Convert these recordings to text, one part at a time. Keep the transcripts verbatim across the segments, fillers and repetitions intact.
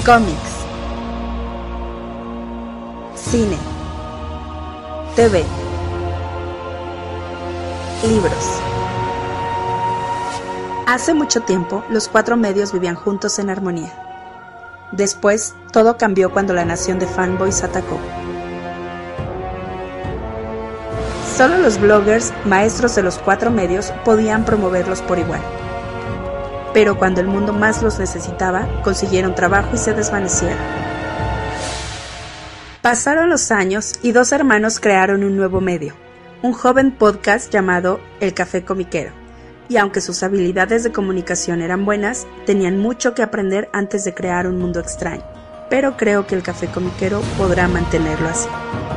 Cómics, cine, T V, libros. Hace mucho tiempo, los cuatro medios vivían juntos en armonía. Después, todo cambió cuando la nación de fanboys atacó. Solo los bloggers, maestros de los cuatro medios, podían promoverlos por igual. Pero cuando el mundo más los necesitaba, consiguieron trabajo y se desvanecieron. Pasaron los años y dos hermanos crearon un nuevo medio, un joven podcast llamado El Café Comiquero. Y aunque sus habilidades de comunicación eran buenas, tenían mucho que aprender antes de crear un mundo extraño. Pero creo que El Café Comiquero podrá mantenerlo así.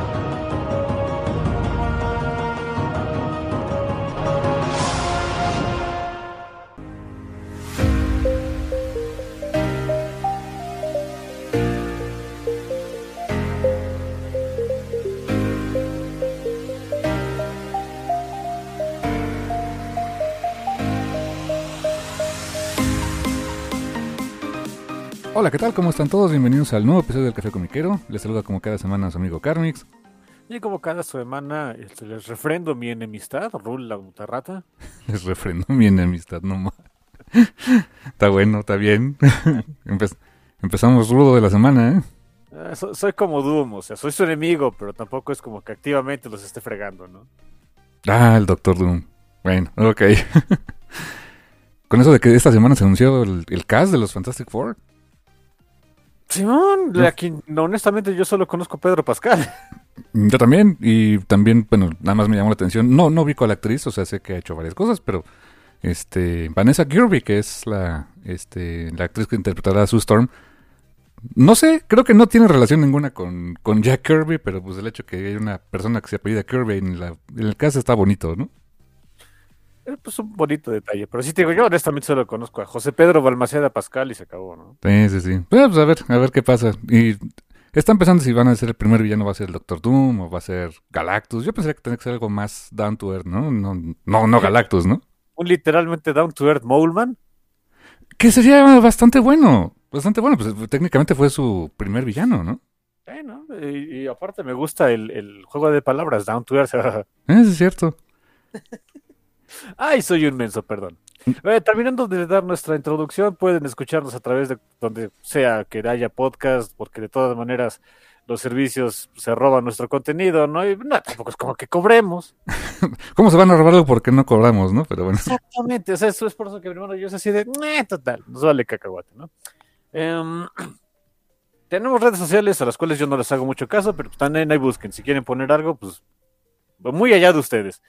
Hola, ¿qué tal? ¿Cómo están todos? Bienvenidos al nuevo episodio del Café Comiquero. Les saluda como cada semana a su amigo Carmix. Y como cada semana este, les refrendo mi enemistad, Rul la mutarrata. Les refrendo mi enemistad, no más. Está bueno, está bien. Empe- empezamos rudo de la semana, ¿eh? Eh, so- soy como Doom, o sea, soy su enemigo, pero tampoco es como que activamente los esté fregando, ¿no? Ah, el Doctor Doom. Bueno, ok. Con eso de que esta semana se anunció el, el cast de los Fantastic Four. Simón, de aquí, no, honestamente yo solo conozco a Pedro Pascal. Yo también, y también, bueno, nada más me llamó la atención. No, no ubico a la actriz, o sea, sé que ha hecho varias cosas, pero este Vanessa Kirby, que es la, este, la actriz que interpretará a Sue Storm. No sé, creo que no tiene relación ninguna con, con Jack Kirby, pero pues el hecho que hay una persona que se apellida Kirby en, la, en el caso está bonito, ¿no? Es pues un bonito detalle, pero sí te digo, yo honestamente solo conozco a José Pedro Balmaceda Pascal y se acabó, ¿no? Sí, sí, sí. Bueno, pues a ver, a ver qué pasa. Y está empezando si van a ser el primer villano, va a ser el Doctor Doom o va a ser Galactus. Yo pensaría que tendría que ser algo más down to earth, ¿no? No, no, no Galactus, ¿no? Un literalmente down to earth Moleman. Que sería bastante bueno, bastante bueno. Pues técnicamente fue su primer villano, ¿no? Eh, ¿no? Y, y aparte me gusta el, el juego de palabras, down to earth. Eh, es cierto. Ay, soy un menso, perdón. Eh, terminando de dar nuestra introducción, pueden escucharnos a través de donde sea que haya podcast, porque de todas maneras los servicios se roban nuestro contenido, ¿no? Y no, tampoco es como que cobremos. ¿Cómo se van a robar algo porque no cobramos, no? Pero bueno. Exactamente, o sea, eso es por eso que primero yo es así de, "Meh, total, nos vale cacahuate, ¿no?" Em, tenemos redes sociales a las cuales yo no les hago mucho caso, pero también ahí busquen, si quieren poner algo, pues muy allá de ustedes.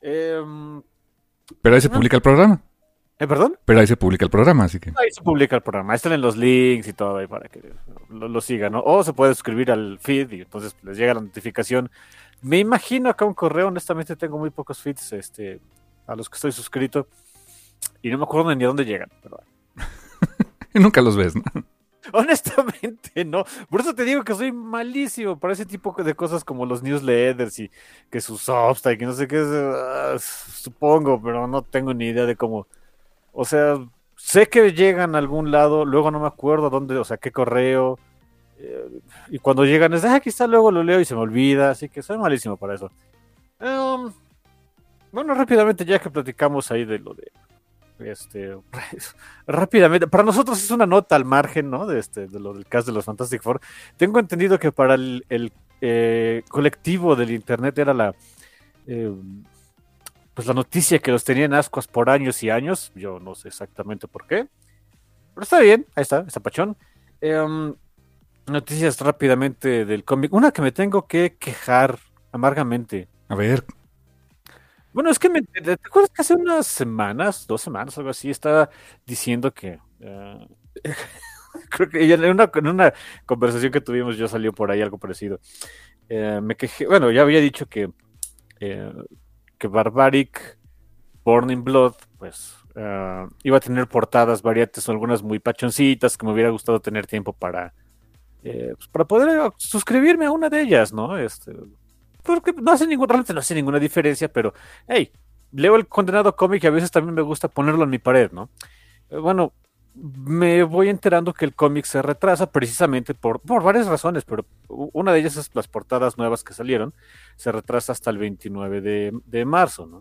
Em, Pero ahí se publica el programa. ¿eh, perdón? Pero ahí se publica el programa, así que... Ahí se publica el programa, ahí están en los links y todo ahí para que lo, lo sigan, ¿no? O se puede suscribir al feed y entonces les llega la notificación. Me imagino acá un correo, honestamente tengo muy pocos feeds este, a los que estoy suscrito y no me acuerdo ni a dónde llegan, pero bueno. Y nunca los ves, ¿no? Honestamente, no. Por eso te digo que soy malísimo para ese tipo de cosas como los newsletters y que su Substack y no sé qué es, uh, supongo, pero no tengo ni idea de cómo. O sea, sé que llegan a algún lado, luego no me acuerdo dónde, o sea, qué correo. Eh, y cuando llegan es, ah, aquí está, luego lo leo y se me olvida, así que soy malísimo para eso. Um, bueno, rápidamente, ya que platicamos ahí de lo de este rápidamente, para nosotros es una nota al margen, ¿no? De este, de lo del cast de los Fantastic Four. Tengo entendido que para el, el eh, colectivo del internet era la eh, pues la noticia que los tenían ascuas por años y años. Yo no sé exactamente por qué, pero está bien, ahí está, está pachón. Eh, noticias rápidamente del cómic. Una que me tengo que quejar amargamente. A ver, Bueno, es que me, ¿te acuerdas que hace unas semanas, dos semanas, algo así, estaba diciendo que eh, creo que en una, en una conversación que tuvimos yo salió por ahí algo parecido. Eh, me quejé, bueno, ya había dicho que eh, que Barbaric Born in Blood, pues eh, iba a tener portadas variantes o algunas muy pachoncitas que me hubiera gustado tener tiempo para eh, pues, para poder suscribirme a una de ellas, ¿no? Este, porque no hace ningún, realmente no hace ninguna diferencia, pero hey, leo el condenado cómic y a veces también me gusta ponerlo en mi pared, ¿no? Eh, bueno, me voy enterando que el cómic se retrasa precisamente por, por varias razones, pero una de ellas es las portadas nuevas que salieron, se retrasa hasta el veintinueve de, de marzo, ¿no?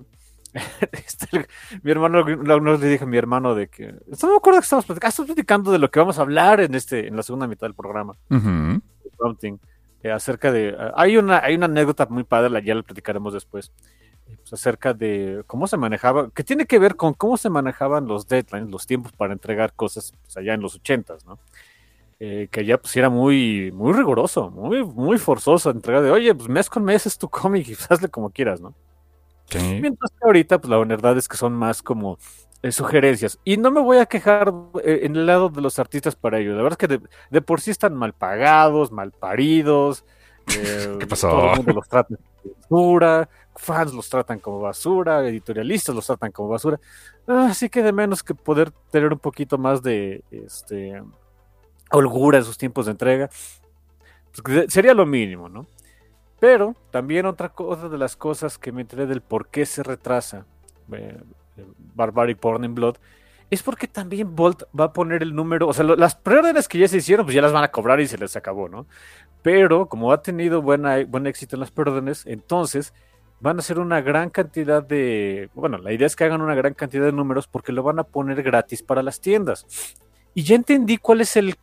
Este, mi hermano, no le dije a mi hermano de que, no me acuerdo que estamos platicando, estamos platicando de lo que vamos a hablar en este, en la segunda mitad del programa, Uh-huh. something, eh, acerca de, uh, hay una, hay una anécdota muy padre, la, ya la platicaremos después, eh, pues acerca de cómo se manejaba, que tiene que ver con cómo se manejaban los deadlines, los tiempos para entregar cosas, pues, allá en los ochentas, ¿no? Eh, que ya pues era muy, muy riguroso, muy, muy forzoso entregar de, oye, pues mes con mes es tu cómic y pues, hazle como quieras, ¿no? Sí. Mientras que ahorita, pues la verdad es que son más como eh, sugerencias. Y no me voy a quejar eh, en el lado de los artistas para ello. La verdad es que de, de por sí están mal pagados, mal paridos. Eh, ¿Qué pasó? todo el mundo los trata como basura. Fans los tratan como basura. Editorialistas los tratan como basura. Ah, así que de menos que poder tener un poquito más de este, holgura en sus tiempos de entrega. Pues, sería lo mínimo, ¿no? Pero también otra cosa de las cosas que me enteré del por qué se retrasa eh, Barbaric Born in Blood es porque también Bolt va a poner el número, o sea, lo, las preórdenes que ya se hicieron, pues ya las van a cobrar y se les acabó, ¿no? Pero como ha tenido buena, buen éxito en las preórdenes, entonces van a hacer una gran cantidad de, bueno, la idea es que hagan una gran cantidad de números porque lo van a poner gratis para las tiendas. Y ya entendí cuál es el,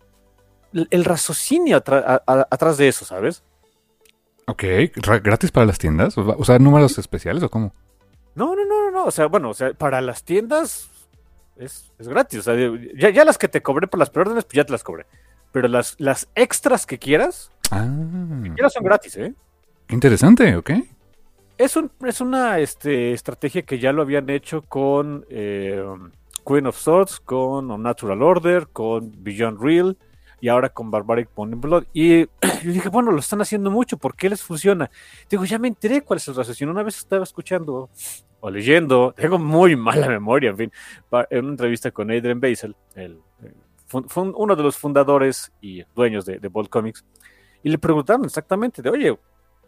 el, el raciocinio atra- a, a, atrás de eso, ¿sabes? Ok, ¿Ra- ¿gratis para las tiendas? O sea, ¿números especiales o cómo? No, no, no, no, no, o sea, bueno, o sea, para las tiendas es, es gratis, o sea, ya, ya las que te cobré por las preórdenes, pues ya te las cobré, pero las, las extras que quieras, Ah, que quieras son gratis, ¿eh? qué interesante, ok. Es, un, es una este, estrategia que ya lo habían hecho con eh, Queen of Swords, con Unnatural Order, con Beyond Real, y ahora con Barbaric Born in Blood. Y yo dije, bueno, lo están haciendo mucho, ¿por qué les funciona? Digo, ya me enteré cuál es el raciocinio. Una vez estaba escuchando o leyendo, tengo muy mala memoria, en fin, en una entrevista con Adrian Basel, el, el, fue uno de los fundadores y dueños de, de Bolt Comics, y le preguntaron exactamente de, oye,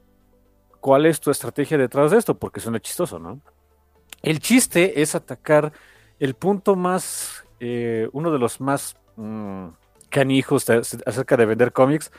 ¿cuál es tu estrategia detrás de esto? Porque suena chistoso, ¿no? El chiste es atacar el punto más, eh, uno de los más... Mmm, canijos acerca de vender cómics,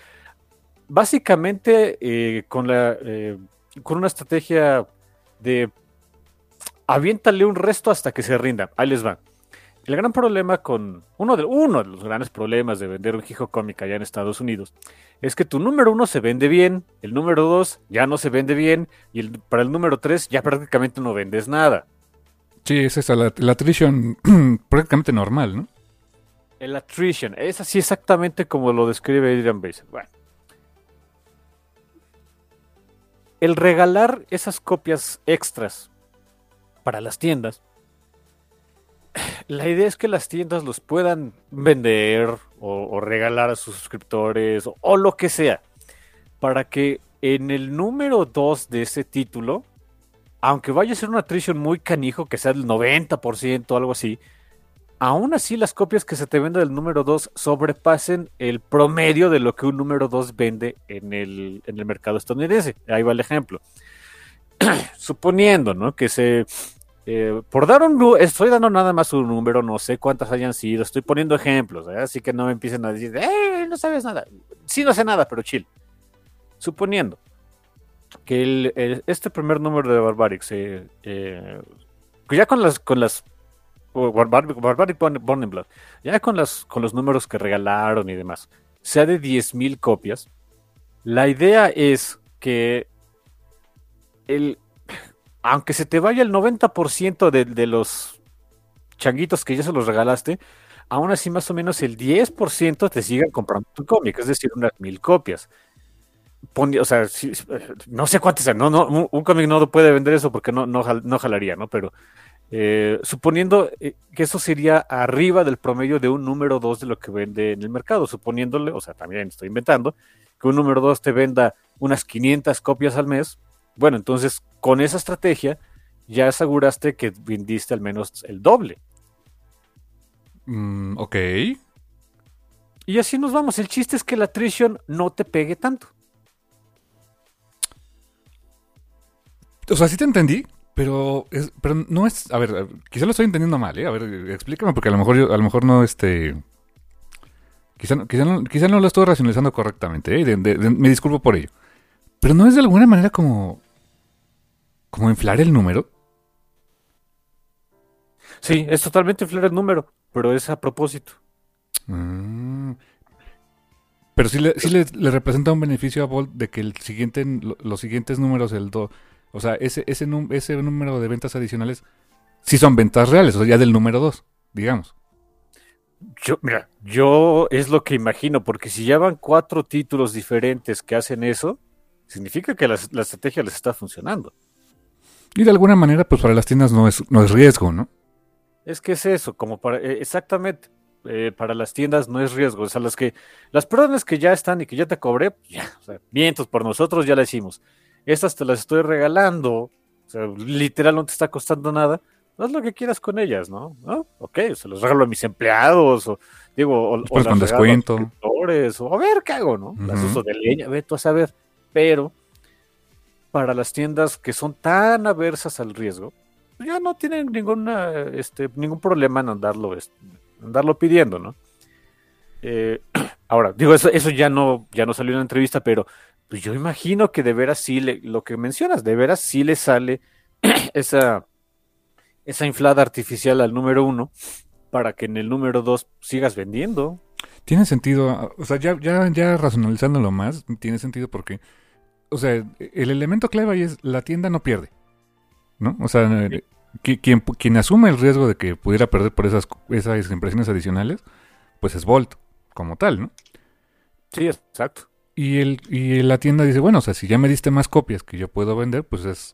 básicamente eh, con la eh, con una estrategia de aviéntale un resto hasta que se rinda. Ahí les va. El gran problema con uno de, uno de los grandes problemas de vender un hijo cómic allá en Estados Unidos es que tu número uno se vende bien, el número dos ya no se vende bien y el, para el número tres ya prácticamente no vendes nada. Sí, es esa, la, la attrition prácticamente normal, ¿no? El attrition, es así exactamente como lo describe Adrian Basel. Bueno. El regalar esas copias extras para las tiendas, la idea es que las tiendas los puedan vender o, o regalar a sus suscriptores o, o lo que sea, para que en el número dos de ese título, aunque vaya a ser un attrition muy canijo, que sea del noventa por ciento o algo así, aún así las copias que se te venden del número dos sobrepasen el promedio de lo que un número dos vende en el, en el mercado estadounidense. Ahí va el ejemplo. Suponiendo, ¿no? Que se... Eh, por dar un... Estoy dando nada más un número, no sé cuántas hayan sido. Estoy poniendo ejemplos, ¿eh? Así que no me empiecen a decir, ¡eh! No sabes nada. Sí, no sé nada, pero chill. Suponiendo que el, el, este primer número de Barbaric se... Eh, ya con las... Con las Barbaric, Barbaric Born in Blood, ya con, las, con los números que regalaron y demás, sea de diez mil copias, la idea es que el, aunque se te vaya el noventa por ciento de, de los changuitos que ya se los regalaste, aún así más o menos el diez por ciento te sigan comprando tu cómic, es decir, unas mil copias. Pon, o sea, si, no sé cuántas sean, no, no, un, un cómic no puede vender eso porque no, no, no jalaría, ¿no? Pero Eh, suponiendo eh, que eso sería arriba del promedio de un número dos de lo que vende en el mercado, suponiéndole, o sea, también estoy inventando, que un número dos te venda unas quinientas copias al mes, bueno, entonces con esa estrategia ya aseguraste que vendiste al menos el doble. Mm, ok. Y así nos vamos, el chiste es que la attrition no te pegue tanto. O sea, sí te entendí, Pero, es, pero no es, a ver, quizá lo estoy entendiendo mal, ¿eh? A ver, explícame, porque a lo mejor yo, a lo mejor no, este, quizá, no- quizá, no, quizá no lo estoy racionalizando correctamente, ¿eh? De- de- de- me disculpo por ello. Pero no es de alguna manera como, como inflar el número. Sí, es totalmente inflar el número, pero es a propósito. Mm, pero sí le, sí le, le representa un beneficio a Bolt de que el siguiente, lo- los siguientes números, el do, o sea, ese, ese, num- ese número de ventas adicionales, sí son ventas reales, o sea, ya del número dos, digamos. Yo, mira, yo es lo que imagino, porque si ya van cuatro títulos diferentes que hacen eso, significa que la, la estrategia les está funcionando. Y de alguna manera, pues para las tiendas no es, no es riesgo, ¿no? Es que es eso, como para, eh, exactamente, eh, para las tiendas no es riesgo, o sea, las que, las pérdidas que ya están y que ya te cobré, pues ya, o sea, vientos por nosotros ya la hicimos. Estas te las estoy regalando, o sea, literal no te está costando nada, haz lo que quieras con ellas, ¿no? ¿No? Ok, se los regalo a mis empleados, o digo, o, Los o pones las con regalo a descuento. suscriptores, o a ver qué hago, ¿no? Las Ujú. uso de leña, ve tú a saber, pero para las tiendas que son tan aversas al riesgo, ya no tienen ninguna, este, ningún problema en andarlo, este, andarlo pidiendo, ¿no? Eh, ahora, digo, eso, eso ya no, ya no salió en la entrevista, pero pues yo imagino que de veras sí, le, lo que mencionas, de veras sí le sale esa, esa inflada artificial al número uno para que en el número dos sigas vendiendo. Tiene sentido, o sea, ya, ya, ya racionalizándolo más, tiene sentido porque, o sea, el elemento clave ahí es la tienda no pierde, ¿no? O sea, eh, qui- quien, quien asume el riesgo de que pudiera perder por esas, esas impresiones adicionales, pues es Bolt, como tal, ¿no? Sí, exacto. Y, el, y la tienda dice, bueno, o sea, si ya me diste más copias que yo puedo vender, pues es...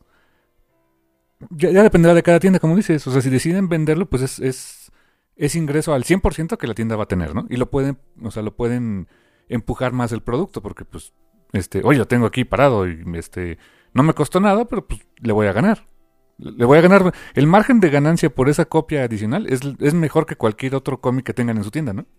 Ya, ya dependerá de cada tienda, como dices. O sea, si deciden venderlo, pues es, es, es ingreso al cien por ciento que la tienda va a tener, ¿no? Y lo pueden, o sea, lo pueden empujar más el producto, porque pues, este, oye, lo tengo aquí parado y este, no me costó nada, pero pues le voy a ganar. Le voy a ganar. El margen de ganancia por esa copia adicional es, es mejor que cualquier otro cómic que tengan en su tienda, ¿no?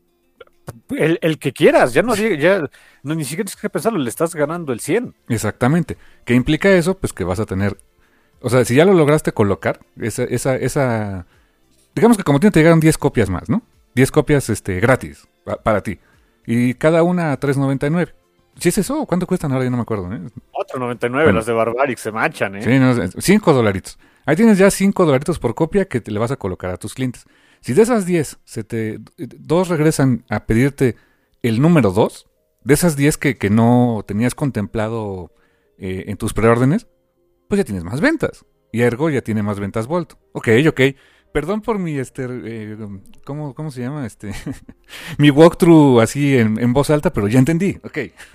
El, el que quieras, ya no, diga- ya no, ni siquiera tienes que pensarlo, le estás ganando el cien. Exactamente. ¿Qué implica eso? Pues que vas a tener. O sea, si ya lo lograste colocar, esa, esa, esa. Digamos que como tiene, te llegaron diez copias más, ¿no? diez copias este, gratis pa- para ti. Y cada una a tres noventa y nueve. ¿Sí es eso? ¿Cuánto cuestan ahora? Yo no me acuerdo, ¿eh? cuatro noventa y nueve, Bueno. las de Barbaric se manchan, ¿eh? Sí, no, cinco dolaritos. Ahí tienes ya cinco dolaritos por copia que te le vas a colocar a tus clientes. Si de esas diez, se te, dos regresan a pedirte el número dos, de esas diez que, que no tenías contemplado eh, en tus preórdenes, pues ya tienes más ventas. Y ergo ya tiene más ventas Volt. Ok, ok. Perdón por mi, este, eh, ¿cómo, ¿cómo se llama? Este, mi walkthrough así en, en voz alta, pero ya entendí. Ok.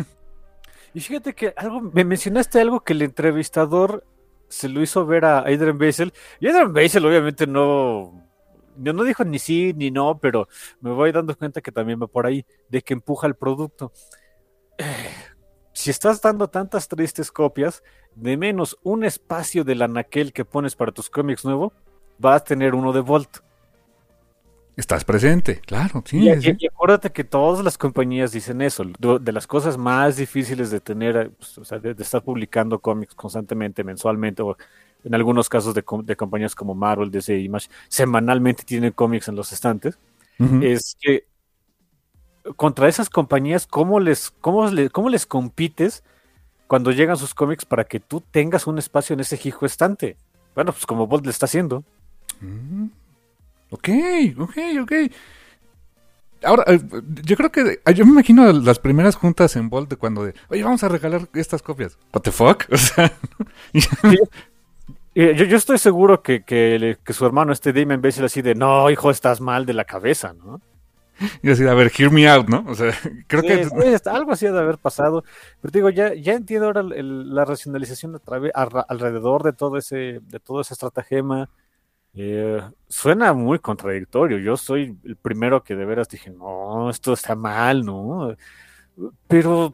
Y fíjate que algo, me mencionaste algo que el entrevistador se lo hizo ver a Adrian Basel. Y Adrian Basel obviamente no, no, no dijo ni sí ni no, pero me voy dando cuenta que también va por ahí, de que empuja el producto. Si estás dando tantas tristes copias, de menos un espacio del anaquel que pones para tus cómics nuevo, vas a tener uno de Volt. Estás presente, claro, sí. Y, sí. y- y acuérdate que todas las compañías dicen eso, de, de las cosas más difíciles de tener, pues, o sea, de, de estar publicando cómics constantemente, mensualmente, o en algunos casos de, com- de compañías como Marvel, D C, Image, semanalmente tienen cómics en los estantes, Ujú. es que contra esas compañías, ¿cómo les, cómo le- cómo les compites cuando llegan sus cómics para que tú tengas un espacio en ese hijo estante? Bueno, pues como Bolt le está haciendo. Mm. Ok, ok, ok. Ahora, eh, yo creo que. eh, Yo me imagino las primeras juntas en Bolt de cuando de. Oye, vamos a regalar estas copias. ¿What the fuck? O sea. Eh, yo, yo estoy seguro que, que, le- que su hermano, este Damon Basel, así de, no, hijo, estás mal de la cabeza, ¿no? Y así, a ver, hear me out, ¿no? O sea, creo Sí, que. sí, está- algo así ha de haber pasado. Pero te digo, ya, ya entiendo ahora el- la racionalización a través, arra- alrededor de todo ese, de todo ese estratagema. Eh, suena muy contradictorio. Yo soy el primero que de veras dije, no, esto está mal, ¿no? Pero,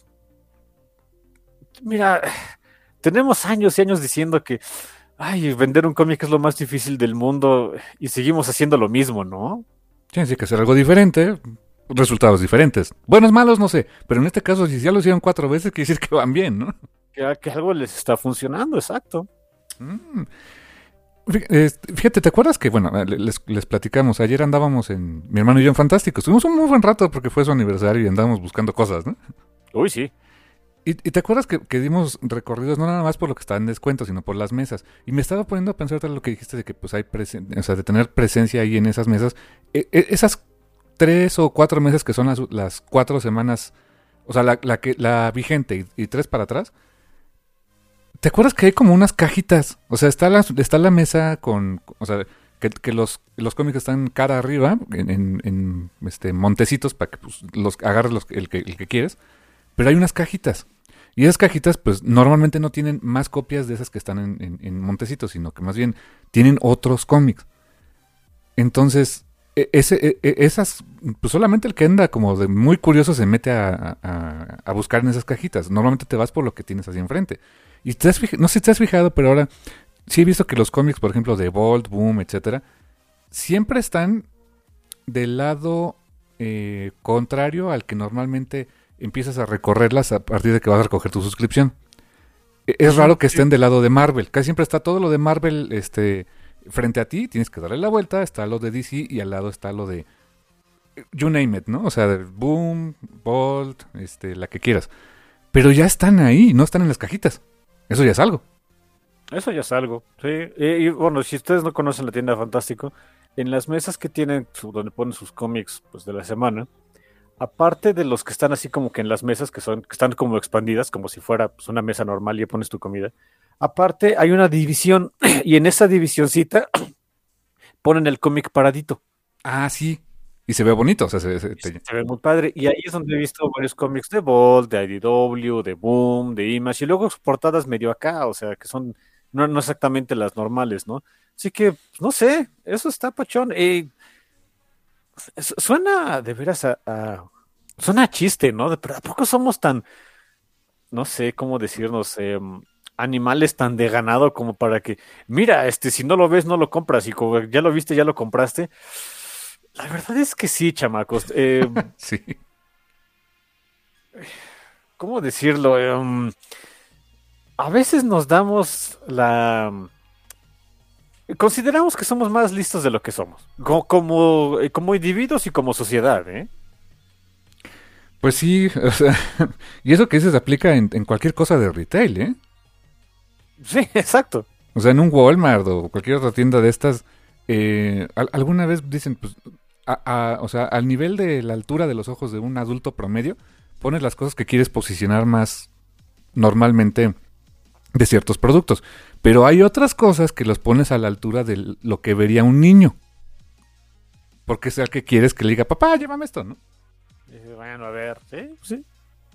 mira, tenemos años y años diciendo que, ay, vender un cómic es lo más difícil del mundo y seguimos haciendo lo mismo, ¿no? Tiene que hacer algo diferente. Resultados diferentes. Buenos, malos, no sé. Pero en este caso, si ya lo hicieron cuatro veces, quiere decir que van bien, ¿no? Que, que algo les está funcionando, exacto. Mm. Fíjate, ¿te acuerdas que, bueno, les, les platicamos, ayer andábamos en, mi hermano y yo en Fantástico, estuvimos un muy buen rato porque fue su aniversario y andábamos buscando cosas, ¿no? Uy, sí. Y, y te acuerdas que, que dimos recorridos no nada más por lo que está en descuento, sino por las mesas. Y me estaba poniendo a pensar lo que dijiste de que pues hay presen- o sea, de tener presencia ahí en esas mesas. E- e- esas tres o cuatro mesas que son las, las cuatro semanas, o sea, la, la, que, la vigente y, y tres para atrás. ¿Te acuerdas que hay como unas cajitas? O sea, está la, está la mesa con, o sea, que, que los, los cómics están cara arriba, en, en, en este, montecitos para que pues, los agarres los, el, que, el que quieres. Pero hay unas cajitas. Y esas cajitas, pues, normalmente no tienen más copias de esas que están en, en, en Montecitos, sino que más bien tienen otros cómics. Entonces, ese, esas, pues solamente el que anda como de muy curioso se mete a, a, a buscar en esas cajitas. Normalmente te vas por lo que tienes así enfrente. Y te has fijado, no sé si te has fijado, pero ahora sí he visto que los cómics, por ejemplo, de Bolt, Boom, etcétera, siempre están del lado eh, contrario al que normalmente empiezas a recorrerlas a partir de que vas a recoger tu suscripción. Es raro que estén del lado de Marvel. Casi siempre está todo lo de Marvel este, frente a ti. Tienes que darle la vuelta. Está lo de D C y al lado está lo de... You name it, ¿no? O sea, Boom, Bolt, este, la que quieras. Pero ya están ahí, no están en las cajitas. Eso ya es algo. Eso ya es algo, sí. Y, y, bueno, si ustedes no conocen la tienda Fantástico, en las mesas que tienen, su, donde ponen sus cómics pues, de la semana, aparte de los que están así como que en las mesas, que son que están como expandidas, como si fuera pues, una mesa normal y ya pones tu comida, aparte hay una división, y en esa divisioncita ponen el cómic paradito. Ah, sí. Y se ve bonito, o sea, se, se, te... se ve muy padre. Y ahí es donde he visto varios cómics de Bolt, de I D W, de Boom, de Image, y luego portadas medio acá, o sea, que son no, no exactamente las normales, ¿no? Así que, no sé, eso está pachón. Eh, suena de veras a, a... Suena a chiste, ¿no? Pero ¿a poco somos tan, no sé cómo decirnos, eh, animales tan de ganado como para que, mira, este, si no lo ves, no lo compras, y como ya lo viste, ya lo compraste? La verdad es que sí, chamacos. Eh, sí. ¿Cómo decirlo? Um, a veces nos damos la... Consideramos que somos más listos de lo que somos. Como, como, como individuos y como sociedad, ¿eh? Pues sí, o sea, y eso que dices aplica en, en cualquier cosa de retail, ¿eh? Sí, exacto. O sea, en un Walmart o cualquier otra tienda de estas, eh, alguna vez dicen, pues, a, a, o sea, al nivel de la altura de los ojos de un adulto promedio, pones las cosas que quieres posicionar más normalmente de ciertos productos. Pero hay otras cosas que los pones a la altura de lo que vería un niño. Porque es el que quieres que le diga, papá, llévame esto, ¿no? Bueno, a ver, sí, sí.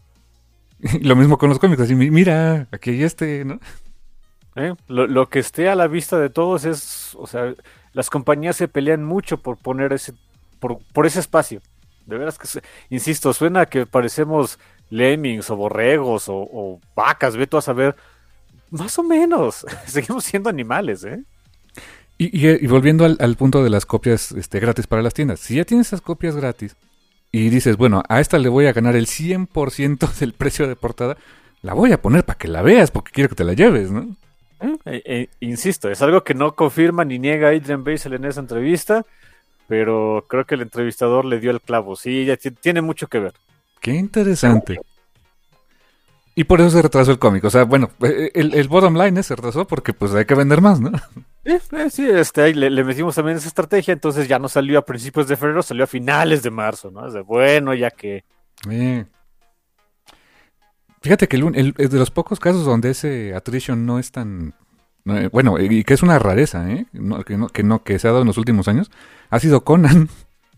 Y lo mismo con los cómics, así, mira, aquí hay este, ¿no? ¿Eh? Lo, lo que esté a la vista de todos es, o sea, las compañías se pelean mucho por poner ese, por, por ese espacio. De veras que, insisto, suena que parecemos lemmings o borregos o, o vacas, ve tú a saber. Más o menos, seguimos siendo animales, ¿eh? Y, y, y volviendo al, al punto de las copias este, gratis para las tiendas, si ya tienes esas copias gratis y dices, bueno, a esta le voy a ganar el cien por ciento del precio de portada, la voy a poner para que la veas porque quiero que te la lleves, ¿no? Eh, eh, insisto, es algo que no confirma ni niega Adrian Basel en esa entrevista, pero creo que el entrevistador le dio el clavo. Sí, ya t- tiene mucho que ver. Qué interesante. Y por eso se retrasó el cómic. O sea, bueno, el, el bottom line es se retrasó porque pues hay que vender más, ¿no? Eh, eh, sí, este, ahí le, le metimos también esa estrategia, entonces ya no salió a principios de febrero, salió a finales de marzo, ¿no? Es de, bueno, ya que... Eh. Fíjate que el, el, el de los pocos casos donde ese attrition no es tan... Eh, bueno, y que es una rareza, ¿eh? No, que, no, que no, que se ha dado en los últimos años, ha sido Conan.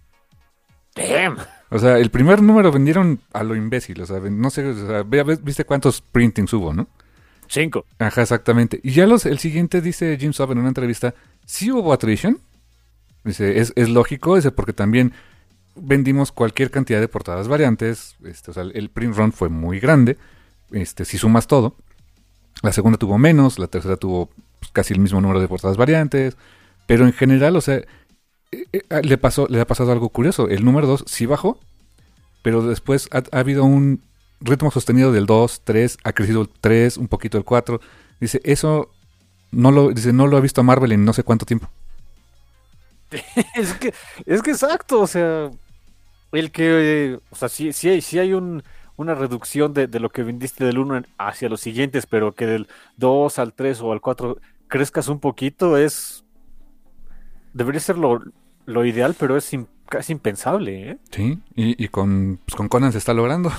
Damn. O sea, el primer número vendieron a lo imbécil, o sea, no sé, o sea, viste cuántos printings hubo, ¿no? Cinco. Ajá, exactamente. Y ya los, el siguiente dice Jim Zub en una entrevista, sí hubo attrition, dice, es, es lógico, dice, porque también vendimos cualquier cantidad de portadas variantes, este, o sea, el print run fue muy grande, este, si sumas todo, la segunda tuvo menos, la tercera tuvo pues, casi el mismo número de portadas variantes, pero en general, o sea, eh, eh, le pasó, le ha pasado algo curioso, el número dos sí bajó, pero después ha, ha habido un ritmo sostenido del dos, tres, ha crecido el tres, un poquito el cuatro, dice, eso no lo, dice, no lo ha visto a Marvel en no sé cuánto tiempo. Es que, es que exacto, o sea, el que, eh, o sea, sí, sí hay, sí hay un, una reducción de, de lo que vendiste del uno hacia los siguientes, pero que del dos al tres o al cuatro crezcas un poquito es, debería ser lo, lo ideal, pero es im- casi impensable, ¿eh? Sí, y, y con, pues con Conan se está logrando.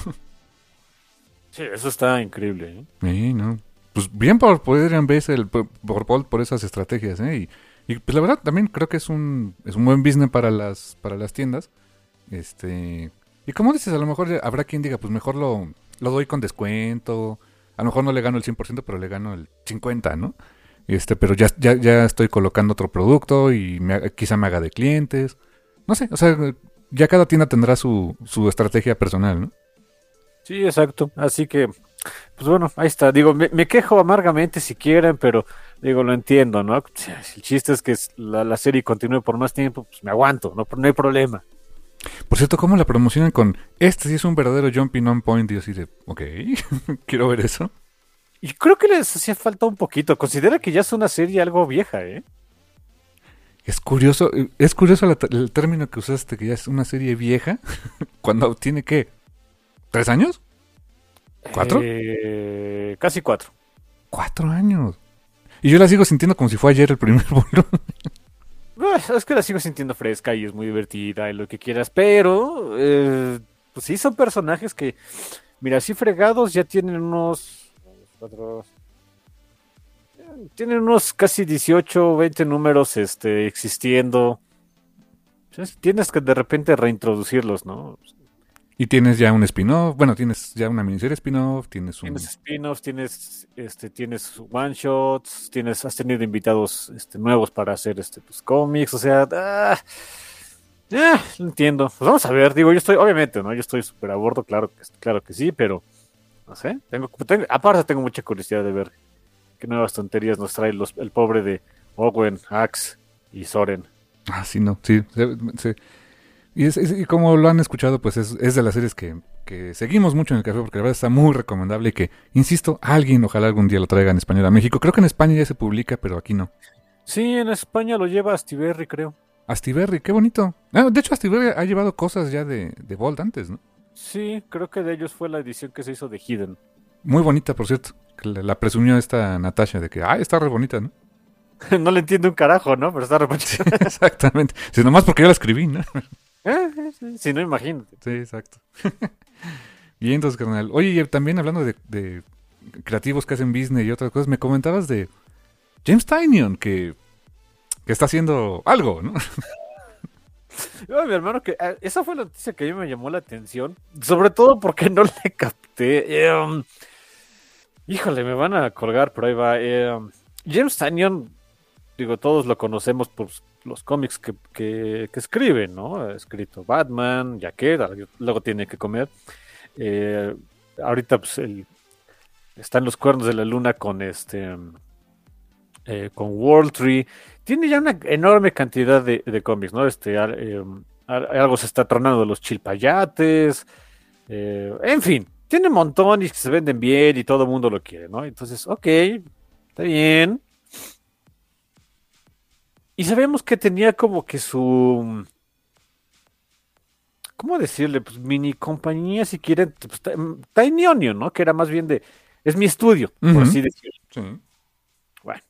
Sí, eso está increíble, ¿eh? Sí, no. Pues bien por poder en vez el por, por Paul por esas estrategias, ¿eh? Y, y, pues la verdad también creo que es un es un buen business para las para las tiendas. Este, y como dices, a lo mejor habrá quien diga, pues mejor lo lo doy con descuento. A lo mejor no le gano el cien por ciento, pero le gano el cincuenta, ¿no? Este, pero ya ya ya estoy colocando otro producto y me, haga- quizá me haga de clientes. No sé, o sea, ya cada tienda tendrá su su estrategia personal, ¿no? Sí, exacto. Así que, pues bueno, ahí está. Digo, me, me quejo amargamente si quieren, pero digo, lo entiendo, ¿no? Si el chiste es que es- la, la serie continúe por más tiempo, pues me aguanto, no, no hay problema. Por cierto, ¿cómo la promocionan con este sí es un verdadero jumping on point? Y yo así de, ok, quiero ver eso. Y creo que les hacía falta un poquito. Considera que ya es una serie algo vieja, ¿eh? Es curioso, eh, es curioso la- el término que usaste, que ya es una serie vieja, cuando tiene, ¿qué? ¿Tres años? ¿Cuatro? Eh, casi cuatro. Cuatro años. Y yo la sigo sintiendo como si fue ayer el primer volumen. Ah, es que la sigo sintiendo fresca y es muy divertida y lo que quieras, pero eh, pues sí son personajes que, mira, así fregados ya tienen unos cuatro, tienen unos casi dieciocho o veinte números este, existiendo. Entonces, tienes que de repente reintroducirlos, ¿no? Y tienes ya un spin-off, bueno, tienes ya una miniserie spin-off, tienes un... Tienes spin-offs, tienes, este, tienes one-shots, tienes, has tenido invitados este, nuevos para hacer este, tus cómics, o sea, ah, ah, lo entiendo. Pues vamos a ver, digo, yo estoy, obviamente, ¿no? Yo estoy súper a bordo, claro que, claro que sí, pero, no sé, tengo, tengo, aparte tengo mucha curiosidad de ver qué nuevas tonterías nos trae los, el pobre de Owen, Axe y Soren. Ah, sí, no, sí, se- se- Y, es, es- y como lo han escuchado, pues es, es de las series que, que seguimos mucho en el café, porque la verdad está muy recomendable y que, insisto, alguien ojalá algún día lo traiga en español a México. Creo que en España ya se publica, pero aquí no. Sí, en España lo lleva Astiberri, creo. Astiberri, qué bonito. Ah, de hecho, Astiberri ha llevado cosas ya de, de Bolt antes, ¿no? Sí, creo que de ellos fue la edición que se hizo de Hidden. Muy bonita, por cierto. Que la, la presumió esta Natasha de que, ay, está re bonita, ¿no? No le entiendo un carajo, ¿no? Pero está repetido. Exactamente. Si nomás porque yo la escribí, ¿no? Si no, imagínate. Sí, exacto. Bien, entonces, carnal. Oye, y también hablando de, de creativos que hacen business y otras cosas, me comentabas de James Tynion, que, que está haciendo algo, ¿no? Yo, mi hermano, que ah, esa fue la noticia que a mí me llamó la atención. Sobre todo porque no le capté. Eh, um, híjole, me van a colgar, pero ahí va. Eh, um, James Tynion, digo, todos lo conocemos por los cómics que, que, que escribe, ¿no? Ha escrito Batman, Jacket, luego tiene que comer. Eh, ahorita, pues, el, está en los cuernos de la luna con este. eh, con World Tree. Tiene ya una enorme cantidad de, de cómics, ¿no? Este, al- eh, al- algo se está tronando de los chilpayates. eh, en fin, tiene un montón y que se venden bien y todo el mundo lo quiere, ¿no? Entonces, ok, está bien. Y sabemos que tenía como que su, ¿cómo decirle? Pues mini compañía, si quieren, pues, Ti- Tiny Onion, ¿no? Que era más bien de, es mi estudio, por Ujú. así decirlo. Sí. Bueno.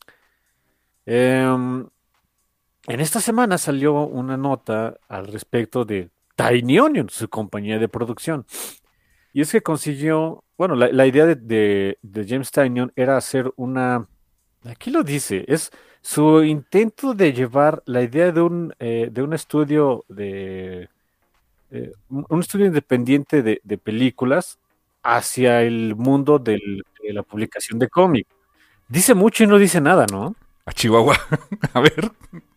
Em, en esta semana salió una nota al respecto de Tiny Onion, su compañía de producción. Y es que consiguió, bueno, la, la idea de, de- de James Tynion era hacer una, aquí lo dice, es su intento de llevar la idea de un, eh, de un estudio de, eh, un un estudio independiente de, de películas hacia el mundo del- de la publicación de cómic. Dice mucho y no dice nada, ¿no? A Chihuahua. A ver.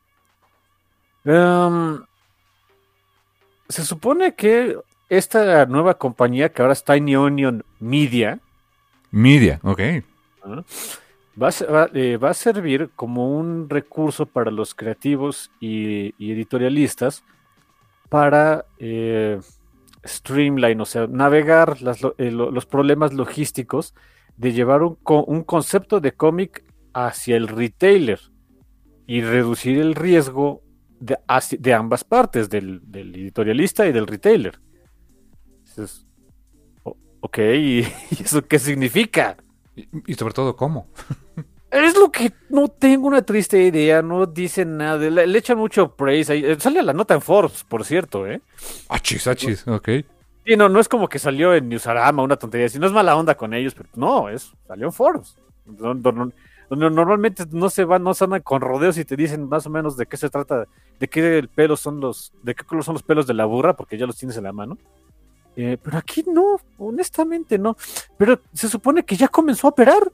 Em, se supone que esta nueva compañía, que ahora es Tiny Onion Media, Media, ok. ¿no? va a, ser- va- eh, va a servir como un recurso para los creativos y, y editorialistas para eh, streamline, o sea, navegar las lo- eh, lo- los problemas logísticos de llevar un, co- un concepto de cómic hacia el retailer y reducir el riesgo de, hacia, de ambas partes, del, del editorialista y del retailer. Entonces, ok, ¿y eso qué significa? Y, y sobre todo, ¿cómo? Es lo que no tengo una triste idea, no dicen nada, le, le echan mucho praise, ahí, sale la nota en Forbes, por cierto, ¿eh? Achis, achis, ok. Sí, no, no es como que salió en Newsarama, una tontería, si no es mala onda con ellos, pero no, es, salió en Forbes, donde, donde normalmente no se van, no se andan con rodeos y te dicen más o menos de qué se trata, de qué el pelo son los, de qué color son los pelos de la burra, porque ya los tienes en la mano. Eh, pero aquí no, honestamente no. Pero se supone que ya comenzó a operar.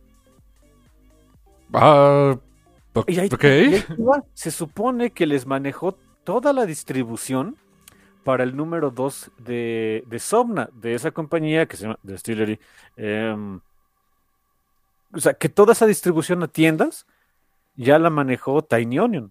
Ah, uh, y ahí, okay. y ahí se supone que les manejó toda la distribución para el número dos de, de Somna, de esa compañía que se llama Distillery. Eh, o sea, que toda esa distribución a tiendas ya la manejó Tiny Onion.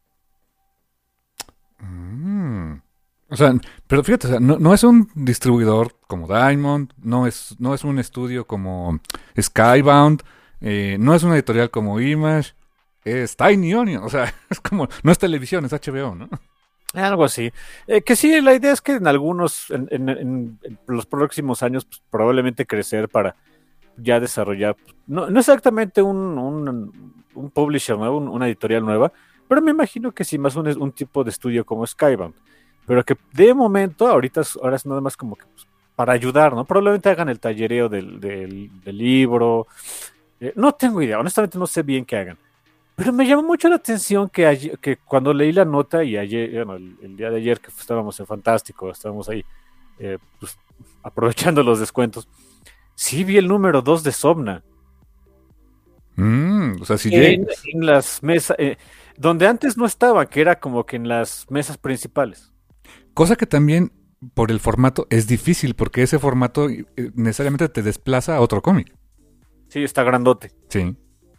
Mm. O sea, pero fíjate, o sea, no, no es un distribuidor como Diamond, no es, no es un estudio como Skybound, eh, no es una editorial como Image, es Tiny Onion, o sea, es como, no es televisión, es H B O, ¿no? Algo así. Eh, que sí, la idea es que en algunos, en, en, en, en los próximos años, pues, probablemente crecer para ya desarrollar, no, no exactamente un, un, un publisher nuevo, un, una editorial nueva, pero me imagino que sí, más un, un tipo de estudio como Skybound. Pero que de momento, ahorita ahora es nada más como que pues, para ayudar, ¿no? Probablemente hagan el tallereo del, del, del libro. Eh, no tengo idea, honestamente no sé bien qué hagan. Pero me llamó mucho la atención que, ayer, que cuando leí la nota y ayer, bueno, el, el día de ayer que estábamos en Fantástico, estábamos ahí eh, pues, aprovechando los descuentos, sí vi el número dos de Somna. Mm, o sea, si en, en las mesas, eh, donde antes no estaba, que era como que en las mesas principales. Cosa que también, por el formato, es difícil, porque ese formato necesariamente te desplaza a otro cómic. Sí, está grandote. Sí.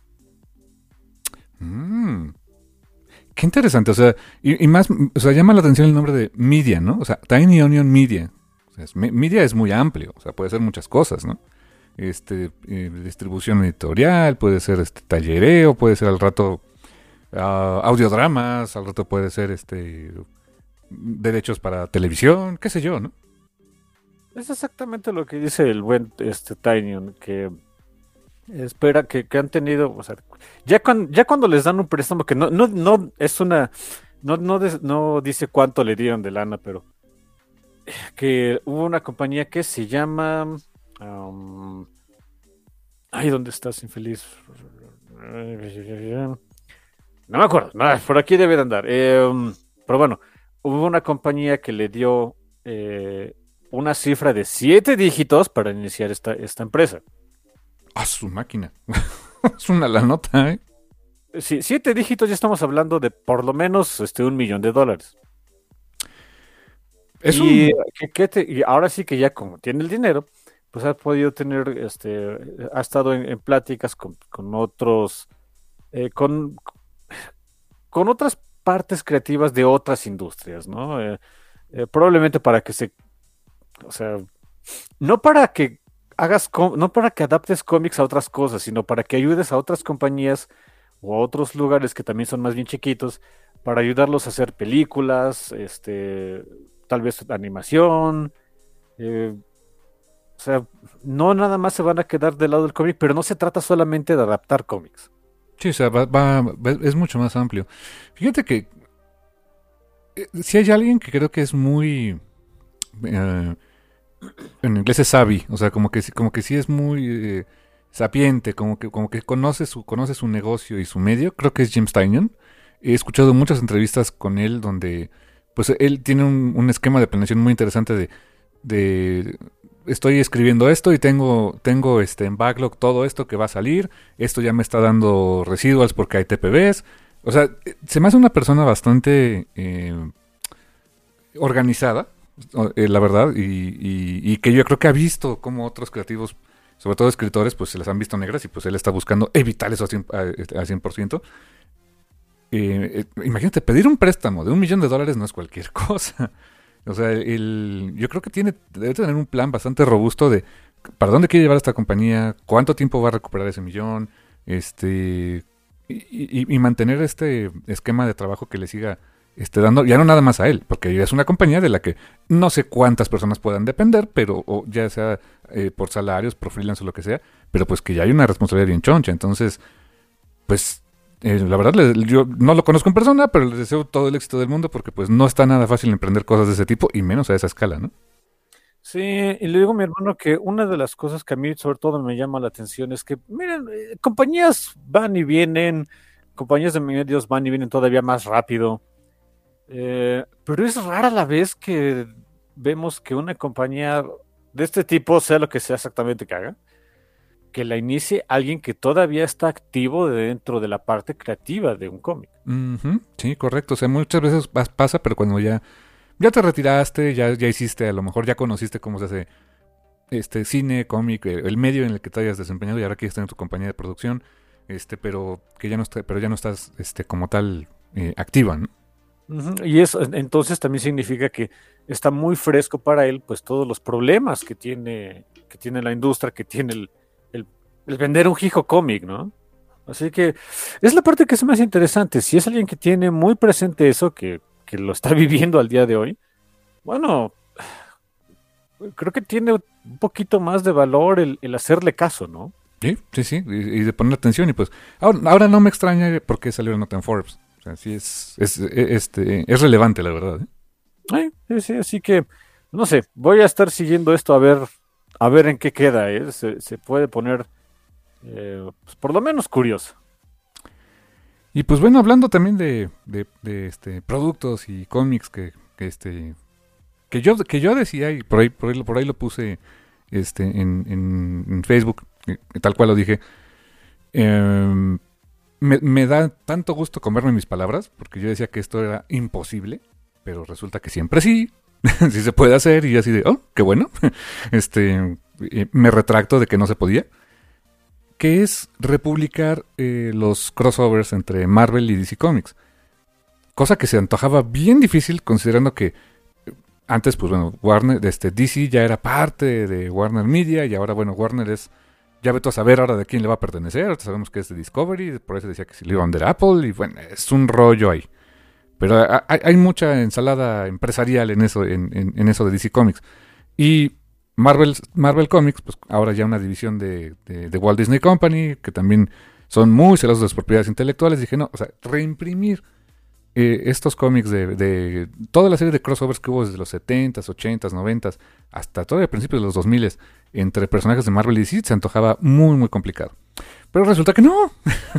Mm. Qué interesante, o sea, y, y más, o sea, llama la atención el nombre de Media, ¿no? O sea, Tiny Onion Media. O sea, es, media es muy amplio, o sea, puede ser muchas cosas, ¿no? Este, eh, distribución editorial, puede ser este tallereo, puede ser al rato uh, audiodramas, al rato puede ser este... derechos para televisión, qué sé yo, ¿no? Es exactamente lo que dice el buen este Tiny, que espera que, que han tenido, o sea, ya cuando, ya cuando les dan un préstamo que no, no, no es una, no, no, des, no dice cuánto le dieron de lana, pero que hubo una compañía que se llama, um, ay, ¿dónde estás, infeliz? No me acuerdo, no, por aquí debe de andar, eh, pero bueno. Hubo una compañía que le dio eh, una cifra de siete dígitos para iniciar esta, esta empresa. ¡Ah, su máquina! Es una la nota, ¿eh? Sí, siete dígitos, ya estamos hablando de por lo menos este, un millón de dólares. Es y, un... que, que te, y ahora sí que ya como tiene el dinero, pues ha podido tener, este, ha estado en, en pláticas con, con otros, eh, con, con otras partes creativas de otras industrias, ¿no? Eh, eh, probablemente para que se, o sea, no para que hagas, no para que adaptes cómics a otras cosas, sino para que ayudes a otras compañías o a otros lugares que también son más bien chiquitos, para ayudarlos a hacer películas, este, tal vez animación, eh, o sea, no nada más se van a quedar del lado del cómic, pero no se trata solamente de adaptar cómics. Sí, o sea, va, va, es mucho más amplio. Fíjate que eh, si hay alguien que creo que es muy... Eh, en inglés es savvy, o sea, como que, como que sí es muy eh, sapiente, como que, como que conoce su, conoce su negocio y su medio, creo que es Jim Tynion. He escuchado muchas entrevistas con él donde pues él tiene un, un esquema de planeación muy interesante de... de estoy escribiendo esto y tengo, tengo este, en backlog todo esto que va a salir, esto ya me está dando residuals porque hay T P Bs, o sea, se me hace una persona bastante eh, organizada, eh, la verdad, y, y, y que yo creo que ha visto cómo otros creativos, sobre todo escritores, pues se las han visto negras y pues él está buscando evitar eso al cien por ciento. Eh, eh, imagínate, pedir un préstamo de un millón de dólares no es cualquier cosa. O sea, el, yo creo que tiene debe tener un plan bastante robusto de para dónde quiere llevar esta compañía, cuánto tiempo va a recuperar ese millón, este y, y, y mantener este esquema de trabajo que le siga este, dando, ya no nada más a él, porque es una compañía de la que no sé cuántas personas puedan depender, pero o ya sea eh, por salarios, por freelance o lo que sea, pero pues que ya hay una responsabilidad bien choncha. Entonces, pues eh, la verdad, le, yo no lo conozco en persona, pero les deseo todo el éxito del mundo, porque pues no está nada fácil emprender cosas de ese tipo, y menos a esa escala, ¿no? Sí, y le digo a mi hermano que una de las cosas que a mí sobre todo me llama la atención es que, miren, eh, compañías van y vienen, compañías de medios van y vienen todavía más rápido, eh, pero es rara la vez que vemos que una compañía de este tipo, sea lo que sea exactamente que haga, que la inicie alguien que todavía está activo dentro de la parte creativa de un cómic. Uh-huh, sí, correcto. O sea, muchas veces pasa, pero cuando ya, ya te retiraste, ya, ya hiciste, a lo mejor ya conociste cómo se hace este cine, cómic, el medio en el que te hayas desempeñado y ahora quieres tener tu compañía de producción, este, pero que ya no está, pero ya no estás este, como tal eh, activa, ¿no? Uh-huh. Y eso entonces también significa que está muy fresco para él, pues todos los problemas que tiene, que tiene la industria, que tiene el, el, el vender un hijo cómic, ¿no? Así que es la parte que es más interesante. Si es alguien que tiene muy presente eso, que, que lo está viviendo al día de hoy, bueno, creo que tiene un poquito más de valor el, el hacerle caso, ¿no? Sí, sí, sí, y, y de poner atención. Y pues, ahora, ahora no me extraña por qué salió la nota en Forbes. O sea, sí es, es, es, este, es relevante, la verdad, ¿eh? Sí, sí, así que, no sé, voy a estar siguiendo esto a ver, a ver en qué queda, ¿eh? Se, se puede poner, eh, pues, por lo menos curioso. Y pues bueno, hablando también de, de, de este productos y cómics que, que este que yo que yo decía y por ahí por ahí, por ahí lo puse este en, en, en Facebook, tal cual lo dije. Eh, me, me da tanto gusto comerme mis palabras, porque yo decía que esto era imposible, pero resulta que siempre sí, sí se puede hacer, y así de, oh, qué bueno. este me retracto de que no se podía. Que es republicar eh, los crossovers entre Marvel y D C Comics. Cosa que se antojaba bien difícil, considerando que antes, pues bueno, Warner, este, D C ya era parte de Warner Media, y ahora, bueno, Warner es, ya vete a saber ahora de quién le va a pertenecer. Ahora sabemos que es de Discovery, por eso decía que si le iba a vender Apple, y bueno, es un rollo ahí. Pero hay, hay mucha ensalada empresarial en eso, en, en, en eso de D C Comics. Y Marvel, Marvel Comics, pues ahora ya una división de, de, de Walt Disney Company, que también son muy celosos de sus propiedades intelectuales. Dije, no, o sea, reimprimir eh, estos cómics de, de toda la serie de crossovers que hubo desde los setentas, ochentas, noventas, hasta todavía a principios de los dos miles, entre personajes de Marvel y D C, se antojaba muy, muy complicado. Pero resulta que no.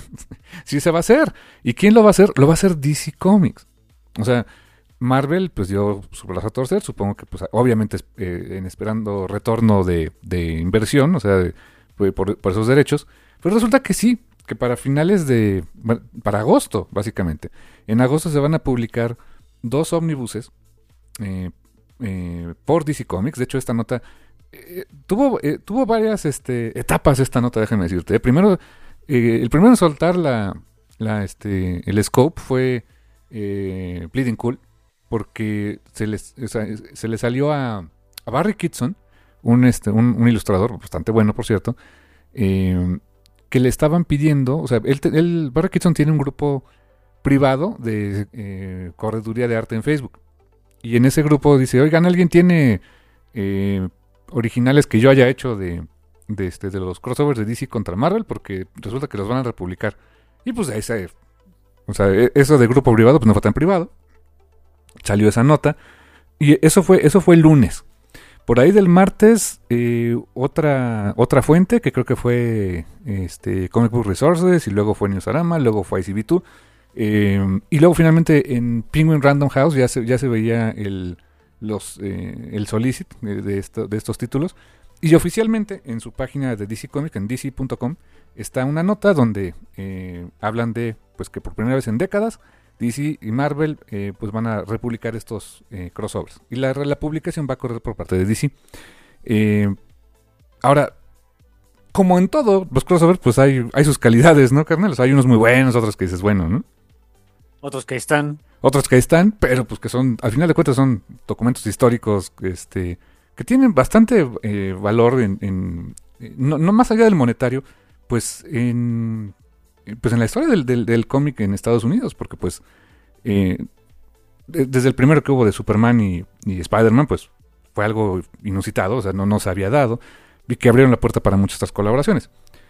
Sí se va a hacer. ¿Y quién lo va a hacer? Lo va a hacer D C Comics. O sea, Marvel, pues dio su brazo a torcer, supongo que pues obviamente eh, en esperando retorno de, de inversión, o sea, de, por, por esos derechos, pero resulta que sí, que para finales de, para agosto, básicamente, en agosto se van a publicar dos ómnibuses eh, eh, por D C Comics. De hecho, esta nota eh, tuvo eh, tuvo varias este, etapas, esta nota, déjame decirte. Primero, eh, el primero en soltar la, la este, el scope fue eh, Bleeding Cool, porque se les, o sea, se le salió a, a Barry Kitson, un, este, un, un ilustrador bastante bueno, por cierto, eh, que le estaban pidiendo, o sea, él, él, Barry Kitson tiene un grupo privado de eh, correduría de arte en Facebook, y en ese grupo dice, oigan, ¿alguien tiene eh, originales que yo haya hecho de, de, este, de los crossovers de D C contra Marvel? Porque resulta que los van a republicar. Y pues ahí se, o sea, eso de grupo privado pues no fue tan privado. Salió esa nota y eso fue eso fue el lunes. Por ahí del martes eh, otra otra fuente que creo que fue este Comic Book Resources, y luego fue Newsarama, luego fue I C B dos, eh, y luego finalmente en Penguin Random House ya se ya se veía el los eh, el solicit de, de, esto, de estos títulos, y oficialmente en su página de D C Comics, en D C punto com, está una nota donde eh, hablan de pues que por primera vez en décadas D C y Marvel eh, pues van a republicar estos eh, crossovers. Y la, la publicación va a correr por parte de D C. Eh, ahora, como en todo, los crossovers, pues hay, hay sus calidades, ¿no, carnal? O sea, hay unos muy buenos, otros que dices, bueno, ¿no? Otros que están. Otros que están, pero pues que son, al final de cuentas, son documentos históricos este, que tienen bastante eh, valor en, en no, no más allá del monetario, pues en pues en la historia del, del, del cómic en Estados Unidos, porque pues eh, de, desde el primero que hubo de Superman y, y Spider-Man, pues fue algo inusitado, o sea, no, no se había dado, y que abrieron la puerta para muchas otras colaboraciones.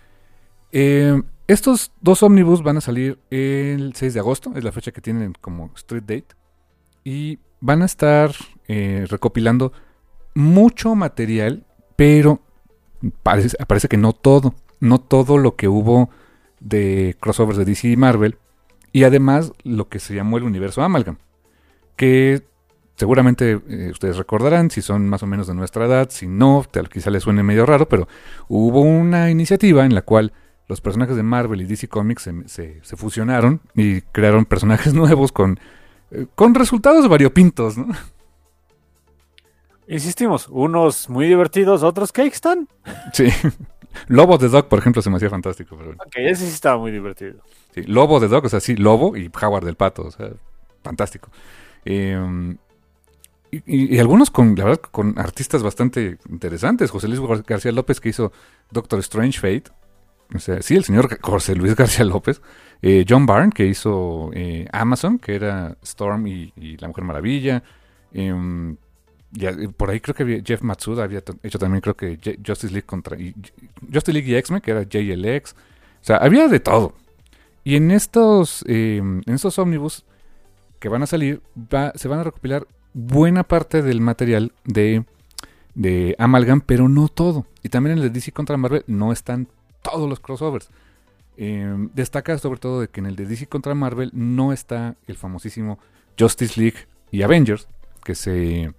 Eh, estos dos ómnibus van a salir el seis de agosto, es la fecha que tienen como street date, y van a estar eh, recopilando mucho material, pero parece, parece que no todo, no todo lo que hubo de crossovers de D C y Marvel, y además lo que se llamó el universo Amalgam, que seguramente eh, ustedes recordarán, si son más o menos de nuestra edad, si no, tal, quizá les suene medio raro, pero hubo una iniciativa en la cual los personajes de Marvel y D C Comics se, se, se fusionaron y crearon personajes nuevos con, eh, con resultados variopintos, ¿no? Insistimos, unos muy divertidos, otros que están. Sí. Lobo de Dog, por ejemplo, se me hacía fantástico. Pero... Ok, ese sí estaba muy divertido. Sí, Lobo de Dog, o sea, sí, Lobo y Howard del Pato, o sea, fantástico. Eh, y, y, y algunos con, la verdad, con artistas bastante interesantes. José Luis Gar- García López, que hizo Doctor Strange Fate. O sea, sí, el señor José Luis García López. Eh, John Byrne, que hizo eh, Amazon, que era Storm y, y La Mujer Maravilla. Eh, Ya, por ahí creo que había Jeff Matsuda había t- hecho también, creo que J- Justice League contra y, Justice League y X-Men, que era J L X. O sea, había de todo. Y en estos eh, en estos ómnibus que van a salir, va, se van a recopilar buena parte del material de, de Amalgam, pero no todo. Y también en el de D C contra Marvel no están todos los crossovers. Eh, destaca sobre todo de que en el de D C contra Marvel no está el famosísimo Justice League y Avengers, que se...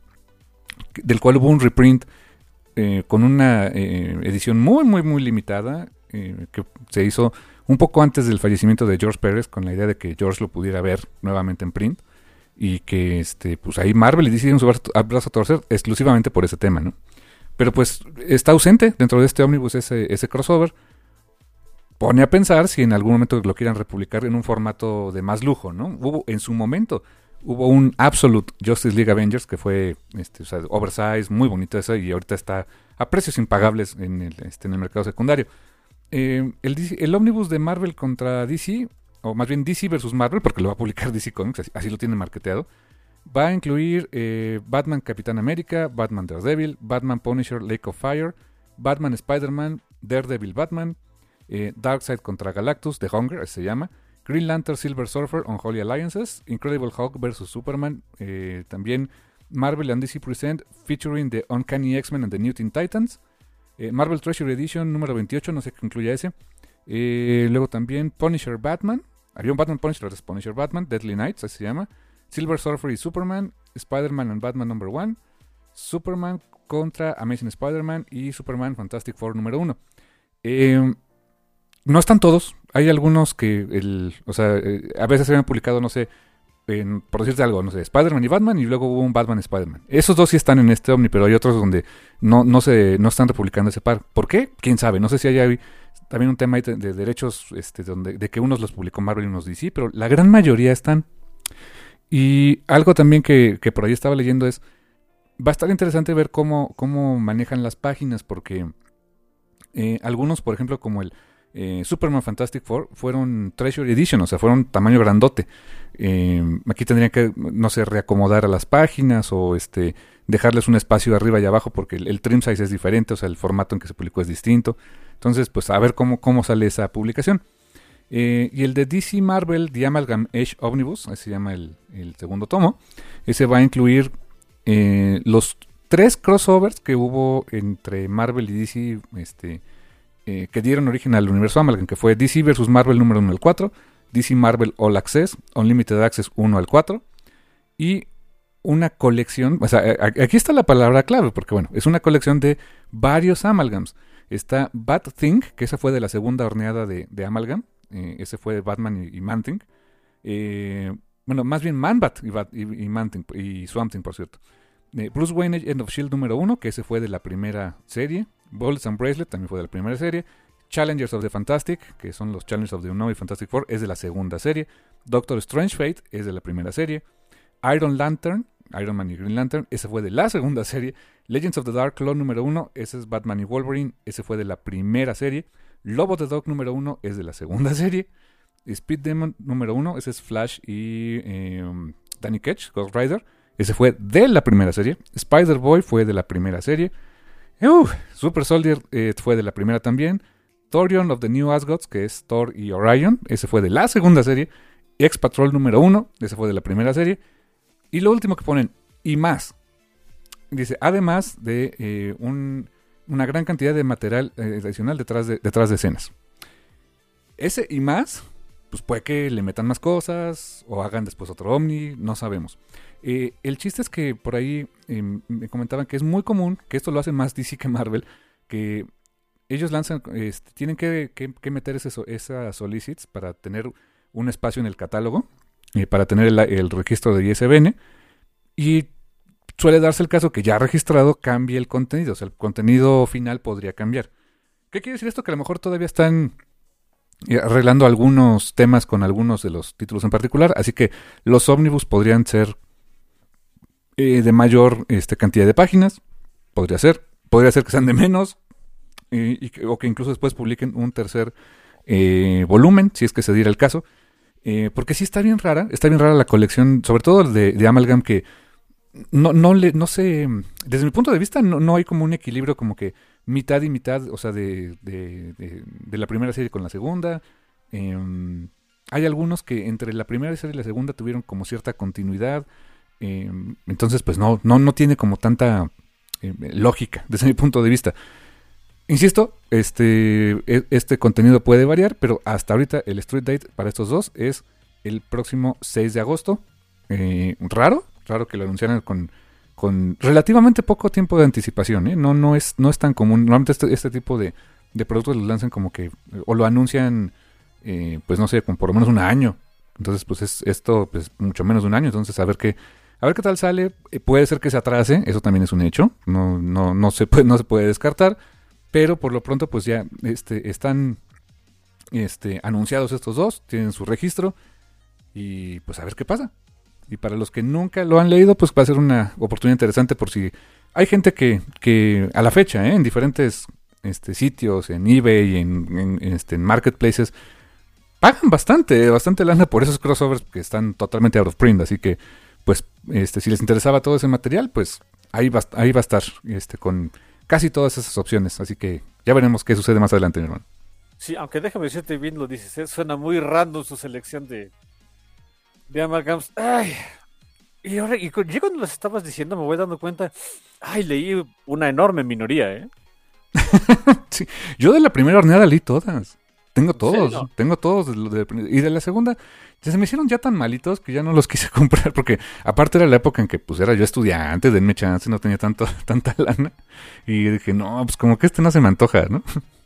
del cual hubo un reprint eh, con una eh, edición muy, muy, muy limitada, eh, que se hizo un poco antes del fallecimiento de George Pérez, con la idea de que George lo pudiera ver nuevamente en print, y que este pues ahí Marvel y D C dieron su brazo a torcer exclusivamente por ese tema, ¿no? Pero pues está ausente dentro de este ómnibus ese, ese crossover. Pone a pensar si en algún momento lo quieran republicar en un formato de más lujo, ¿no? Hubo en su momento... Hubo un Absolute Justice League Avengers que fue este, o sea, oversize, muy bonito eso, y ahorita está a precios impagables en el, este, en el mercado secundario. Eh, el, D C, el ómnibus de Marvel contra D C, o más bien D C versus Marvel, porque lo va a publicar D C Comics, así, así lo tienen marketeado, va a incluir eh, Batman Capitán América, Batman Daredevil, Batman Punisher Lake of Fire, Batman Spider-Man, Daredevil Batman, eh, Darkseid contra Galactus, The Hunger, así se llama, Green Lantern Silver Surfer Unholy Alliances, Incredible Hulk versus Superman, eh, también Marvel and D C Present featuring the Uncanny X-Men and the New Teen Titans, eh, Marvel Treasury Edition número veintiocho, no sé qué incluye ese, eh, luego también Punisher Batman, había un Batman Punisher, es Punisher Batman, Deadly Knights, así se llama, Silver Surfer y Superman, Spider-Man and Batman number one, Superman contra Amazing Spider-Man y Superman Fantastic Four número uno. Eh, No están todos, hay algunos que, el, o sea, eh, a veces se habían publicado, no sé, en, por decirte algo, no sé, Spider-Man y Batman, y luego hubo un Batman Spider-Man. Esos dos sí están en este Omni, pero hay otros donde no, no se no están republicando ese par. ¿Por qué? ¿Quién sabe? No sé si hay también un tema ahí de, de derechos, este, donde, de que unos los publicó Marvel y unos D C, pero la gran mayoría están. Y algo también que, que por ahí estaba leyendo es, va a estar interesante ver cómo, cómo manejan las páginas, porque eh, algunos, por ejemplo, como el Eh, Superman Fantastic Four fueron Treasury Edition, o sea, fueron tamaño grandote. Eh, aquí tendrían que, no sé, reacomodar a las páginas o este dejarles un espacio arriba y abajo porque el, el trim size es diferente, o sea, el formato en que se publicó es distinto. Entonces, pues a ver cómo, cómo sale esa publicación. Eh, y el de D C Marvel, The Amalgam Age Omnibus, así se llama el, el segundo tomo, ese va a incluir eh, los tres crossovers que hubo entre Marvel y D C, este... Eh, que dieron origen al universo Amalgam, que fue D C versus Marvel número uno al cuatro, D C Marvel All Access, Unlimited Access uno al cuatro, y una colección, o sea, aquí está la palabra clave, porque bueno, es una colección de varios Amalgams. Está Bat Thing, que esa fue de la segunda horneada de, de Amalgam, eh, ese fue Batman y, y Man Thing, eh, bueno, más bien Man-Bat y, Bat, y, y Man Thing, y Swamp Thing, por cierto. Eh, Bruce Wayne End of Shield número uno, que ese fue de la primera serie. Bullets and Bracelet también fue de la primera serie. Challengers of the Fantastic, que son los Challengers of the Unknown y Fantastic Four, es de la segunda serie. Doctor Strange Fate es de la primera serie. Iron Lantern, Iron Man y Green Lantern, ese fue de la segunda serie. Legends of the Dark Claw número uno, ese es Batman y Wolverine, ese fue de la primera serie. Lobo the Dog número uno es de la segunda serie. Speed Demon número uno, ese es Flash y eh, Danny Ketch, Ghost Rider. Ese fue de la primera serie. Spider-Boy fue de la primera serie. Uh, Super Soldier eh, fue de la primera también. Thorion of the New Asgods, que es Thor y Orion, ese fue de la segunda serie. X-Patrol número uno, ese fue de la primera serie. Y lo último que ponen, y más. Dice, además de eh, un, una gran cantidad de material eh, adicional detrás de, detrás de escenas. Ese y más, pues puede que le metan más cosas o hagan después otro Omni, no sabemos. Eh, el chiste es que por ahí eh, me comentaban que es muy común, que esto lo hace más D C que Marvel, que ellos lanzan, este, tienen que, que, que meter ese, esas solicits para tener un espacio en el catálogo, eh, para tener el, el registro de I S B N, y suele darse el caso que ya registrado cambie el contenido, o sea, el contenido final podría cambiar. ¿Qué quiere decir esto? Que a lo mejor todavía están arreglando algunos temas con algunos de los títulos en particular, así que los ómnibus podrían ser eh, de mayor este, cantidad de páginas, podría ser, podría ser que sean de menos, eh, y que, o que incluso después publiquen un tercer eh, volumen, si es que se diera el caso, eh, porque sí está bien rara, está bien rara la colección, sobre todo de, de Amalgam, que no, no le, no sé, desde mi punto de vista no, no hay como un equilibrio como que mitad y mitad, o sea, de, de, de, de la primera serie con la segunda. Eh, hay algunos que entre la primera serie y la segunda tuvieron como cierta continuidad. Eh, entonces, pues no, no, no tiene como tanta eh, lógica desde mi punto de vista. Insisto, este, este contenido puede variar, pero hasta ahorita el Street Date para estos dos es el próximo seis de agosto. Eh, raro, raro que lo anunciaran con... con relativamente poco tiempo de anticipación, ¿eh? No, no, es, no es tan común. Normalmente este, este tipo de, de productos los lanzan como que, o lo anuncian, eh, pues no sé, con por lo menos un año. Entonces, pues es esto, pues mucho menos de un año. Entonces, a ver qué, a ver qué tal sale. Eh, puede ser que se atrase, eso también es un hecho. No, no, no se puede, no se puede descartar. Pero por lo pronto, pues ya este, están este, anunciados estos dos, tienen su registro y pues a ver qué pasa. Y para los que nunca lo han leído, pues va a ser una oportunidad interesante por si hay gente que, que a la fecha, ¿eh? En diferentes este, sitios, en eBay, en, en, este, en marketplaces, pagan bastante, bastante lana por esos crossovers que están totalmente out of print. Así que, pues, este, si les interesaba todo ese material, pues ahí va, ahí va a estar este, con casi todas esas opciones. Así que ya veremos qué sucede más adelante, mi hermano. Sí, aunque déjame decirte bien, lo dices, ¿eh? Suena muy random su selección de... de Amalgams. Ay, y ahora, y yo cuando los estabas diciendo me voy dando cuenta, ay, leí una enorme minoría, ¿eh? Sí, yo de la primera horneada leí todas. Tengo todos, ¿serio? tengo todos. De, de, y de la segunda, ya se me hicieron ya tan malitos que ya no los quise comprar, porque aparte era la época en que pues era yo estudiante, denme chance, no tenía tanto, tanta lana. Y dije, no, pues como que este no se me antoja, ¿no?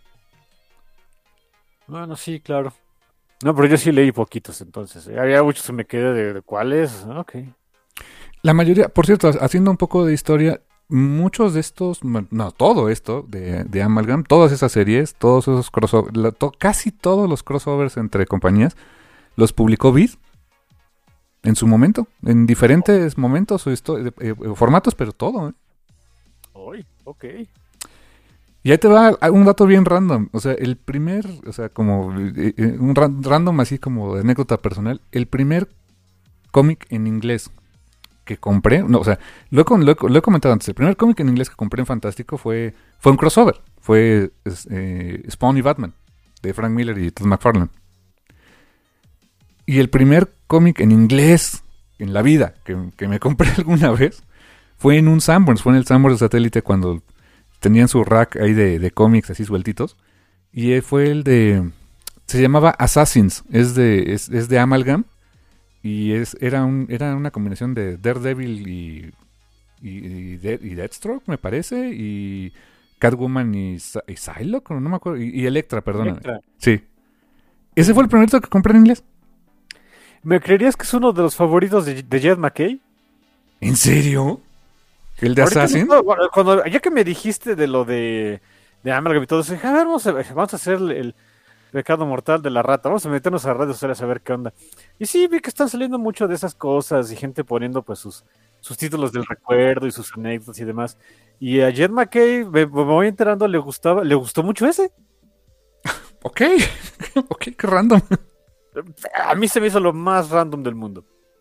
Bueno, sí, claro. No, pero yo sí leí poquitos entonces. ¿eh? Había muchos que me quedé de, de cuáles. Ok. La mayoría, por cierto, haciendo un poco de historia, muchos de estos, no, todo esto de, de Amalgam, todas esas series, todos esos crossovers, la, to, casi todos los crossovers entre compañías, los publicó Vid en su momento, en diferentes momentos o eh, eh, formatos, pero todo. ¿eh? Uy, ok. Y ahí te va un dato bien random. O sea, el primer, o sea, como eh, un ran, random así como de anécdota personal, el primer cómic en inglés que compré, no, o sea, lo he, lo, he, lo he comentado antes, el primer cómic en inglés que compré en Fantástico fue, fue un crossover, fue eh, Spawn y Batman, de Frank Miller y Todd McFarlane. Y el primer cómic en inglés en la vida que, que me compré alguna vez fue en un Sanborns, fue en el Sanborns de Satélite cuando tenían su rack ahí de, de cómics así sueltitos. Y fue el de, se llamaba Assassins, es de, es, es de Amalgam. Y es, era, un, era una combinación de Daredevil y, y, y, de, y Deathstroke, me parece, y Catwoman y, y Psylocke, no me acuerdo, y, y Elektra, perdóname. Electra. Sí. Ese fue el primerito que compré en inglés. ¿Me creerías que es uno de los favoritos de, de Jed McKay? ¿En serio? ¿El de Ahorita Assassin? No, cuando, ya que me dijiste de lo de, de Amalgam y todo eso, dije, a ver, vamos a, vamos a hacer el... el Pecado Mortal de la Rata. Vamos a meternos a redes sociales a ver qué onda. Y sí, vi que están saliendo mucho de esas cosas y gente poniendo pues sus, sus títulos del recuerdo y sus anécdotas y demás. Y a Jed McKay, me, me voy enterando, le gustaba, le gustó mucho ese. Ok, ok, qué random. A mí se me hizo lo más random del mundo.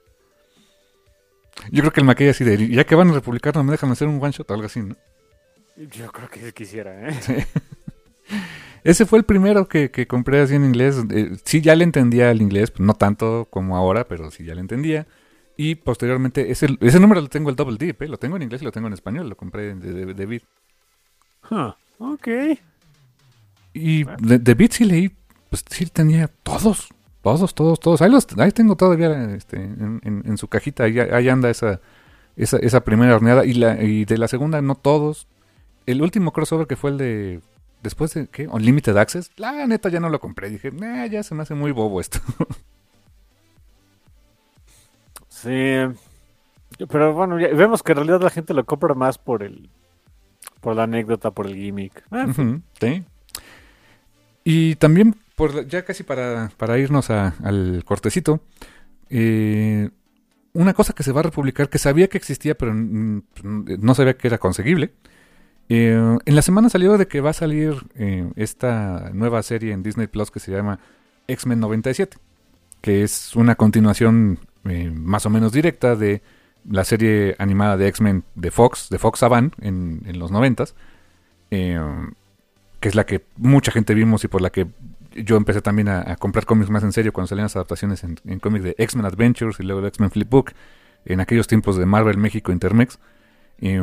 Yo creo que el Mackey así de, ya que van a republicar, no me dejan hacer un one shot o algo así, ¿no? Yo creo que sí quisiera, ¿eh? Sí. Ese fue el primero que, que compré así en inglés. Eh, sí, ya le entendía el inglés, no tanto como ahora, pero sí ya le entendía. Y posteriormente, ese, ese número lo tengo el Double Dip, ¿eh? Lo tengo en inglés y lo tengo en español, lo compré de, de, de Beat. Huh, ok. Y de, de Beat sí leí, pues sí tenía todos, todos, todos, todos. Ahí, los, ahí tengo todavía este, en, en, en su cajita, ahí, ahí anda esa, esa, esa primera horneada. Y, la, y de la segunda, no todos. El último crossover que fue el de... Después de, ¿qué? Unlimited Access. La neta ya no lo compré. Dije, nah, ya se me hace muy bobo esto. Sí. Pero bueno, ya vemos que en realidad la gente lo compra más por el... Por la anécdota, por el gimmick. Ah, Uh-huh, sí. Y también, por, ya casi para, para irnos a, al cortecito, eh, una cosa que se va a republicar, que sabía que existía, pero mm, no sabía que era conseguible. Eh, en la semana salió de que va a salir eh, esta nueva serie en Disney Plus que se llama X-Men noventa y siete, que es una continuación eh, más o menos directa de la serie animada de X-Men de Fox, de Fox Saban en, en los noventas, eh, que es la que mucha gente vimos y por la que yo empecé también a, a comprar cómics más en serio cuando salían las adaptaciones en, en cómics de X-Men Adventures y luego de X-Men Flipbook, en aquellos tiempos de Marvel México Intermex. Eh,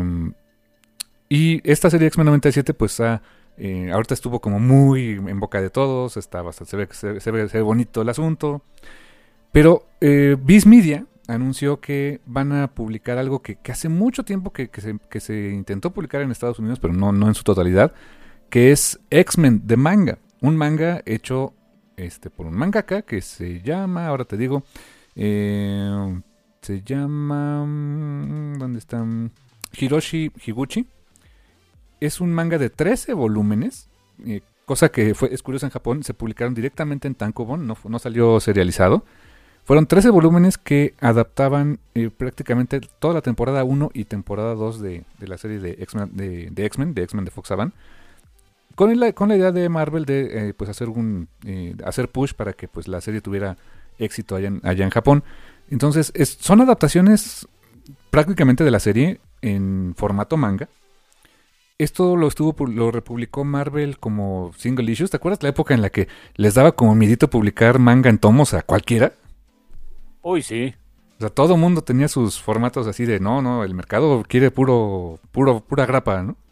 Y esta serie X-Men noventa y siete, pues ah, eh, ahorita estuvo como muy en boca de todos, está bastante, se, ve, se, se, ve, se ve bonito el asunto. Pero eh, Viz Media anunció que van a publicar algo que, que hace mucho tiempo que, que, se, que se intentó publicar en Estados Unidos, pero no, no en su totalidad, que es X-Men de manga. Un manga hecho este, por un mangaka que se llama, ahora te digo, eh, se llama... ¿Dónde está? Hiroshi Higuchi. Es un manga de trece volúmenes, eh, cosa que fue, es curiosa en Japón, se publicaron directamente en Tankobon, no, no salió serializado. Fueron trece volúmenes que adaptaban eh, prácticamente toda la temporada uno y temporada dos de, de la serie de X-Men de, de X-Men, de X-Men de Fox Saban, con la, con la idea de Marvel de eh, pues hacer un eh, hacer push para que pues la serie tuviera éxito allá en, allá en Japón. Entonces es, son adaptaciones prácticamente de la serie en formato manga. Esto lo estuvo lo republicó Marvel como single issues. ¿Te acuerdas la época en la que les daba como miedito publicar manga en tomos a cualquiera? Uy, sí. O sea, todo mundo tenía sus formatos así de no, no, el mercado quiere puro, puro, pura grapa, ¿no?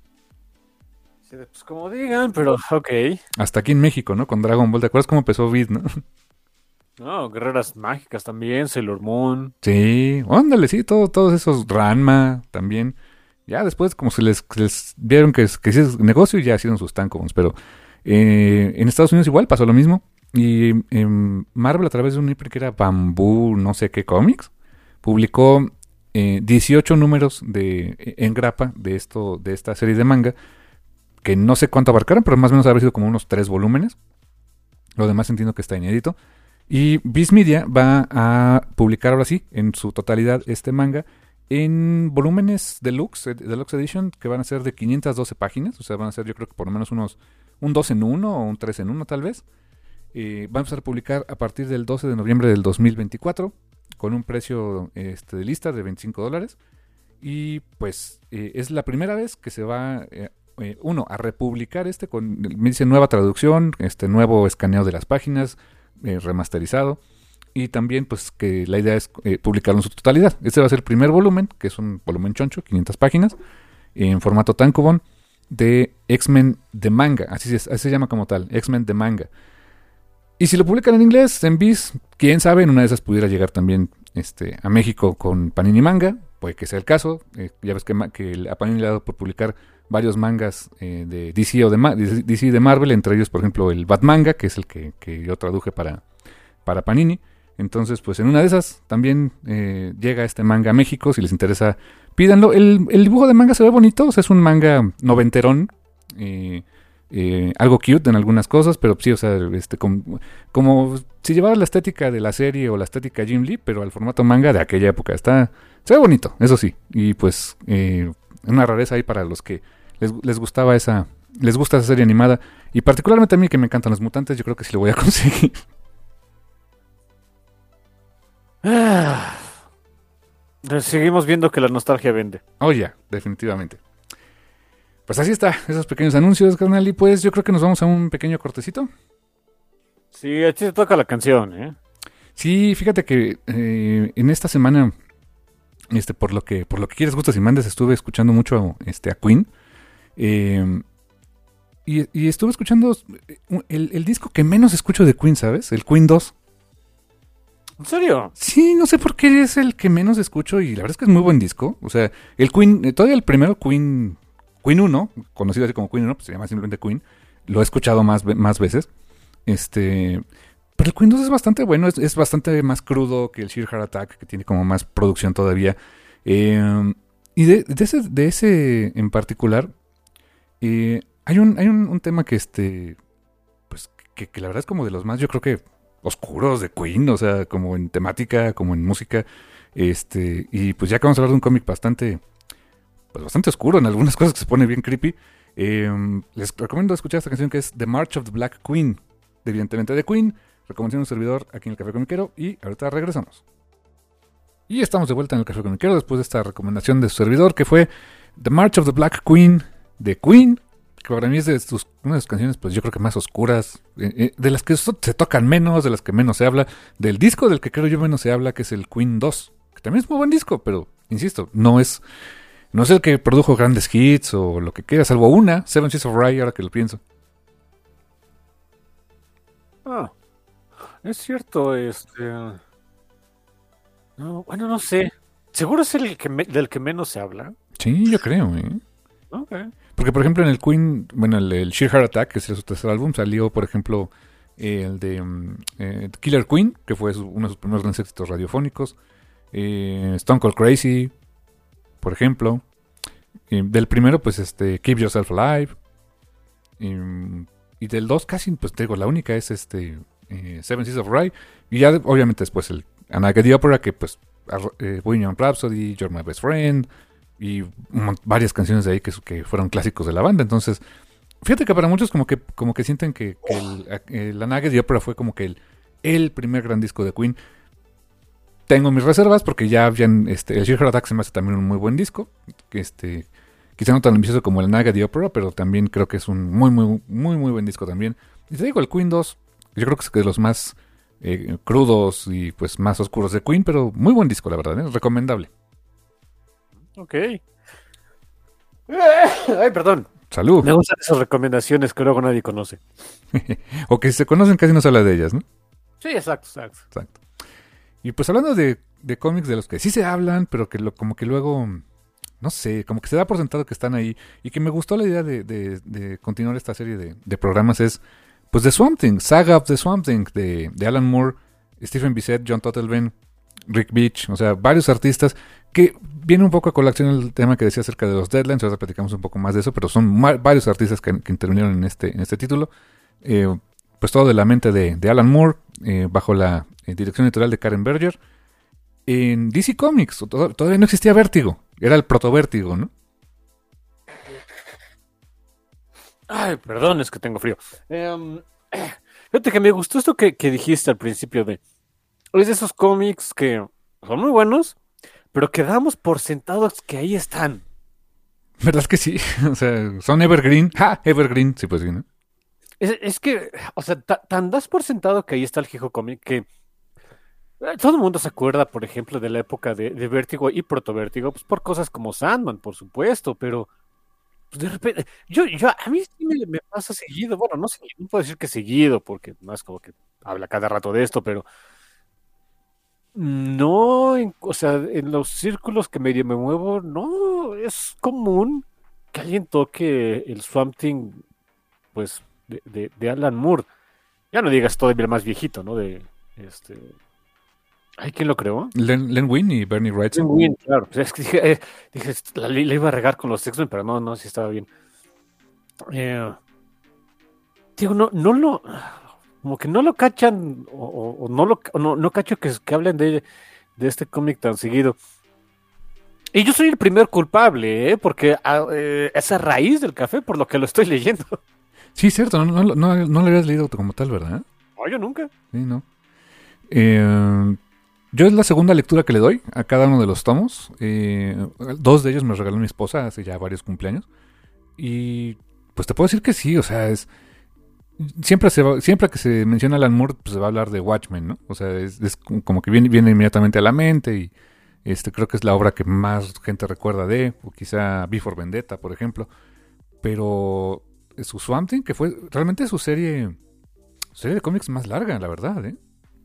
Sí, pues como digan, pero ok. Hasta aquí en México, ¿no? Con Dragon Ball. ¿Te acuerdas cómo empezó Vid, no? No, Guerreras Mágicas también, Sailor Moon. Sí, ándale, sí, todo, todos esos Ranma también. Ya después, como se les, les vieron que, que sí es negocio, ya hicieron sus tankobons. Pero eh, en Estados Unidos igual pasó lo mismo. Y eh, Marvel, a través de un I P que era Bamboo, no sé qué cómics, publicó eh, dieciocho números de, en grapa de, esto, de esta serie de manga, que no sé cuánto abarcaron, pero más o menos habrá sido como unos tres volúmenes. Lo demás entiendo que está inédito. Y Viz Media va a publicar ahora sí, en su totalidad, este manga en volúmenes deluxe, deluxe edition, que van a ser de quinientas doce páginas. O sea, van a ser yo creo que por lo menos unos un dos en uno o un tres en uno tal vez. Eh, va a empezar a publicar a partir del doce de noviembre del dos mil veinticuatro con un precio este, de lista de veinticinco dólares. Y pues eh, es la primera vez que se va, eh, eh, uno, a republicar este con, me dice, nueva traducción, este nuevo escaneo de las páginas, eh, remasterizado. Y también pues que la idea es eh, publicarlo en su totalidad. Este va a ser el primer volumen, que es un volumen choncho, quinientas páginas, en formato tankobon, de X-Men de manga. Así se, así se llama como tal, X-Men de manga. Y si lo publican en inglés, en Viz, quién sabe, en una de esas pudiera llegar también este, a México con Panini Manga, puede que sea el caso. Eh, ya ves que, que a Panini le ha dado por publicar varios mangas eh, de D C o de, Ma- de D C y de Marvel, entre ellos, por ejemplo, el Batmanga, que es el que, que yo traduje para, para Panini. Entonces, pues en una de esas también eh, llega este manga a México. Si les interesa, pídanlo. El, el dibujo de manga se ve bonito, o sea, es un manga noventerón, eh, eh, algo cute en algunas cosas, pero sí, o sea, este, como, como si llevara la estética de la serie o la estética Jim Lee, pero al formato manga de aquella época. Está, se ve bonito, eso sí. Y pues eh, una rareza ahí para los que les, les gustaba esa, les gusta esa serie animada. Y particularmente a mí que me encantan los mutantes, yo creo que sí lo voy a conseguir. Ah, seguimos viendo que la nostalgia vende. Oh, ya, definitivamente. Pues así está, esos pequeños anuncios, carnal. Y pues yo creo que nos vamos a un pequeño cortecito. Sí, a ti te toca la canción, ¿eh? Sí, fíjate que eh, en esta semana, este, por lo que, por lo que quieres, gustas y mandes, estuve escuchando mucho este, a Queen. Eh, y, y estuve escuchando el, el disco que menos escucho de Queen, ¿sabes? El Queen dos. ¿En serio? Sí, no sé por qué es el que menos escucho y la verdad es que es muy buen disco. O sea, el Queen, eh, todavía el primero Queen, Queen uno, conocido así como Queen uno, pues se llama simplemente Queen. Lo he escuchado más, más veces. Este, pero el Queen dos es bastante bueno, es, es bastante más crudo que el Sheer Heart Attack, que tiene como más producción todavía. Eh, y de, de, ese, de ese en particular, eh, hay un, hay un, un tema que este, pues, que, que la verdad es como de los más, yo creo que oscuros de Queen, o sea, como en temática, como en música, este, y pues ya que vamos a hablar de un cómic bastante, pues bastante oscuro en algunas cosas que se pone bien creepy, eh, les recomiendo escuchar esta canción que es The March of the Black Queen, evidentemente de Queen, recomendación de un servidor aquí en el Café Comiquero, y ahorita regresamos. Y estamos de vuelta en el Café Comiquero después de esta recomendación de su servidor, que fue The March of the Black Queen de Queen, que para mí es de sus, una de sus canciones, pues yo creo que más oscuras, eh, eh, de las que so, se tocan menos, de las que menos se habla, del disco del que creo yo menos se habla, que es el Queen dos, que también es muy buen disco, pero insisto, no es, no es el que produjo grandes hits o lo que quiera, salvo una, Seven Seas of Rhye, ahora que lo pienso. Ah, es cierto, este... No, bueno, no sé. ¿Seguro es el que me- del que menos se habla? Sí, yo creo, ¿eh? Ok. Porque, por ejemplo, en el Queen, bueno, el, el Sheer Heart Attack, que es su tercer álbum, salió, por ejemplo, eh, el de um, eh, Killer Queen, que fue su, uno de sus primeros grandes éxitos radiofónicos. Eh, Stone Cold Crazy, por ejemplo. Eh, del primero, pues, este Keep Yourself Alive. Eh, y del dos, casi, pues, te digo, la única es este eh, Seven Seas of Rhye. Y ya, obviamente, después el Anaga the Opera, que, pues, eh, Bohemian Rhapsody, You're My Best Friend... y um, varias canciones de ahí que, que fueron clásicos de la banda. Entonces, fíjate que para muchos como que como que sienten que, que el, el Anaga the Opera fue como que el, el primer gran disco de Queen. Tengo mis reservas porque ya habían, este, el Sheer Heart Attack se me hace también un muy buen disco, que este, quizá no tan ambicioso como el Anaga the Opera, pero también creo que es un muy muy muy muy buen disco también. Y te digo, el Queen dos, yo creo que es de los más eh, crudos y pues más oscuros de Queen, pero muy buen disco, la verdad, ¿eh? Recomendable. Ok. Ay, perdón. Salud. Me gustan esas recomendaciones que luego nadie conoce. O que si se conocen casi no se habla de ellas, ¿no? Sí, exacto, exacto. Exacto. Y pues hablando de, de cómics de los que sí se hablan, pero que lo, como que luego, no sé, como que se da por sentado que están ahí. Y que me gustó la idea de, de, de continuar esta serie de, de programas es, pues The Swamp Thing, Saga of the Swamp Thing, de, de Alan Moore, Stephen Bissett, John Totleben, Rick Beach, o sea, varios artistas que viene un poco a colación el tema que decía acerca de los deadlines, ahora platicamos un poco más de eso, pero son ma- varios artistas que, que intervinieron en este, en este título. Eh, pues todo de la mente de, de Alan Moore, eh, bajo la eh, dirección editorial de Karen Berger. En D C Comics, to- todavía no existía Vértigo, era el proto-Vértigo, ¿no? Ay, perdón, es que tengo frío. Em, fíjate que me gustó esto que, que dijiste al principio de... Es de esos cómics que son muy buenos, pero que damos por sentados que ahí están. ¿Verdad que sí? O sea, son Evergreen. ¡Ja! Evergreen, sí, pues sí, ¿no? Es, es que, o sea, ta- tan das por sentado que ahí está el Hijo Cómic que eh, todo el mundo se acuerda, por ejemplo, de la época de, de Vértigo y Protovértigo, pues por cosas como Sandman, por supuesto, pero pues, de repente, yo, yo, a mí sí me, me pasa seguido, bueno, no seguido, no puedo decir que seguido, porque no es como que habla cada rato de esto, pero no, en- o sea, en los círculos que medio me muevo, no es común que alguien toque el Swamp Thing, pues, de, de, de Alan Moore. Ya no digas todavía el más viejito, ¿no? De este. Ay, ¿quién lo creó? Len, Len Wein y Bernie Jim Wrightson. Wynn, claro. O sea, es que dije, eh, dije, la, la iba a regar con los X-Men, pero no, no, sí estaba bien. Eh, digo, no, no lo. Como que no lo cachan, o, o- o no lo o no, no cacho que, que hablen de, de este cómic tan seguido. Y yo soy el primer culpable, ¿eh? Porque a, eh, es a raíz del café por lo que lo estoy leyendo. Sí, cierto, no, no, no, no lo habías leído como tal, ¿verdad? No, yo nunca. Sí, no. Eh, yo es la segunda lectura que le doy a cada uno de los tomos. Eh, dos de ellos me regaló mi esposa hace ya varios cumpleaños. Y pues te puedo decir que sí, o sea, es... Siempre, se va, siempre que se menciona Alan Moore, pues se va a hablar de Watchmen, ¿no? O sea, es, es como que viene, viene inmediatamente a la mente y este creo que es la obra que más gente recuerda de, o quizá V for Vendetta, por ejemplo. Pero su Swamp Thing, que fue realmente su serie, su serie de cómics más larga, la verdad, ¿eh?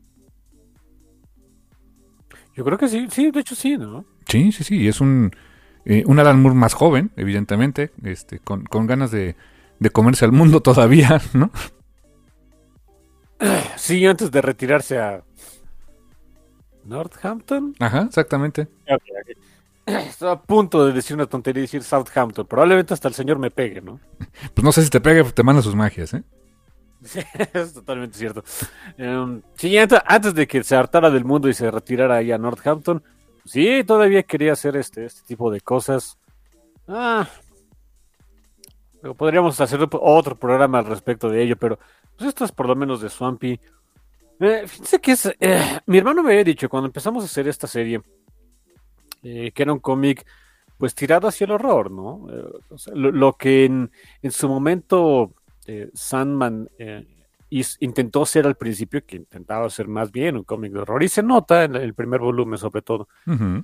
Yo creo que sí, sí, de hecho sí, ¿no? Sí, sí, sí, y es un, eh, un Alan Moore más joven, evidentemente, este, con, con ganas de, de comerse al mundo todavía, ¿no? Sí, antes de retirarse a Northampton. Ajá, exactamente. Ok, ok. Estaba a punto de decir una tontería y decir Southampton. Probablemente hasta el señor me pegue, ¿no? Pues no sé si te pega, te manda sus magias, ¿eh? Sí, es totalmente cierto. Um, sí, antes, antes de que se hartara del mundo y se retirara ahí a Northampton, sí, todavía quería hacer este, este tipo de cosas. Ah, pero podríamos hacer otro programa al respecto de ello, pero pues esto es por lo menos de Swampy. Eh, fíjense que es. Eh, mi hermano me había dicho cuando empezamos a hacer esta serie eh, que era un cómic pues tirado hacia el horror, ¿no? Eh, o sea, lo, lo que en, en su momento eh, Sandman eh, is- intentó ser al principio, que intentaba ser más bien un cómic de horror, y se nota en el primer volumen sobre todo. Ujú.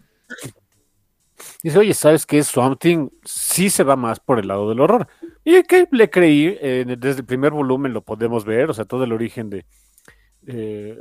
Dice, oye, ¿sabes qué? Swamp Thing sí se va más por el lado del horror. Y que le creí, eh, desde el primer volumen lo podemos ver, o sea, todo el origen de, eh,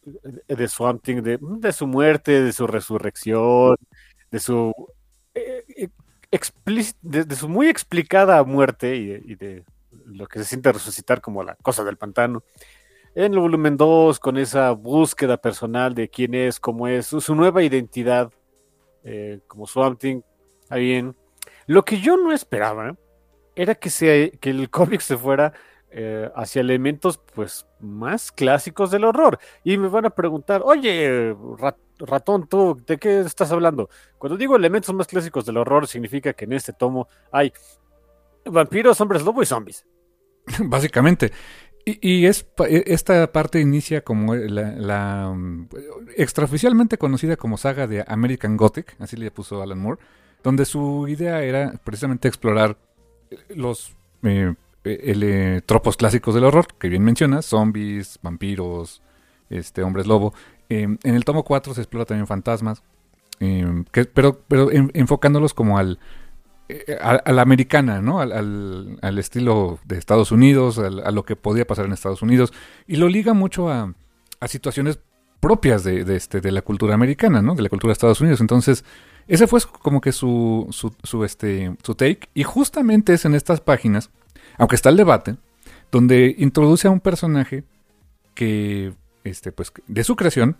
de Swamp Thing, de, de su muerte, de su resurrección, de su eh, eh, explíc- de, de su muy explicada muerte y de, y de lo que se siente resucitar como la cosa del pantano. En el volumen dos con esa búsqueda personal de quién es, cómo es, su, su nueva identidad eh, como Swamp Thing. Está bien. Lo que yo no esperaba era que, se, que el cómic se fuera eh, hacia elementos pues más clásicos del horror. Y me van a preguntar, oye, rat- ratón, ¿tú de qué estás hablando? Cuando digo elementos más clásicos del horror, significa que en este tomo hay vampiros, hombres lobo y zombies. Básicamente. Y, y es pa- e- esta parte inicia como la, la, um, extraoficialmente conocida como saga de American Gothic, así le puso Alan Moore, donde su idea era precisamente explorar los eh, el, eh, tropos clásicos del horror, que bien mencionas, zombies, vampiros, este, hombres lobo. Eh, en el tomo cuatro se explora también fantasmas, eh, que, pero, pero en- enfocándolos como al eh, a, a la americana, ¿no? Al, al, al estilo de Estados Unidos, al- a lo que podía pasar en Estados Unidos, y lo liga mucho a, a situaciones propias de, de, este, de la cultura americana, ¿no? De la cultura de Estados Unidos. Entonces, ese fue su- como que su, su, su, este, su take, y justamente es en estas páginas, aunque está el debate, donde introduce a un personaje que, este, pues, de su creación,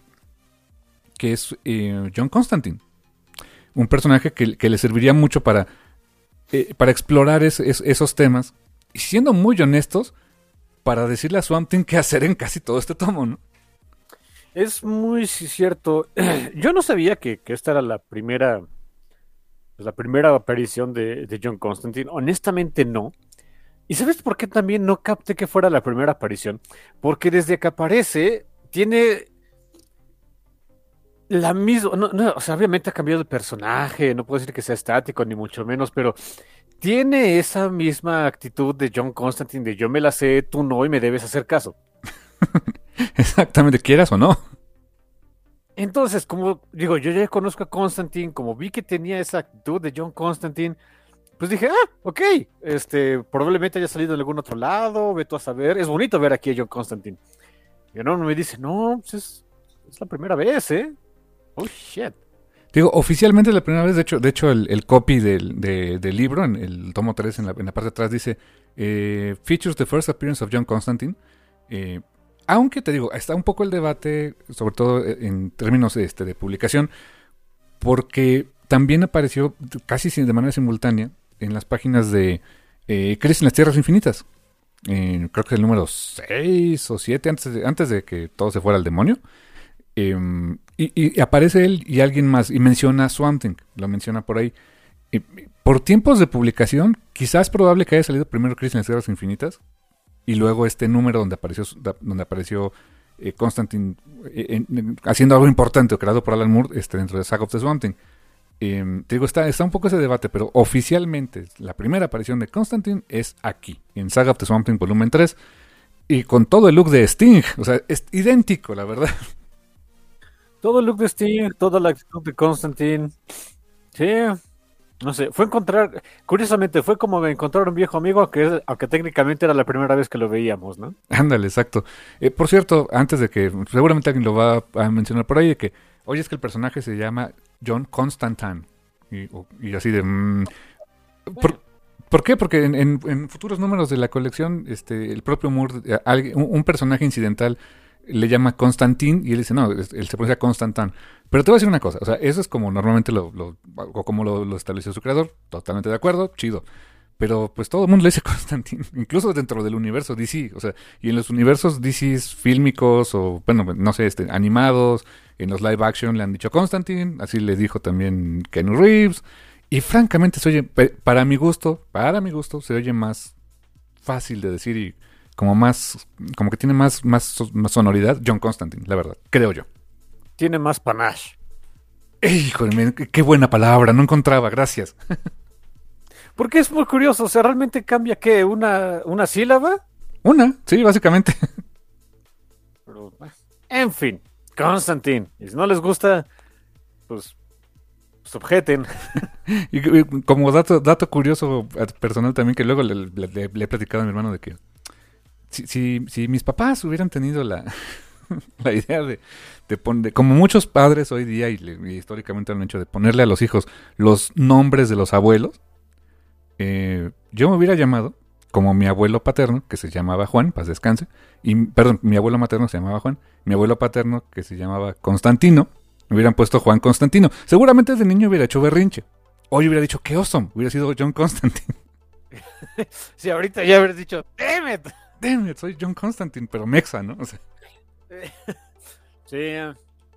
que es eh, John Constantine. Un personaje que, que le serviría mucho para eh, para explorar es- es- esos temas y siendo muy honestos para decirle a Swamp Thing qué hacer en casi todo este tomo, ¿no? Es muy sí, cierto. Yo no sabía que, que esta era la primera, la primera aparición de, de John Constantine. Honestamente no. ¿Y sabes por qué también no capté que fuera la primera aparición? Porque desde que aparece tiene la misma, no, no, o sea, obviamente ha cambiado de personaje, no puedo decir que sea estático ni mucho menos, pero tiene esa misma actitud de John Constantine de yo me la sé, tú no y me debes hacer caso. Exactamente, quieras o no. Entonces, como digo, yo ya conozco a Constantine, como vi que tenía esa actitud de John Constantine, pues dije, ah, ok, este, probablemente haya salido de algún otro lado, ve tú a saber, es bonito ver aquí a John Constantine. Y no, me dice, no, pues es, es la primera vez, ¿eh? Oh, shit. Digo, oficialmente es la primera vez, de hecho, de hecho el, el copy del, de- del libro, en el tomo tres, en la, en la parte de atrás, dice eh, Features the first appearance of John Constantine. Eh, aunque te digo, está un poco el debate, sobre todo eh, en términos este, de publicación, porque también apareció casi sin- de manera simultánea en las páginas de eh, Crisis en las Tierras Infinitas. Eh, creo que es el número seis o siete, antes de, antes de que todo se fuera al demonio. Eh, y, y aparece él y alguien más y menciona Swamp Thing, lo menciona por ahí. Eh, por tiempos de publicación, quizás es probable que haya salido primero Crisis en las Guerras Infinitas y luego este número donde apareció, donde apareció eh, Constantine eh, en, haciendo algo importante o creado por Alan Moore este, dentro de Saga of the Swamp Thing. Eh, te digo, está, está un poco ese debate, pero oficialmente la primera aparición de Constantine es aquí, en Saga of the Swamp Thing volumen tres, y con todo el look de Sting, o sea, es idéntico, la verdad. Todo el look de Sting, toda la actitud de Constantine. Sí, no sé, fue encontrar, curiosamente, fue como encontrar un viejo amigo, que aunque técnicamente era la primera vez que lo veíamos, ¿no? Ándale, exacto. Eh, por cierto, antes de que, seguramente alguien lo va a mencionar por ahí, de que, oye, es que el personaje se llama John Constantine. Y, y así de... Mmm, ¿por, ¿por qué? Porque en, en, en futuros números de la colección, este, el propio Moore, eh, alguien, un, un personaje incidental le llama Constantine y él dice, no, él se pronuncia Constantin. Pero te voy a decir una cosa, o sea, eso es como normalmente lo, lo o como lo, lo estableció su creador, totalmente de acuerdo, chido. Pero pues todo el mundo le dice Constantine, incluso dentro del universo D C, o sea, y en los universos D C fílmicos o, bueno, no sé, este, animados, en los live action le han dicho Constantine, así le dijo también Keanu Reeves, y francamente se oye, para mi gusto, para mi gusto, se oye más fácil de decir y como más, como que tiene más, más, más sonoridad John Constantine, la verdad, creo yo. Tiene más panache. Híjole, qué buena palabra, no encontraba, gracias. Porque es muy curioso, o sea, ¿realmente cambia qué? ¿Una, una sílaba? Una, sí, básicamente. Pero, en fin, Constantine. Y si no les gusta, pues, pues objeten. Y, y como dato, dato curioso personal también, que luego le, le, le he platicado a mi hermano de que si, si, si mis papás hubieran tenido la, la idea de, de poner, como muchos padres hoy día y, le, y históricamente han hecho, de ponerle a los hijos los nombres de los abuelos, eh, yo me hubiera llamado como mi abuelo paterno, que se llamaba Juan, paz descanse, y perdón, mi abuelo materno se llamaba Juan, mi abuelo paterno, que se llamaba Constantino, me hubieran puesto Juan Constantino. Seguramente de niño hubiera hecho berrinche. Hoy hubiera dicho, qué awesome, hubiera sido John Constantine. Sí, ahorita ya habrías dicho, damn it. Damn it, soy John Constantine, pero mexa, ¿no? O sea. Sí. Eh.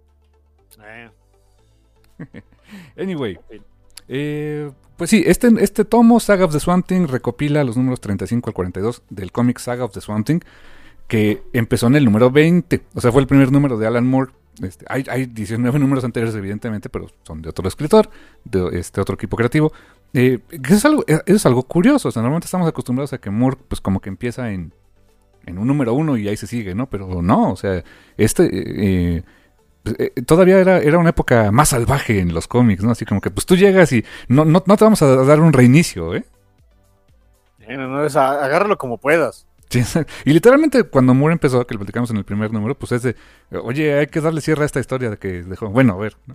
Anyway. Eh, pues sí, este, este tomo, Saga of the Swamp Thing, recopila los números treinta y cinco al cuarenta y dos del cómic Saga of the Swamp Thing, que empezó en el número veinte. O sea, fue el primer número de Alan Moore. Este, hay, hay diecinueve números anteriores, evidentemente, pero son de otro escritor, de este otro equipo creativo. Eh, eso, es algo, eso es algo curioso. O sea, normalmente estamos acostumbrados a que Moore, pues como que empieza en, en un número uno y ahí se sigue, ¿no? Pero no, o sea, este... Eh, Eh, todavía era, era una época más salvaje en los cómics, ¿no? Así como que pues tú llegas y no, no, no te vamos a dar un reinicio, ¿eh? No, no, es a, agárralo como puedas. Sí, y literalmente cuando Moore empezó, que lo platicamos en el primer número, pues es de, oye, hay que darle cierre a esta historia de que dejó, bueno, a ver, ¿no?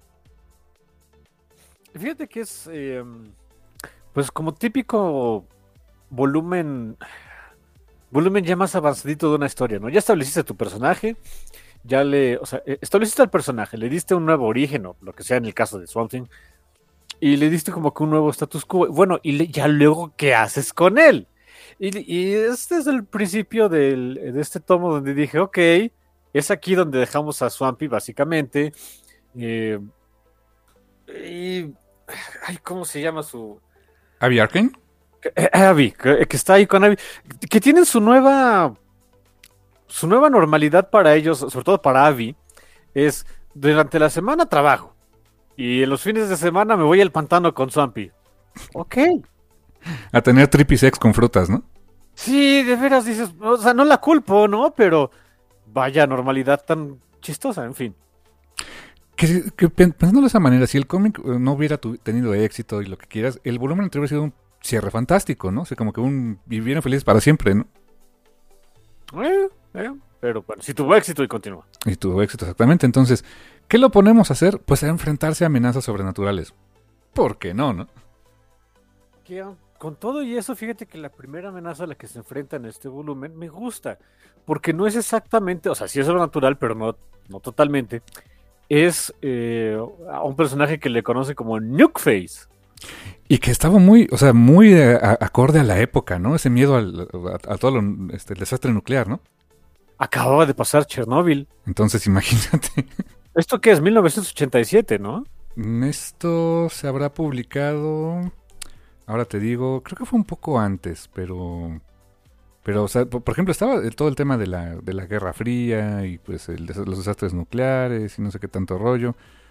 Fíjate que es, eh, pues como típico volumen, volumen ya más avanzadito de una historia, ¿no? Ya estableciste tu personaje, ya le, o sea, estableciste al personaje, le diste un nuevo origen, o lo que sea en el caso de Swamp Thing, y le diste como que un nuevo status quo. Bueno, y le, ya luego, ¿qué haces con él? Y, y este es el principio del, de este tomo donde dije, ok, es aquí donde dejamos a Swampy, básicamente. Eh, y, ay, ¿cómo se llama su...? ¿Abby Arkane? Eh, Abby, que, que está ahí con Abby, que tienen su nueva... Su nueva normalidad para ellos, sobre todo para Abby, es durante la semana trabajo y en los fines de semana me voy al pantano con Swampy. Ok. A tener trippy sex con frutas, ¿no? Sí, de veras dices, o sea, no la culpo, ¿no? Pero vaya normalidad tan chistosa, en fin. Que, que pensándolo de esa manera, si el cómic no hubiera tu, tenido éxito y lo que quieras, el volumen anterior hubiera sido un cierre fantástico, ¿no? O sea, como que un vivieron felices para siempre, ¿no? Eh, eh, pero bueno, si tuvo éxito y continúa. Y tuvo éxito, exactamente. Entonces, ¿qué lo ponemos a hacer? Pues a enfrentarse a amenazas sobrenaturales. ¿Por qué no, no? Que, con todo y eso, fíjate que la primera amenaza a la que se enfrenta en este volumen me gusta. Porque no es exactamente, o sea, sí es sobrenatural, pero no, no totalmente. Es eh, a un personaje que le conoce como Nukeface. Y que estaba muy, o sea, muy a, a, acorde a la época, ¿no? Ese miedo al, a, a todo lo, este, el desastre nuclear, ¿no? acababa de pasar Chernóbil. Entonces, imagínate. ¿Esto qué es? mil novecientos ochenta y siete, ¿no? Esto se habrá publicado, ahora te digo, creo que fue un poco antes, pero... Pero, o sea, por, por ejemplo, estaba el- todo el tema de la, de la Guerra Fría y pues el desa- los desastres nucleares y no sé qué tanto rollo.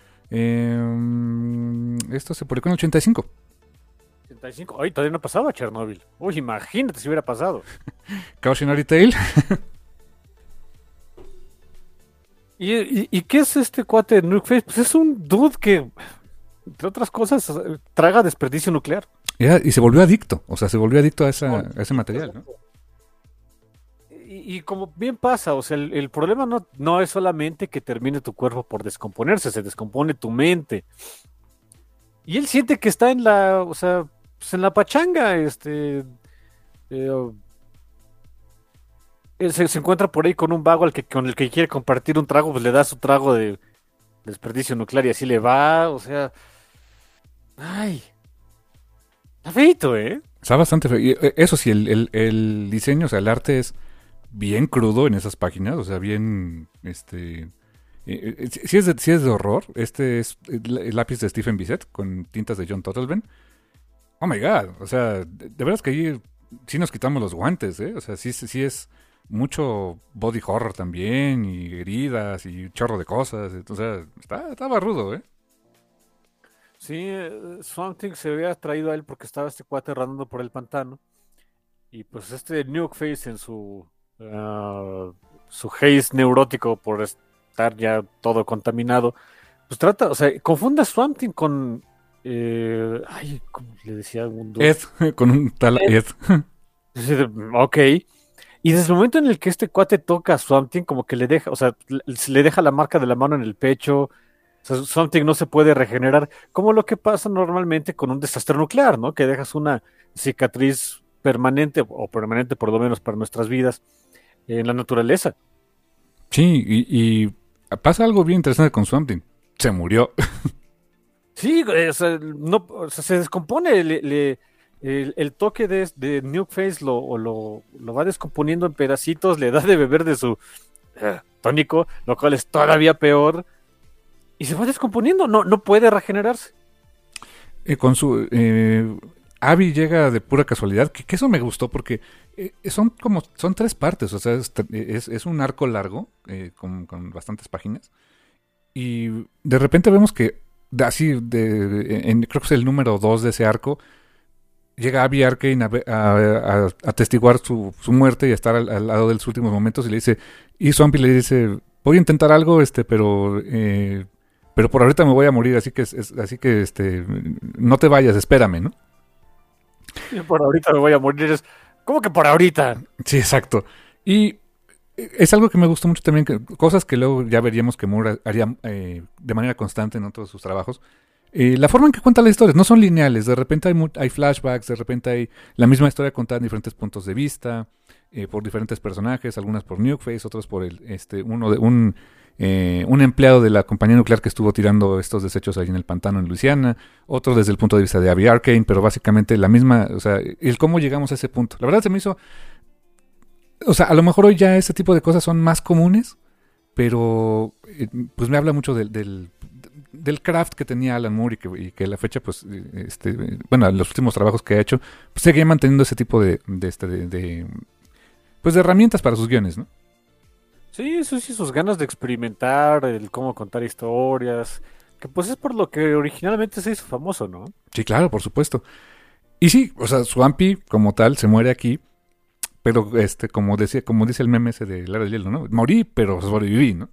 Eh, esto se publicó en el ochenta y cinco. ochenta y cinco. Ay, todavía no pasaba Chernóbil. Uy, imagínate si hubiera pasado. Cautionary Tale. ¿Y, y, y qué es este cuate de Nukeface? Pues es un dude que, entre otras cosas, eh, traga desperdicio nuclear. Era- y se volvió adicto, o sea, se volvió adicto a, esa, a ese material, ¿no? Y, y como bien pasa, o sea, el, el problema no, no es solamente que termine tu cuerpo por descomponerse, se descompone tu mente. Y él siente que está en la, o sea, pues en la pachanga, este, eh, él se, se encuentra por ahí con un vago al que, con el que quiere compartir un trago, pues le da su trago de desperdicio nuclear y así le va, o sea, ay, está feito, ¿eh? Está bastante feo. Y, eh, eso sí, el, el, el diseño, o sea, el arte es bien crudo en esas páginas, o sea, bien, este... eh, eh, si si es, de, si es de horror, este es el, el lápiz de Stephen Bissett con tintas de John Totleben. Oh my god, o sea, de, de veras que ahí sí nos quitamos los guantes, ¿eh? O sea, sí, sí sí es mucho body horror también, y heridas, y un chorro de cosas, o sea, está, estaba rudo, ¿eh? Sí, eh, Swamp Thing se había traído a él porque estaba este cuate errando por el pantano. Y pues este Nukeface en su ah, su haze neurótico por estar ya todo contaminado, pues trata, o sea, confunde a Swamp Thing con eh, ay, ¿cómo le decía un dude? Ed, con un tal Ed. Ed. Dice, ok. Y desde el momento en el que este cuate toca a Swamp Thing, como que le deja, o sea, le, le deja la marca de la mano en el pecho. O sea, Swamp Thing no se puede regenerar, como lo que pasa normalmente con un desastre nuclear, ¿no? Que dejas una cicatriz permanente, o permanente por lo menos para nuestras vidas, en la naturaleza. Sí, y, y pasa algo bien interesante con Swamp Thing. Se murió. Sí, o sea, no, o sea, se descompone, le- le- el, el toque de, de Nukeface lo, o lo, lo va descomponiendo en pedacitos, le da de beber de su eh, tónico, lo cual es todavía peor, y se va descomponiendo, no, no puede regenerarse. Eh, con su... Eh, Abby llega de pura casualidad, que, que eso me gustó porque eh, son como... Son tres partes, o sea, es, es, es un arco largo, eh, con, con bastantes páginas, y de repente vemos que de- así, de, en, creo que es el número dos de ese arco, llega Abby Arkane a, ve- a, a- a atestiguar su, su muerte y a estar al, al lado de los últimos momentos y le dice, y Zombie le dice, voy a intentar algo, este, pero eh, pero por ahorita me voy a morir, así que es- es- así que este no te vayas, espérame, ¿no? Y por ahorita me voy a morir, es, ¿cómo que por ahorita? Sí, exacto. Y es algo que me gustó mucho también, que, cosas que luego ya veríamos que Moore haría eh, de manera constante en otros de sus trabajos. Eh, la forma en que cuenta las historias no son lineales, de repente hay, mu- hay flashbacks, de repente hay la misma historia contada en diferentes puntos de vista, eh, por diferentes personajes, algunas por Nukeface, otros por el, este, uno de, un, eh, un empleado de la compañía nuclear que estuvo tirando estos desechos ahí en el pantano en Luisiana, otro desde el punto de vista de Abby Arkane, pero básicamente la misma, o sea, el cómo llegamos a ese punto. La verdad se me hizo, o sea, a lo mejor hoy ya este tipo de cosas son más comunes, pero eh, pues me habla mucho del, del, del craft que tenía Alan Moore y que, y que a la fecha, pues, eh, este, eh, bueno, los últimos trabajos que ha hecho, pues seguía manteniendo ese tipo de, de, este, de, de, pues, de herramientas para sus guiones, ¿no? Sí, eso sí, sus ganas de experimentar, el cómo contar historias, que pues es por lo que originalmente se hizo famoso, ¿no? Sí, claro, por supuesto. Y sí, o sea, Swampy como tal se muere aquí, pero este, como decía, como dice el meme ese de Lara del Hielo, ¿no? Morí, pero sobreviví, ¿no?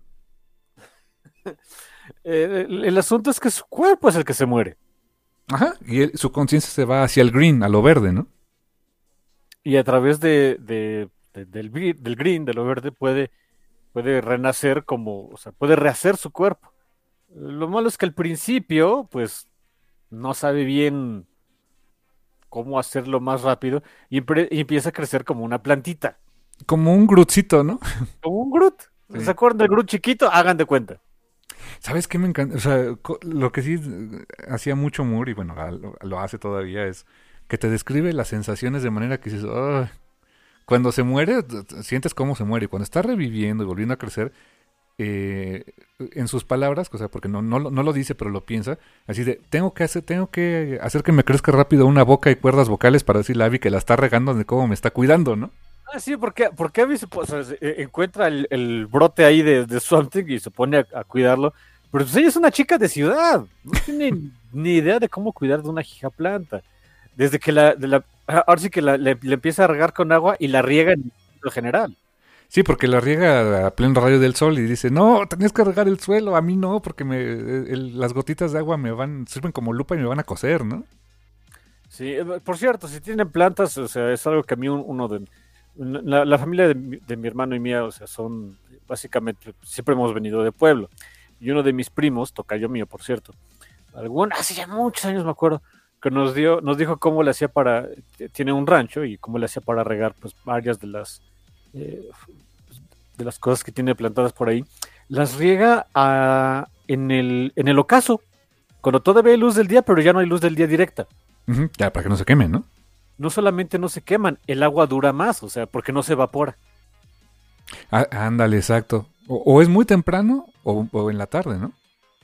Eh, el, el asunto es que su cuerpo es el que se muere. Ajá, y él- su conciencia se va hacia el green, a lo verde, ¿no? Y a través de, de- de- del, vi- del green, de lo verde, puede, puede renacer como, o sea, puede rehacer su cuerpo. Lo malo es que al principio, pues, no sabe bien cómo hacerlo más rápido y, empre- y empieza a crecer como una plantita, Como un Grootcito, ¿no? como un Groot. Sí. ¿Se acuerdan del Groot chiquito? Hagan de cuenta. ¿Sabes qué me encanta? O sea, co- lo que sí eh, hacía mucho Moore, y bueno, a- lo, lo hace todavía, es que te describe las sensaciones de manera que dices, "Ay", cuando se muere, sientes cómo se muere. Y cuando está reviviendo y volviendo a crecer, eh, en sus palabras, o sea, porque no, no, no lo dice, pero lo piensa, así de, tengo que hacer, tengo que hacer que me crezca rápido una boca y cuerdas vocales para decirle a Abby que la está regando de cómo me está cuidando, ¿no? Ah, sí, porque, porque Abby se, pues, se- encuentra el, el brote ahí de, de Swamp Thing y se pone a, a cuidarlo. Pero pues ella es una chica de ciudad, no tiene ni idea de cómo cuidar de una jijaplanta. Desde que la, de la ahora sí que la- le, le empieza a regar con agua y la riega en lo general. Sí, porque la riega a pleno rayo del sol y dice, no, tenías que regar el suelo, a mí no, porque me, el- las gotitas de agua me van, sirven como lupa y me van a coser, ¿no? Sí, eh, por cierto, si tienen plantas, o sea, es algo que a mí un- uno de... La, la familia de mi, de mi hermano y mía, o sea, son básicamente, siempre hemos venido de pueblo. Y uno de mis primos, tocayo mío, por cierto, algún, hace ya muchos años me acuerdo, que nos dio, nos dijo cómo le hacía para, tiene un rancho y cómo le hacía para regar, pues, varias de las, eh, de las cosas que tiene plantadas por ahí. Las riega a- en el, en el ocaso, cuando todavía hay luz del día, pero ya no hay luz del día directa. Ujú, ya, para que no se quemen, ¿no? No solamente no se queman, el agua dura más, o sea, porque no se evapora. Ah, ándale, exacto. O, o es muy temprano o, o en la tarde, ¿no?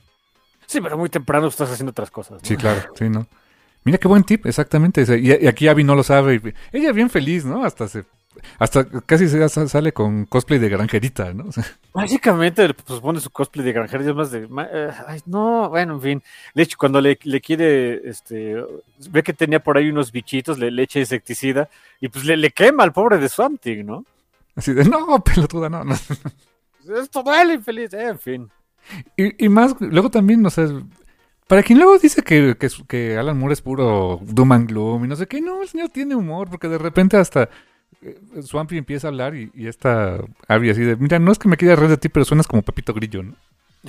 Sí, pero muy temprano estás haciendo otras cosas, ¿no? Sí, claro, sí, ¿no? Mira qué buen tip, exactamente. ese. Y, y aquí Abby no lo sabe. y- ella bien feliz, ¿no? Hasta se, hasta casi se sa- sale con cosplay de granjerita, ¿no? O sea, Básicamente, pues pone su cosplay de granjero y es más de... ma- eh, ay, no, bueno, en fin. De hecho, cuando le, le quiere, este... Ve que tenía por ahí unos bichitos, le, le echa insecticida y pues le, le quema al pobre de Swamp Thing, ¿no? así de, no, pelotuda, no, no. Esto duele, infeliz, eh, en fin. Y, y más, luego también, o sea, para quien luego dice que, que, su- que Alan Moore es puro doom and gloom y no sé qué, no, el señor tiene humor, porque de repente hasta eh, Swampy empieza a hablar y, y esta Abby así de, mira, no es que me quiera reír de ti, pero suenas como Pepito Grillo, ¿no?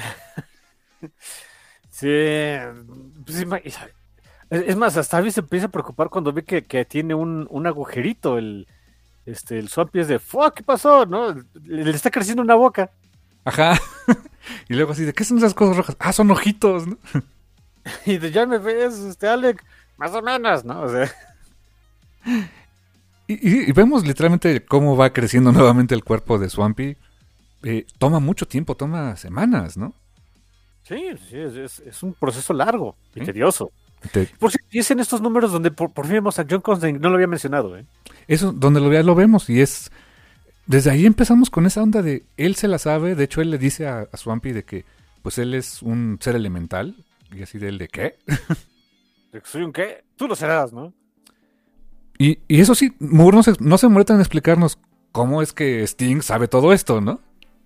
Sí, pues, ima- es es más, hasta Abby se empieza a preocupar cuando ve que, que tiene un, un agujerito, el, este, el Swampy es de, fuck, ¿qué pasó? ¿No? Le, le está creciendo una boca. Ajá. Y luego así de, ¿qué son esas cosas rojas? Ah, son ojitos, ¿no? Y de, ya me ves, este, Alec, más o menos, ¿no? O sea, Y, y- y vemos literalmente cómo va creciendo nuevamente el cuerpo de Swampy. Eh, toma mucho tiempo, toma semanas, ¿no? sí, sí, es, es- es un proceso largo y ¿Sí? tedioso. Te- Por cierto, y es en estos números donde por, por fin vemos a John Constantine, no lo había mencionado, ¿eh? Eso, donde lo veas, lo vemos. Y es. Desde ahí empezamos con esa onda de. Él se la sabe. De hecho, él le dice a, a Swampy de que. Pues él es un ser elemental. Y así de él de qué. De que soy un qué, tú lo serás, ¿no? Y, y eso sí, Moore no se, no se molesta en explicarnos cómo es que Sting sabe todo esto, ¿no?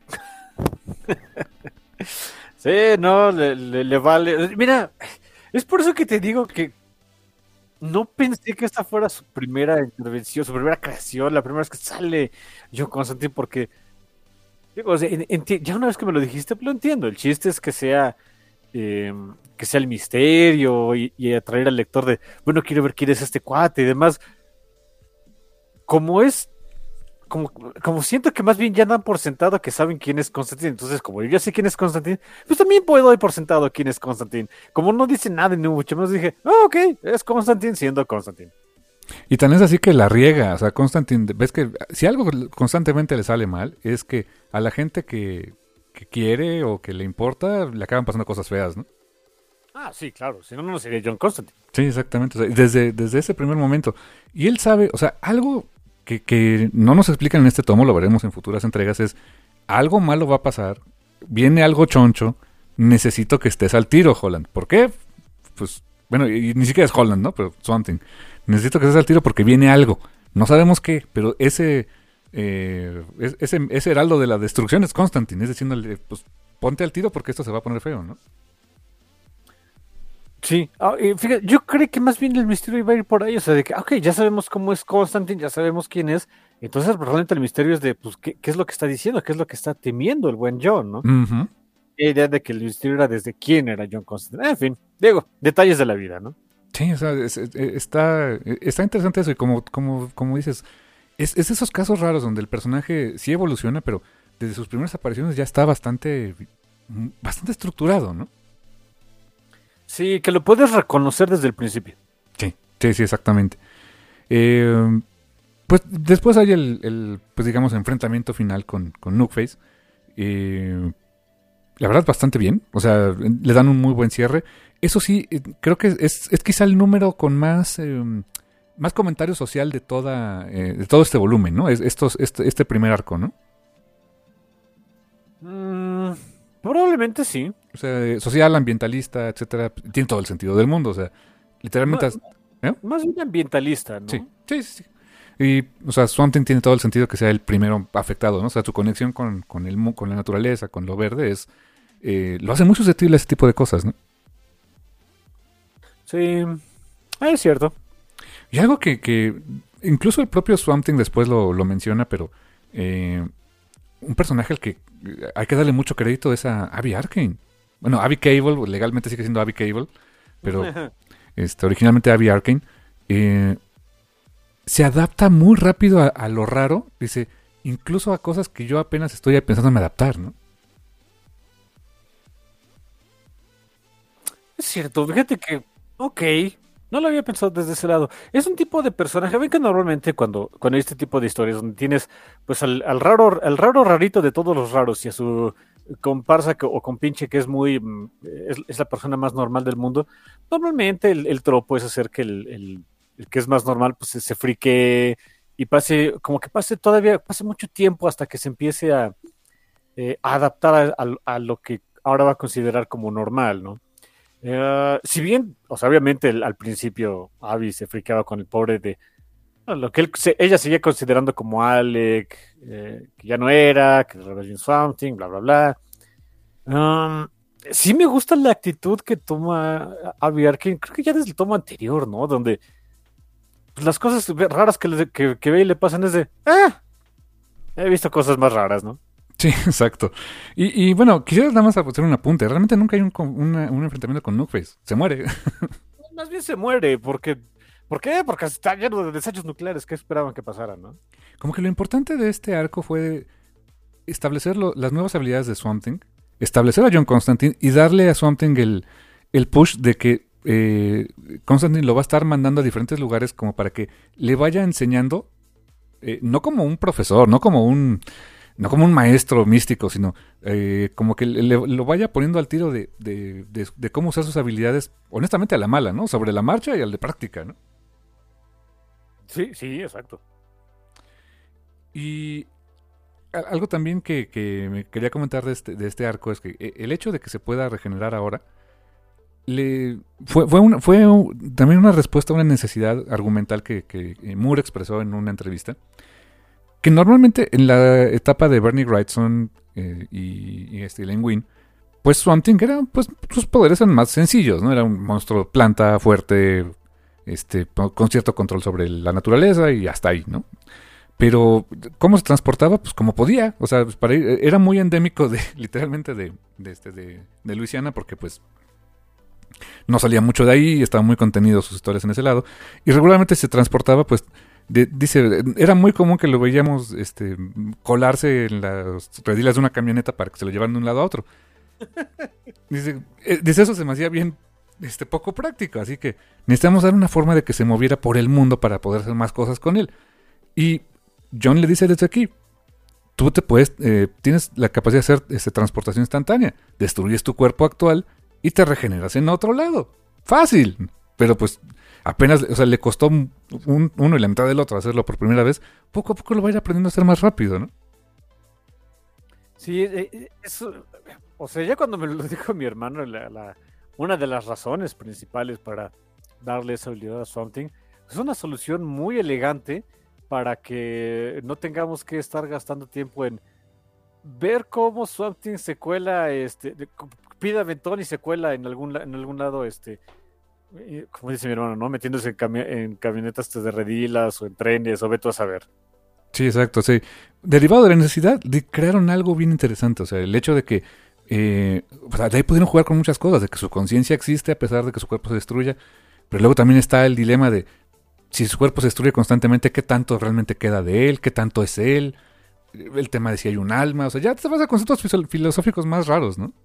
Sí, no, le, le- le vale. Mira, es por eso que te digo que no pensé que esta fuera su primera intervención, su primera creación, la primera vez que sale John Constantine, porque digo, o sea, en- enti- ya una vez que me lo dijiste, lo entiendo. El chiste es que sea eh, que sea el misterio y, y atraer al lector de, bueno, quiero ver quién es este cuate y demás. Como es, como, como siento que más bien ya dan por sentado que saben quién es Constantine, entonces como yo ya sé quién es Constantine, pues también puedo dar por sentado quién es Constantine. Como no dice nada ni mucho más, dije, ah, ok, es Constantine siendo Constantine. Y tan es así que la riega. O sea, Constantine. Ves que si algo constantemente le sale mal, es que a la gente que, que quiere o que le importa, le acaban pasando cosas feas, ¿no? Ah, sí, claro, si no, no sería John Constantine. Sí, exactamente. O sea, desde, desde ese primer momento. Y él sabe, o sea, algo que, que no nos explican en este tomo, lo veremos en futuras entregas, es algo malo va a pasar, viene algo choncho, necesito que estés al tiro, Holland. ¿Por qué? Pues, bueno, y, y ni siquiera es Holland, ¿no? Pero something. Necesito que estés al tiro porque viene algo. No sabemos qué, pero ese, eh, es- ese, ese heraldo de la destrucción es Constantine. Es diciéndole, pues, ponte al tiro porque esto se va a poner feo, ¿no? Sí, ah, y fíjate, yo creo que más bien el misterio iba a ir por ahí, o sea, de que, ok, ya sabemos cómo es Constantine, ya sabemos quién es, entonces realmente el misterio es de, pues, ¿qué, qué es lo que está diciendo? ¿Qué es lo que está temiendo el buen John, no? Ujú. La idea de que el misterio era desde quién era John Constantine. En fin, digo, detalles de la vida, ¿no? Sí, o sea, es- es- está, está interesante eso y como, como, como dices, es, es esos casos raros donde el personaje sí evoluciona, pero desde sus primeras apariciones ya está bastante, bastante estructurado, ¿no? Sí, que lo puedes reconocer desde el principio. Sí, sí, sí, exactamente. Eh, pues después hay el, el pues digamos, enfrentamiento final con, con Nukeface. Eh, la verdad, bastante bien. O sea, le dan un muy buen cierre. Eso sí, eh, creo que es, es quizá el número con más... Eh, más comentario social de toda eh, de todo este volumen, ¿no? Es, estos, este, este primer arco, ¿no? Mm, probablemente sí. O sea, social, ambientalista, etcétera. Tiene todo el sentido del mundo. O sea, literalmente... Ma- ¿eh? Más bien ambientalista, ¿no? Sí, sí, sí. sí. Y, o sea, Swamp Thing tiene todo el sentido que sea el primero afectado, ¿no? O sea, su conexión con, con, el, mu- con la naturaleza, con lo verde, es eh, lo hace muy susceptible a ese tipo de cosas, ¿no? Sí, es cierto. Y algo que, que incluso el propio Swamp Thing después lo, lo menciona, pero eh, un personaje al que hay que darle mucho crédito es a Abby Arkane. Bueno, Abby Cable, legalmente sigue siendo Abby Cable, pero este, originalmente Abby Arkane. Eh, se adapta muy rápido a, a lo raro, dice, incluso a cosas que yo apenas estoy pensando en adaptar, ¿no? Es cierto, fíjate que, ok, no lo había pensado desde ese lado. Es un tipo de personaje, ven que normalmente cuando, cuando hay este tipo de historias donde tienes pues al, al raro, al raro rarito de todos los raros y a su comparsa que- o compinche que es muy, mm, es, es la persona más normal del mundo, normalmente el, el tropo es hacer que el, el- el que es más normal pues se, se frique y pase, como que pase todavía, pase mucho tiempo hasta que se empiece a, eh, a adaptar a, a- a lo que ahora va a considerar como normal, ¿no? Eh, si bien, o sea, obviamente el- al principio Abby se friqueaba con el pobre de bueno, lo que él, se- ella seguía considerando como Alec, eh, que ya no era, que era Revenge Something, bla, bla, bla. Um, sí me gusta la actitud que toma Abby Arkane, creo que ya desde el tomo anterior, ¿no? Donde pues, las cosas raras que, le- que, que ve y le pasan es de, ah, he visto cosas más raras, ¿no? Sí, exacto. Y, y bueno, quisiera nada más hacer un apunte. Realmente nunca hay un, con- una- un enfrentamiento con Nukeface. Se muere. Más bien se muere, porque, ¿por qué? Porque está lleno de desechos nucleares, ¿qué esperaban que pasara, no? Como que lo importante de este arco fue establecer lo- las nuevas habilidades de Swamp Thing, establecer a John Constantine y darle a Swamp Thing el, el push de que eh, Constantine lo va a estar mandando a diferentes lugares como para que le vaya enseñando, eh, no como un profesor, no como un, no como un maestro místico, sino eh, como que le, le- lo vaya poniendo al tiro de, de, de- de cómo usar sus habilidades, honestamente a la mala, ¿no? Sobre la marcha y al de práctica, ¿no? Sí, sí, exacto. Y a- algo también que, que me quería comentar de este, de este arco es que eh, el hecho de que se pueda regenerar ahora le fue, fue, una- fue un- también una respuesta a una necesidad argumental que, que eh, Moore expresó en una entrevista. Que normalmente en la etapa de Bernie Wrightson eh, y, y este Len Wein, pues Swamp Thing era, pues sus poderes eran más sencillos, ¿no? Era un monstruo planta fuerte, este, con cierto control sobre la naturaleza y hasta ahí, ¿no? Pero, ¿cómo se transportaba? Pues como podía. O sea, pues, para ir- era muy endémico de, literalmente, de, de, este, de, de Luisiana, porque pues no salía mucho de ahí y estaban muy contenidos sus historias en ese lado. Y regularmente se transportaba, pues, de- dice, era muy común que lo veíamos este, colarse en las redilas de una camioneta para que se lo llevaran de un lado a otro. Dice, eh, dice eso se me hacía bien este, poco práctico, así que necesitamos dar una forma de que se moviera por el mundo para poder hacer más cosas con él. Y John le dice desde aquí, tú te puedes, eh, tienes la capacidad de hacer este, transportación instantánea, destruyes tu cuerpo actual y te regeneras en otro lado. Fácil, pero pues apenas, o sea, le costó un, un- uno y la mitad del otro hacerlo por primera vez, poco a poco lo va a ir aprendiendo a hacer más rápido, ¿no? Sí, eh, eh, eso, o sea, ya cuando me lo dijo mi hermano, la, la- una de las razones principales para darle esa habilidad a Swamp Thing, es una solución muy elegante para que no tengamos que estar gastando tiempo en ver cómo Swamp Thing se cuela, este, de- co- pide aventón y se cuela en algún, la- en algún lado, este, eh, como dice mi hermano, ¿no? Metiéndose en, cami- en camionetas este, de redilas o en trenes o ve tú a saber. Sí, exacto, sí. Derivado de la necesidad, de- crearon algo bien interesante, o sea, el hecho de que eh, o sea, de ahí pudieron jugar con muchas cosas, de que su conciencia existe a pesar de que su cuerpo se destruya, pero luego también está el dilema de si su cuerpo se destruye constantemente, ¿qué tanto realmente queda de él? ¿Qué tanto es él? El tema de si hay un alma, o sea, ya te vas a conceptos filo- filosóficos más raros, ¿no?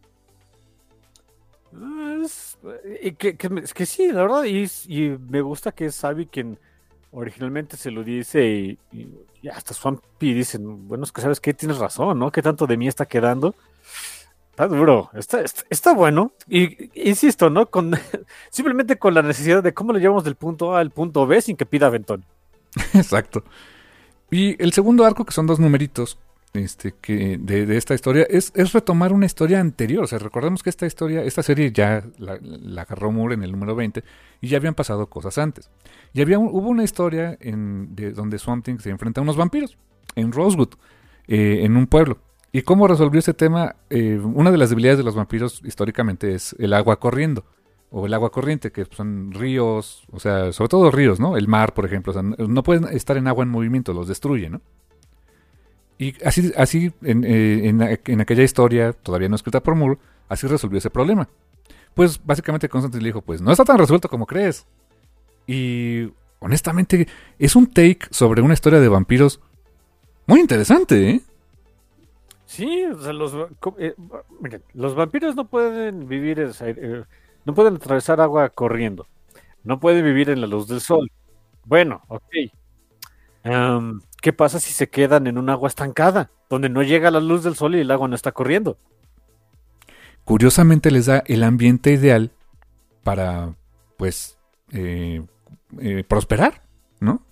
Ah, es, y que, que me- es que sí, la verdad, y, y me gusta que es Sabi quien originalmente se lo dice y, y, y hasta Swampy dicen, bueno, es que sabes que tienes razón, ¿no? ¿Qué tanto de mí está quedando? Está duro, está, está, está bueno. Y insisto, ¿no? Con, simplemente con la necesidad de cómo lo llevamos del punto A al punto B sin que pida aventón. Exacto. Y el segundo arco, que son dos numeritos este, que de, de esta historia, es, es retomar una historia anterior. O sea, recordemos que esta historia, esta serie ya la, la agarró Moore en el número veinte y ya habían pasado cosas antes. Y había hubo una historia en, de, donde Swamp Thing se enfrenta a unos vampiros en Rosewood, eh, en un pueblo. ¿Y cómo resolvió ese tema? Eh, una de las debilidades de los vampiros históricamente es el agua corriendo, o el agua corriente, que son ríos, o sea, sobre todo ríos, ¿no? El mar, por ejemplo, o sea, no pueden estar en agua en movimiento, los destruye, ¿no? Y así, así en, eh, en, en aquella historia, todavía no escrita por Moore, así resolvió ese problema. Pues básicamente Constantine le dijo, pues no está tan resuelto como crees. Y honestamente, es un take sobre una historia de vampiros muy interesante, ¿eh? Sí, o sea, los, eh, miren, los vampiros no pueden vivir, en, eh, no pueden atravesar agua corriendo, no pueden vivir en la luz del sol. Bueno, ok. Um, ¿Qué pasa si se quedan en un agua estancada, donde no llega la luz del sol y el agua no está corriendo? Curiosamente les da el ambiente ideal para, pues, eh, eh, prosperar, ¿no?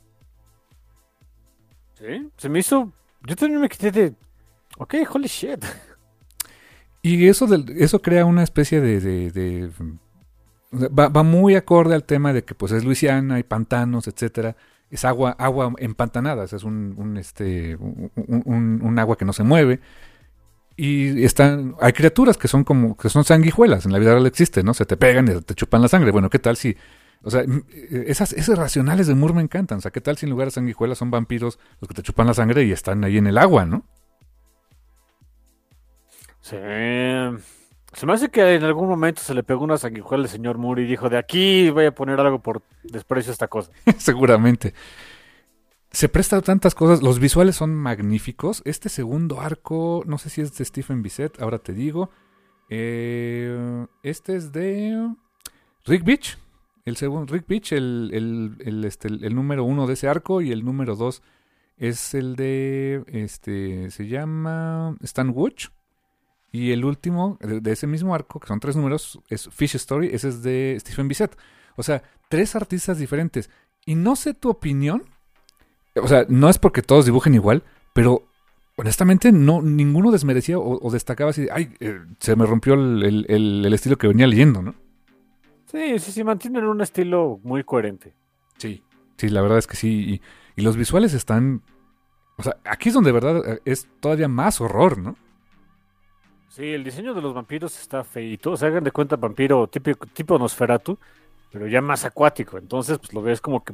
Sí, se me hizo, yo también me quedé de... Ok, holy shit. Y eso, del, eso crea una especie de... de, de va, va muy acorde al tema de que pues es Luisiana, hay pantanos, etcétera. Es agua, agua empantanada, es un, un, este, un, un, un agua que no se mueve. Y están, hay criaturas que son como, que son sanguijuelas, en la vida real existe, ¿no? Se te pegan y te chupan la sangre. Bueno, ¿qué tal si... O sea, esas, esas racionales de Moore me encantan. O sea, ¿qué tal si en lugar de sanguijuelas son vampiros los que te chupan la sangre y están ahí en el agua, ¿no? Sí. Se me hace que en algún momento se le pegó una sanguijuela al señor Moore y dijo, de aquí voy a poner algo por desprecio a esta cosa. Seguramente. Se presta a tantas cosas. Los visuales son magníficos. Este segundo arco, no sé si es de Stephen Bissett, ahora te digo. Eh, este es de Rick Beach. El segundo, Rick Beach, el, el, el, este, el, el número uno de ese arco, y el número dos es el de, este, se llama Stan Wooch. Y el último de, de ese mismo arco, que son tres números, es Fish Story. Ese es de Stephen Bissett. O sea, tres artistas diferentes. Y no sé tu opinión. O sea, no es porque todos dibujen igual, pero honestamente no, ninguno desmerecía o, o destacaba así, ay, eh, se me rompió el, el, el, el estilo que venía leyendo, ¿no? Sí, sí, sí, mantienen un estilo muy coherente. Sí. Sí, la verdad es que sí. Y, y los visuales están... O sea, aquí es donde de verdad es todavía más horror, ¿no? Sí, el diseño de los vampiros está feito. O sea, hagan de cuenta vampiro tipo, tipo Nosferatu, pero ya más acuático. Entonces, pues lo ves como que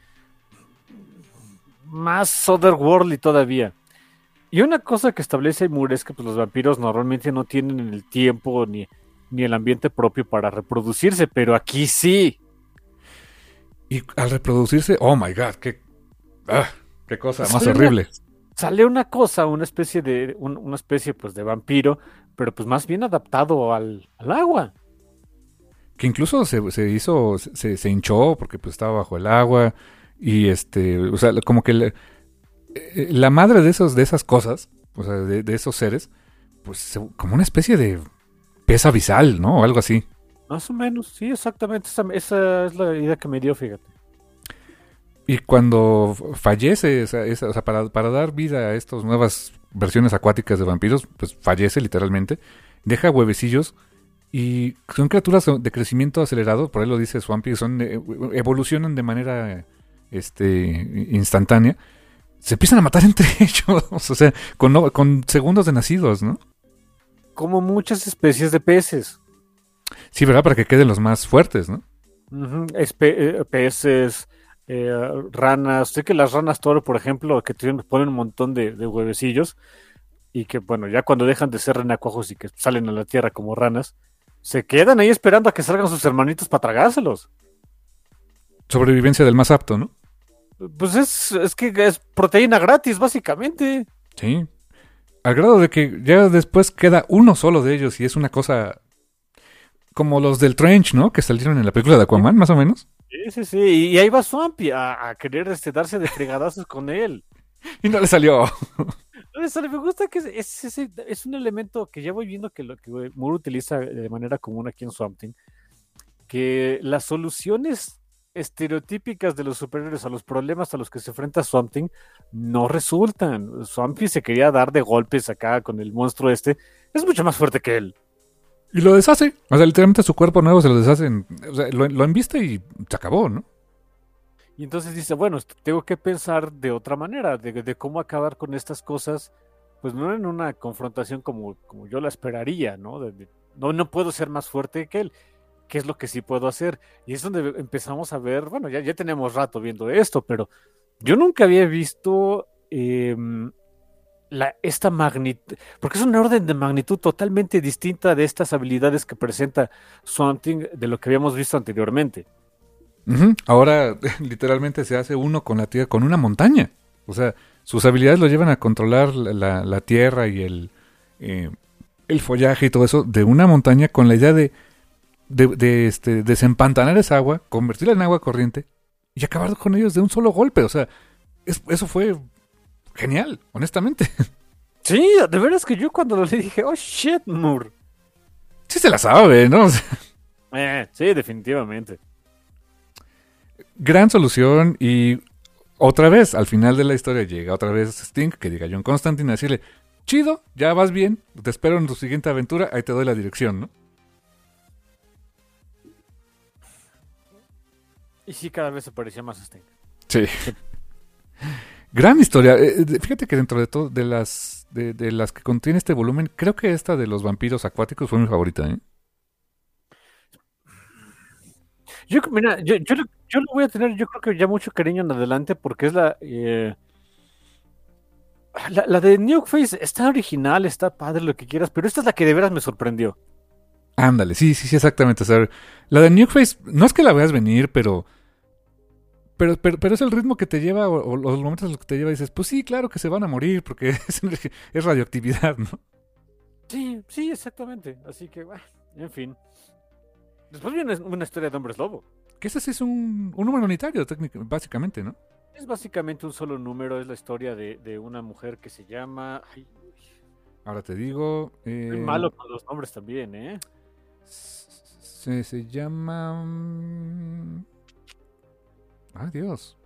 más otherworldly todavía. Y una cosa que establece Moore es que pues, los vampiros normalmente no tienen el tiempo ni, ni el ambiente propio para reproducirse, pero aquí sí. Y al reproducirse, oh my god, qué, ah, qué cosa más sale horrible. Una, sale una cosa, una especie de, un, una especie pues de vampiro, pero pues más bien adaptado al, al agua. Que incluso se, se hizo, se, se hinchó porque pues estaba bajo el agua. Y este, o sea, como que la, la madre de esos, de esas cosas, o sea, de, de esos seres, pues se, como una especie de pez abisal, ¿no? O algo así. Más o menos, sí, exactamente. Esa, esa es la idea que me dio, fíjate. Y cuando fallece, o sea, esa, o sea para, para dar vida a estas nuevas versiones acuáticas de vampiros, pues fallece literalmente, deja huevecillos. Y son criaturas de crecimiento acelerado, por ahí lo dice Swampy, son, evolucionan de manera este, instantánea. Se empiezan a matar entre ellos, o sea, con, con segundos de nacidos, ¿no? Como muchas especies de peces. Sí, ¿verdad? Para que queden los más fuertes, ¿no? Uh-huh. Espe- eh, peces, eh, ranas. Sé que las ranas toro, por ejemplo, que tienen, ponen un montón de, de huevecillos y que, bueno, ya cuando dejan de ser renacuajos y que salen a la tierra como ranas, se quedan ahí esperando a que salgan sus hermanitos para tragárselos. Sobrevivencia del más apto, ¿no? Pues es, es que es proteína gratis, básicamente. Sí. Al grado de que ya después queda uno solo de ellos y es una cosa como los del Trench, ¿no? Que salieron en la película de Aquaman, más o menos. Sí, Sí, sí, sí. Y ahí va Swampy a, a querer este, darse de fregadazos con él. Y no le salió. Eso me gusta que es, es, es- es un elemento que ya voy viendo que lo que Moore utiliza de manera común aquí en Swamp Thing, que las soluciones estereotípicas de los superhéroes a los problemas a los que se enfrenta Swamp Thing no resultan. Swampy se quería dar de golpes acá con el monstruo este. Es mucho más fuerte que él. Y lo deshace. O sea, literalmente su cuerpo nuevo se lo deshace. En- o sea, lo, lo embiste y se acabó, ¿no? Y entonces dice, bueno, esto tengo que pensar de otra manera, de, de cómo acabar con estas cosas, pues no en una confrontación como, como yo la esperaría, ¿no? De- de- no, no puedo ser más fuerte que él. ¿Qué es lo que sí puedo hacer? Y es donde empezamos a ver, bueno, ya, ya tenemos rato viendo esto, pero yo nunca había visto em, la, esta magnitud, porque es una orden de magnitud totalmente distinta de estas habilidades que presenta Swamp Thing de lo que habíamos visto anteriormente. Ujú. Ahora, literalmente se hace uno con la tierra, con una montaña. O sea, sus habilidades lo llevan a controlar la, la- la tierra y el, eh, el follaje y todo eso de una montaña con la idea de, de, de, este, desempantanar esa agua, convertirla en agua corriente y acabar con ellos de un solo golpe. O sea, es- eso fue genial, honestamente. Sí, de veras que yo cuando lo leí dije, oh shit, Moore. Sí se la sabe, ¿no? O sea, Eh, sí, definitivamente. gran solución y otra vez, al final de la historia llega otra vez Sting, que diga John Constantine, a decirle, chido, ya vas bien, te espero en tu siguiente aventura, ahí te doy la dirección, ¿no? Y sí, cada vez se parecía más a Sting. Sí. Gran historia. Eh, de- fíjate que dentro de todo, de las de, de las que contiene este volumen, creo que esta de los vampiros acuáticos fue mi favorita, ¿eh? Yo, mira, yo, yo, lo- yo lo voy a tener, yo creo que ya mucho cariño en adelante porque es la... eh, la, la de New Face está original, está padre, lo que quieras, pero esta es la que de veras me sorprendió. Ándale, sí, sí, sí, exactamente. O sea, la de New Face, no es que la veas venir, pero pero, pero, pero es el ritmo que te lleva, o, o los momentos en los que te lleva y dices, pues sí, claro que se van a morir, porque es, energi- es radioactividad, ¿no? Sí, sí, exactamente. Así que, bueno, en fin. Después viene una historia de hombres lobo. Que ese sí es un, un número unitario, técnic- básicamente, ¿no? Es básicamente un solo número, es la historia de, de una mujer que se llama... Ay, Ahora te digo. soy Eh, malo con los nombres también, ¿eh? se, se llama. mm, Ay, Dios.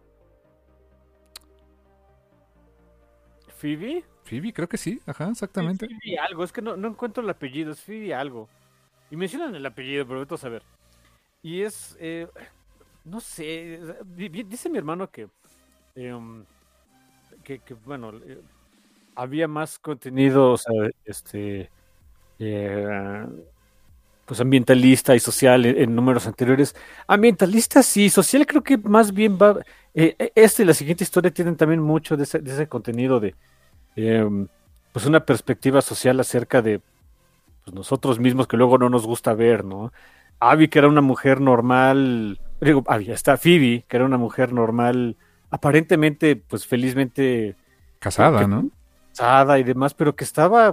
¿Phoebe? Phoebe, creo que sí, ajá, Sí, exactamente. Phoebe algo, es que no, no encuentro el apellido, es Phoebe algo. Y mencionan el apellido, pero vete a saber. Y es, eh, no sé, di- di- dice mi hermano que, em, que, que, bueno, eh, había más contenido, o sea, este, eh, pues ambientalista y social en, en números anteriores. Ambientalista sí, social creo que más bien va, eh, eh, este y la siguiente historia tienen también mucho de ese, de ese contenido de, em, pues una perspectiva social acerca de pues, nosotros mismos que luego no nos gusta ver, ¿no? Abby, que era una mujer normal, digo, Abby, está Phoebe, que era una mujer normal, aparentemente, pues felizmente eh, Casada, que- ¿no? casada y demás, pero que estaba,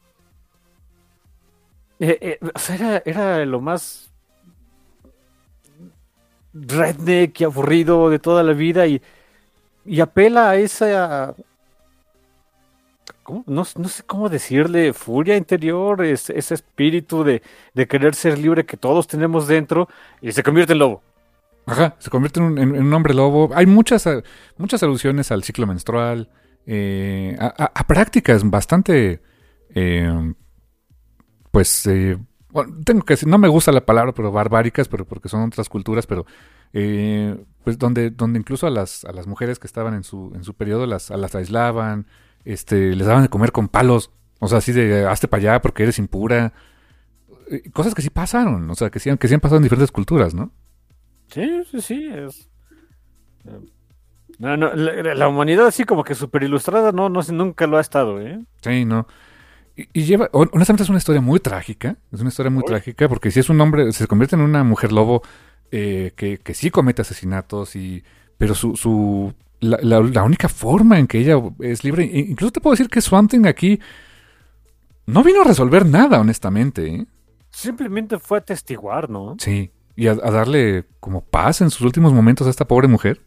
eh, eh, o sea, era, era lo más redneck y aburrido de toda la vida y, y apela a esa, ¿cómo? No, no sé cómo decirle, furia interior, es- ese espíritu de, de querer ser libre que todos tenemos dentro y se convierte en lobo. Ajá, se convierte en un, en- en un hombre lobo. Hay muchas, eh, muchas alusiones al ciclo menstrual, eh, a, a- a prácticas bastante, eh, pues, eh, bueno, tengo que decir, no me gusta la palabra, pero barbáricas, pero porque son otras culturas, pero, eh, pues, donde, donde incluso a las, a las mujeres que estaban en su, en su periodo las, a las aislaban, este, les daban de comer con palos, o sea, así de, hazte para allá porque eres impura, eh, cosas que sí pasaron, o sea, que sí, han- que sí han pasado en diferentes culturas, ¿no? Sí, sí, sí. Es... eh, No, no, la, la humanidad así como que súper ilustrada, no, no sé, nunca lo ha estado, ¿eh? Sí, no. Y, y lleva, hon- honestamente es una historia muy trágica, es una historia muy Uy. trágica, porque si es un hombre, se convierte en una mujer lobo eh, que, que sí comete asesinatos, y pero su, su la, la- la única forma en que ella es libre, e incluso te puedo decir que Swamp Thing aquí no vino a resolver nada, honestamente, ¿eh? Simplemente fue a testiguar, ¿no? Sí, y a, a darle como paz en sus últimos momentos a esta pobre mujer.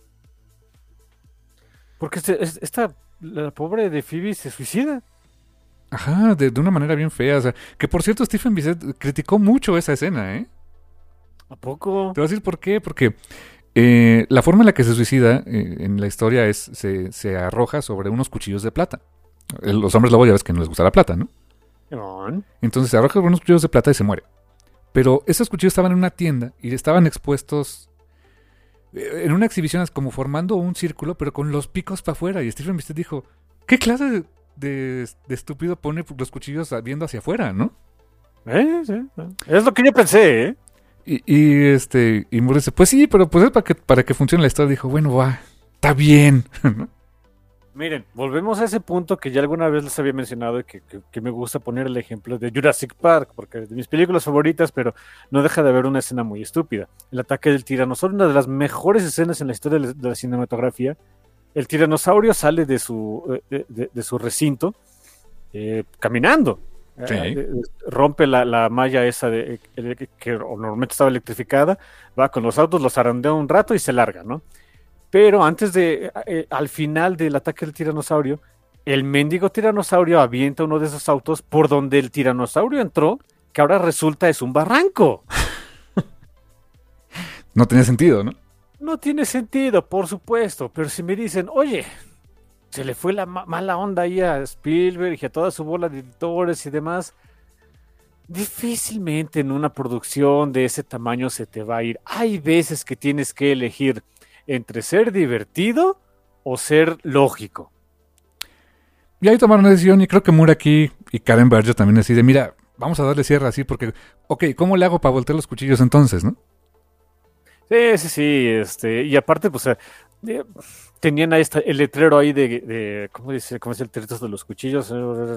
Porque este- es- esta, la pobre de Phoebe se suicida. Ajá, de, de una manera bien fea. O sea, que por cierto, Stephen Bissett criticó mucho esa escena, ¿eh? ¿A poco? Te voy a decir por qué. Porque eh, la forma en la que se suicida eh, en la historia es se, se arroja sobre unos cuchillos de plata. Eh, Los hombres lobo ya ves que no les gusta la plata, ¿no? Simón. Entonces se arroja sobre unos cuchillos de plata y se muere. Pero esos cuchillos estaban en una tienda y estaban expuestos eh, en una exhibición como formando un círculo, pero con los picos para afuera. Y Stephen Bissett dijo, ¿qué clase de, de- de estúpido pone los cuchillos viendo hacia afuera, no? Eh, sí, sí. Es lo que yo pensé, ¿eh? Y, y, este y Moore dice, pues sí, pero pues es para que, para que funcione la historia. Dijo, bueno, va, está bien. ¿no? Miren, volvemos a ese punto que ya alguna vez les había mencionado y que, que- que me gusta poner el ejemplo de Jurassic Park, porque es de mis películas favoritas, pero no deja de haber una escena muy estúpida. El ataque del tiranosaurio, una de las mejores escenas en la historia de la, de la cinematografía. El tiranosaurio sale de su, eh, de, de- de su recinto eh, caminando. Sí. Eh, eh, rompe la, la malla esa de, eh, que, que normalmente estaba electrificada, va con los autos, los zarandea un rato y se larga, ¿no? Pero antes de, eh, al final del ataque del tiranosaurio, el mendigo tiranosaurio avienta uno de esos autos por donde el tiranosaurio entró, que ahora resulta es un barranco. No tenía sentido, ¿no? No tiene sentido, por supuesto, pero si me dicen, oye, se le fue la ma- mala onda ahí a Spielberg y a toda su bola de editores y demás, difícilmente en una producción de ese tamaño se te va a ir. Hay veces que tienes que elegir entre ser divertido o ser lógico. Y ahí tomaron una decisión y creo que Moore aquí y Karen Berger también decide, mira, vamos a darle cierre así porque, ok, ¿cómo le hago para voltear los cuchillos entonces, no? Sí, sí, sí, este, y aparte, pues, eh, eh, tenían ahí esta- el letrero ahí de, de- ¿cómo dice? ¿Cómo es el letrero de los cuchillos?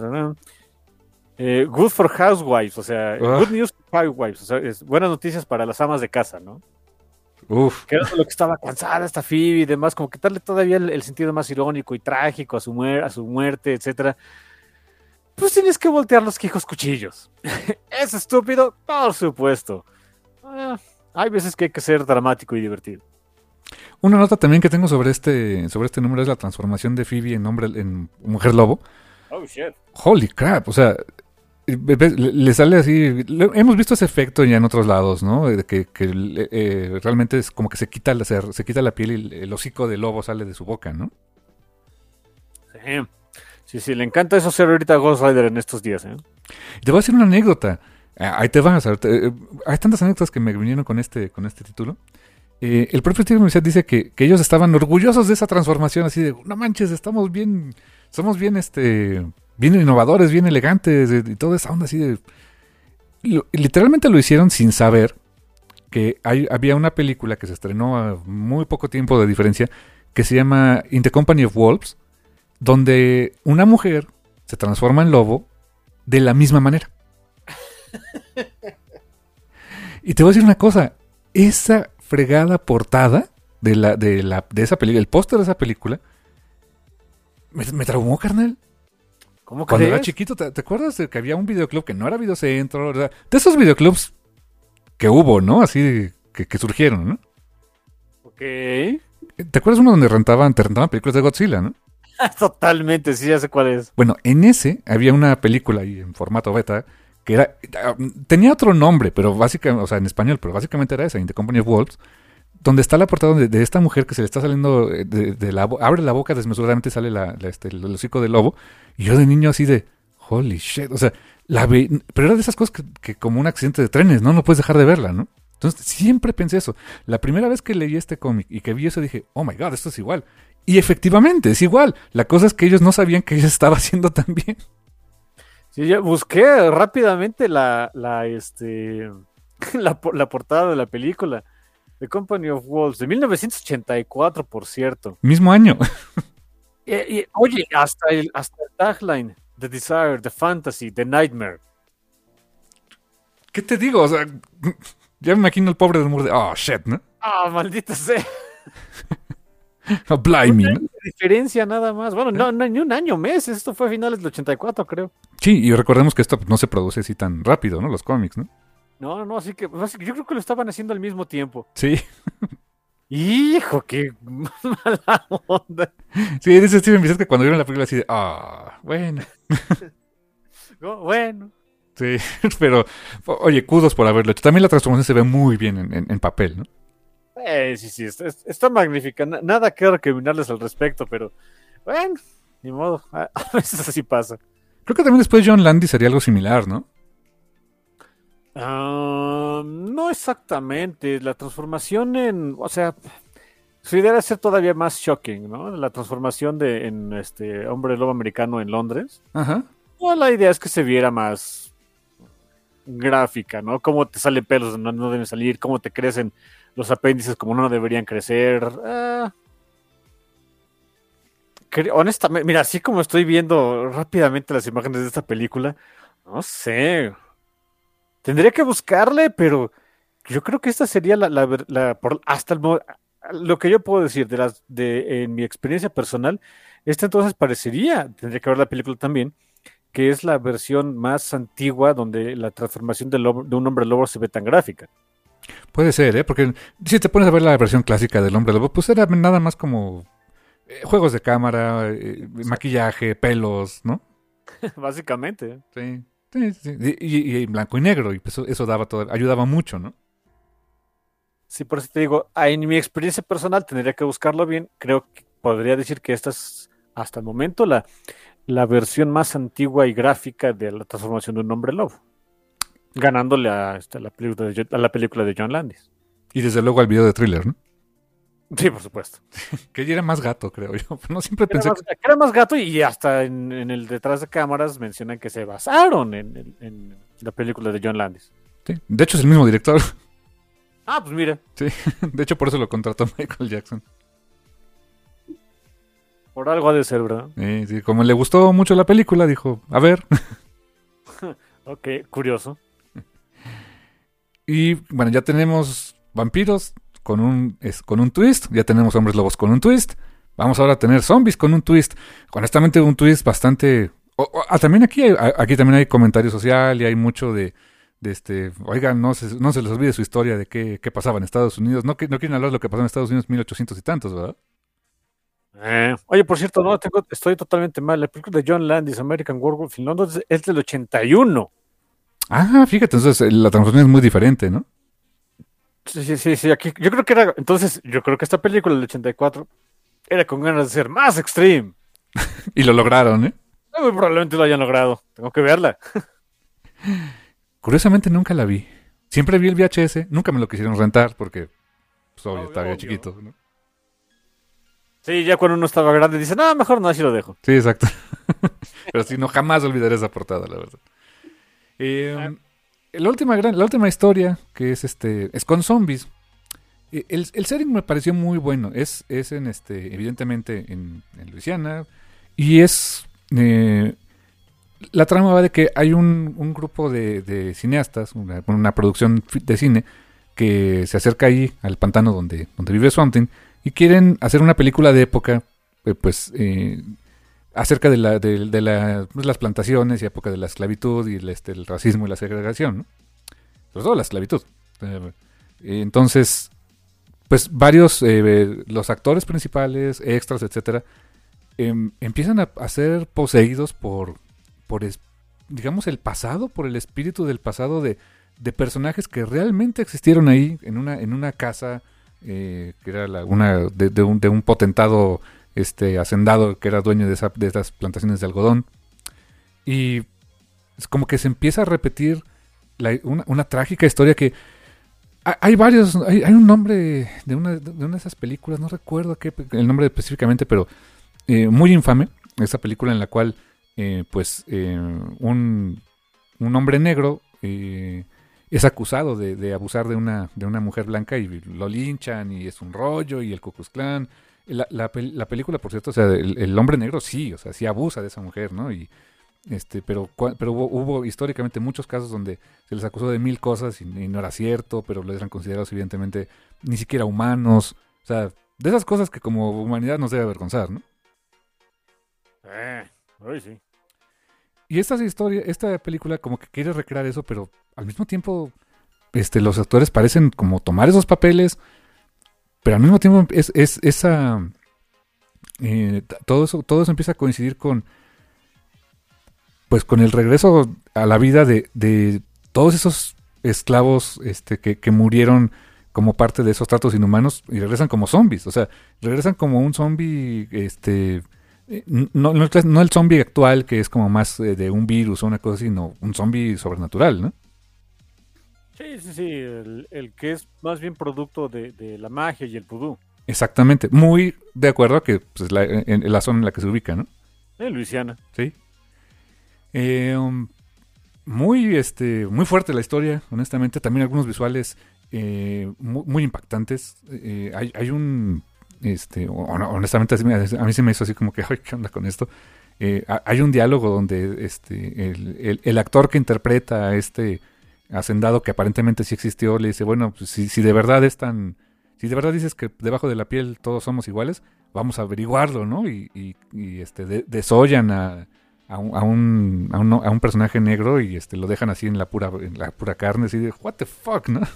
Eh, good for housewives, o sea, Ah. good news for housewives, o sea, es buenas noticias para las amas de casa, ¿no? Uf, Que era lo que estaba cansada esta Phoebe y demás, como que darle todavía el, el sentido más irónico y trágico a su, muer- a su muerte, etcétera. Pues tienes que voltear los quijos cuchillos. ¿Es estúpido? Por supuesto. Ah, hay veces que hay que ser dramático y divertido. una nota también que tengo sobre este sobre este número es la transformación de Phoebe en hombre en mujer lobo. Oh, shit. Holy crap, o sea, eh, ves, le, le sale así, le- hemos visto ese efecto ya en otros lados, ¿no? De que, que, eh, realmente es como que se quita, la, se, se quita la piel y el, el hocico del lobo sale de su boca, ¿no? Sí. Sí, sí, le encanta eso ser ahorita Ghost Rider en estos días, ¿eh? Y te voy a decir una anécdota. Ah, ahí te vas. a- te- eh, hay tantas anécdotas que me vinieron con este, con este título. Eh, el propio Steven Bissett dice que, que ellos estaban orgullosos de esa transformación, así de, no manches, estamos bien, somos bien, este, bien innovadores, bien elegantes, eh, y toda esa onda así de... Lo- literalmente lo hicieron sin saber que hay, había una película que se estrenó a muy poco tiempo de diferencia, que se llama In the Company of Wolves, donde una mujer se transforma en lobo de la misma manera. Y te voy a decir una cosa, esa fregada portada de la de la de esa película, el póster de esa película me, me traumó, carnal. ¿Cómo Cuando era crees? chiquito, ¿te, te acuerdas de que había un videoclub que no era Videocentro? ¿Verdad? De esos videoclubs que hubo, ¿no? Así que, que surgieron, ¿no? Ok. ¿Te acuerdas uno donde rentaban, te rentaban películas de Godzilla, ¿no? Totalmente, sí, ya sé cuál es. Bueno, en ese había una película ahí en formato beta que era tenía otro nombre, pero básicamente, o sea, en español, pero básicamente era esa, In the Company of Wolves, donde está la portada de, de esta mujer que se le está saliendo de, de la bo- abre la boca desmesuradamente, sale la, la, este, el hocico del lobo, y yo de niño así de holy shit, o sea, la ve, pero era de esas cosas que, que como un accidente de trenes, ¿no? No puedes dejar de verla, ¿no? Entonces siempre pensé eso. La primera vez que leí este cómic y que vi eso dije, oh my god, esto es igual. Y efectivamente, es igual. La cosa es que ellos no sabían que ella estaba haciendo también. Sí, yo busqué rápidamente la, la, este, la, po- la portada de la película. The Company of Wolves, de mil novecientos ochenta y cuatro, por cierto. Mismo año. Y- y, oye, hasta el, hasta el tagline, The Desire, The Fantasy, The Nightmare. ¿Qué te digo? O sea, ya me imagino el pobre de Moore de, oh shit, ¿no? Ah, maldita sea. Oh, blimey, ¿no? De diferencia nada más. Bueno, no, no, ni un año, mes. Esto fue a finales del ochenta y cuatro, creo. Sí, y recordemos que esto no se produce así tan rápido, ¿no? Los cómics, ¿no? No, no, así que así que yo creo que lo estaban haciendo al mismo tiempo. Sí, Hijo, qué mala onda. sí, dice Steven Vicente que cuando vieron la película así de, ah, bueno, No, bueno, sí, pero, o- oye, kudos por haberlo hecho. También la transformación se ve muy bien en, en- en papel, ¿no? eh, sí, sí, está, está magnífica. Na- Nada que recriminarles al respecto, pero bueno, ni modo. A, a veces así pasa. Creo que también después John Landis haría algo similar, ¿no? Ah, no exactamente. La transformación en, o sea, su idea era ser todavía más shocking, ¿no? La transformación de en este hombre lobo americano en Londres. Ajá. Bueno, la idea es que se viera más gráfica, ¿no? Cómo te salen pelos donde no, no deben salir, cómo te crecen los apéndices como no deberían crecer. Ah, cre- honestamente, mira, así como estoy viendo rápidamente las imágenes de esta película, no sé. Tendría que buscarle, pero yo creo que esta sería la, la ver- la- por, hasta el mo- lo que yo puedo decir de las de en mi experiencia personal, esta entonces parecería, tendría que ver la película también, que es la versión más antigua donde la transformación del lobo- de un hombre lobo se ve tan gráfica. Puede ser, ¿eh? Porque si te pones a ver la versión clásica del Hombre Lobo, pues era nada más como eh, juegos de cámara, eh, maquillaje, pelos, ¿no? Básicamente. Sí. Sí, sí, sí. Y, y- y en blanco y negro, y pues eso, eso daba todo, ayudaba mucho, ¿no? Sí, por eso te digo, ah, en mi experiencia personal tendría que buscarlo bien. Creo que podría decir que esta es hasta el momento la, la versión más antigua y gráfica de la transformación de un hombre lobo, ganándole a, esta, la, película de, Jo- a la película de John Landis. Y desde luego al video de Thriller, ¿no? Sí, por supuesto. Que ella era más gato, creo yo. No siempre Era pensé más, era más gato y hasta en, en el detrás de cámaras mencionan que se basaron en, en- en la película de John Landis. que... sí. De hecho, es el mismo director. Ah, pues mira, Sí. De hecho, por eso lo contrató Michael Jackson. por algo ha de ser, ¿verdad? Eh, sí, como le gustó mucho la película, dijo, a ver. Ok, curioso. Y bueno, ya tenemos vampiros con un, es, con un twist. Ya tenemos hombres lobos con un twist. Vamos ahora a tener zombies con un twist. Honestamente, un twist bastante... o- o- ah, también aquí, hay, a- aquí también hay comentario social y hay mucho de... de este, oigan, no se, no se les olvide su historia de qué, qué pasaba en Estados Unidos. No, que- no quieren hablar de lo que pasó en Estados Unidos en mil ochocientos y tantos, ¿verdad? Eh, Oye, por cierto, no, tengo, estoy totalmente mal. La película de John Landis, American Werewolf in London, es es del ochenta y uno. Ah, fíjate, entonces eh, la transformación es muy diferente, ¿no? Sí, sí, sí, sí, aquí, yo creo que era, entonces, yo creo que esta película del ochenta y cuatro era con ganas de ser más extreme. Y lo lograron, ¿eh? Muy probablemente lo hayan logrado. Tengo que verla. Curiosamente nunca la vi. Siempre vi el V H S, nunca me lo quisieron rentar porque, pues obvio, Obvio, estaba obvio. chiquito, ¿no? Sí, ya cuando uno estaba grande dice, no, mejor no, así lo dejo. Sí, exacto. Pero sí, no, jamás olvidaré esa portada, la verdad. Eh, Ah. la, última gran, la última historia, que es este es con zombies. Eh, El, el setting me pareció muy bueno. Es, es en este, evidentemente en, en Luisiana. Y es... eh, la trama va de que hay un, un grupo de, de cineastas, una, una producción fi- de cine, que se acerca ahí al pantano donde, donde vive Swamp Thing, y quieren hacer una película de época, eh, pues, eh, acerca de, la, de, de la, pues, las plantaciones y época de la esclavitud y el, este, el racismo y la segregación, ¿no? Sobre todo la esclavitud. Eh, entonces, pues varios, eh, los actores principales, extras, etcétera, em, empiezan a, a ser poseídos por, por es- digamos, el pasado, por el espíritu del pasado de, de personajes que realmente existieron ahí en una, en una casa eh, que era la, una de, de un, de un potentado este hacendado que era dueño de, esa, de esas plantaciones de algodón. Y es como que se empieza a repetir la- una, una trágica historia que ha- hay varios, hay, hay un nombre de una, de una de esas películas, no recuerdo qué, el nombre específicamente, pero eh, muy infame, esa película en la cual eh, pues eh, un, un hombre negro eh, es acusado de, de abusar de una, de una mujer blanca y lo linchan y es un rollo y el Ku Klux Klan. La, la, pel- la película, por cierto, o sea, el, el hombre negro sí, o sea, sí abusa de esa mujer, ¿no? Y este, pero, cua- pero hubo, hubo históricamente muchos casos donde se les acusó de mil cosas y, y no era cierto, pero lo eran considerados evidentemente ni siquiera humanos. O sea, de esas cosas que como humanidad nos debe avergonzar, ¿no? Eh, uy, sí. Y esta historia, esta película como que quiere recrear eso, pero al mismo tiempo este, los actores parecen como tomar esos papeles, pero al mismo tiempo es, es esa... Eh, todo eso, todo eso empieza a coincidir con pues con el regreso a la vida de, de todos esos esclavos este, que, que murieron como parte de esos tratos inhumanos y regresan como zombies, o sea, regresan como un zombie, este, no, no, no el zombie actual que es como más eh, de un virus o una cosa así, sino un zombie sobrenatural, ¿no? Sí, sí, sí, el, el que es más bien producto de, de la magia y el vudú. Exactamente, muy de acuerdo a que pues, la, en, en la zona en la que se ubica, ¿no? En Luisiana. Sí. Eh, um, muy, este, muy fuerte la historia, honestamente. También algunos visuales eh, muy, muy impactantes. Eh, hay, hay un, este, honestamente, a mí se me hizo así como que, ay, ¿qué onda con esto? Eh, hay un diálogo donde este, el, el, el actor que interpreta a este hacendado que aparentemente sí existió le dice, bueno, pues, si, si de verdad es tan... Si de verdad dices que debajo de la piel todos somos iguales, vamos a averiguarlo, ¿no? Y, y, y este de, desollan a, a, un, a, un, a, un, a un personaje negro y este lo dejan así en la pura en la pura carne, así de what the fuck, ¿no?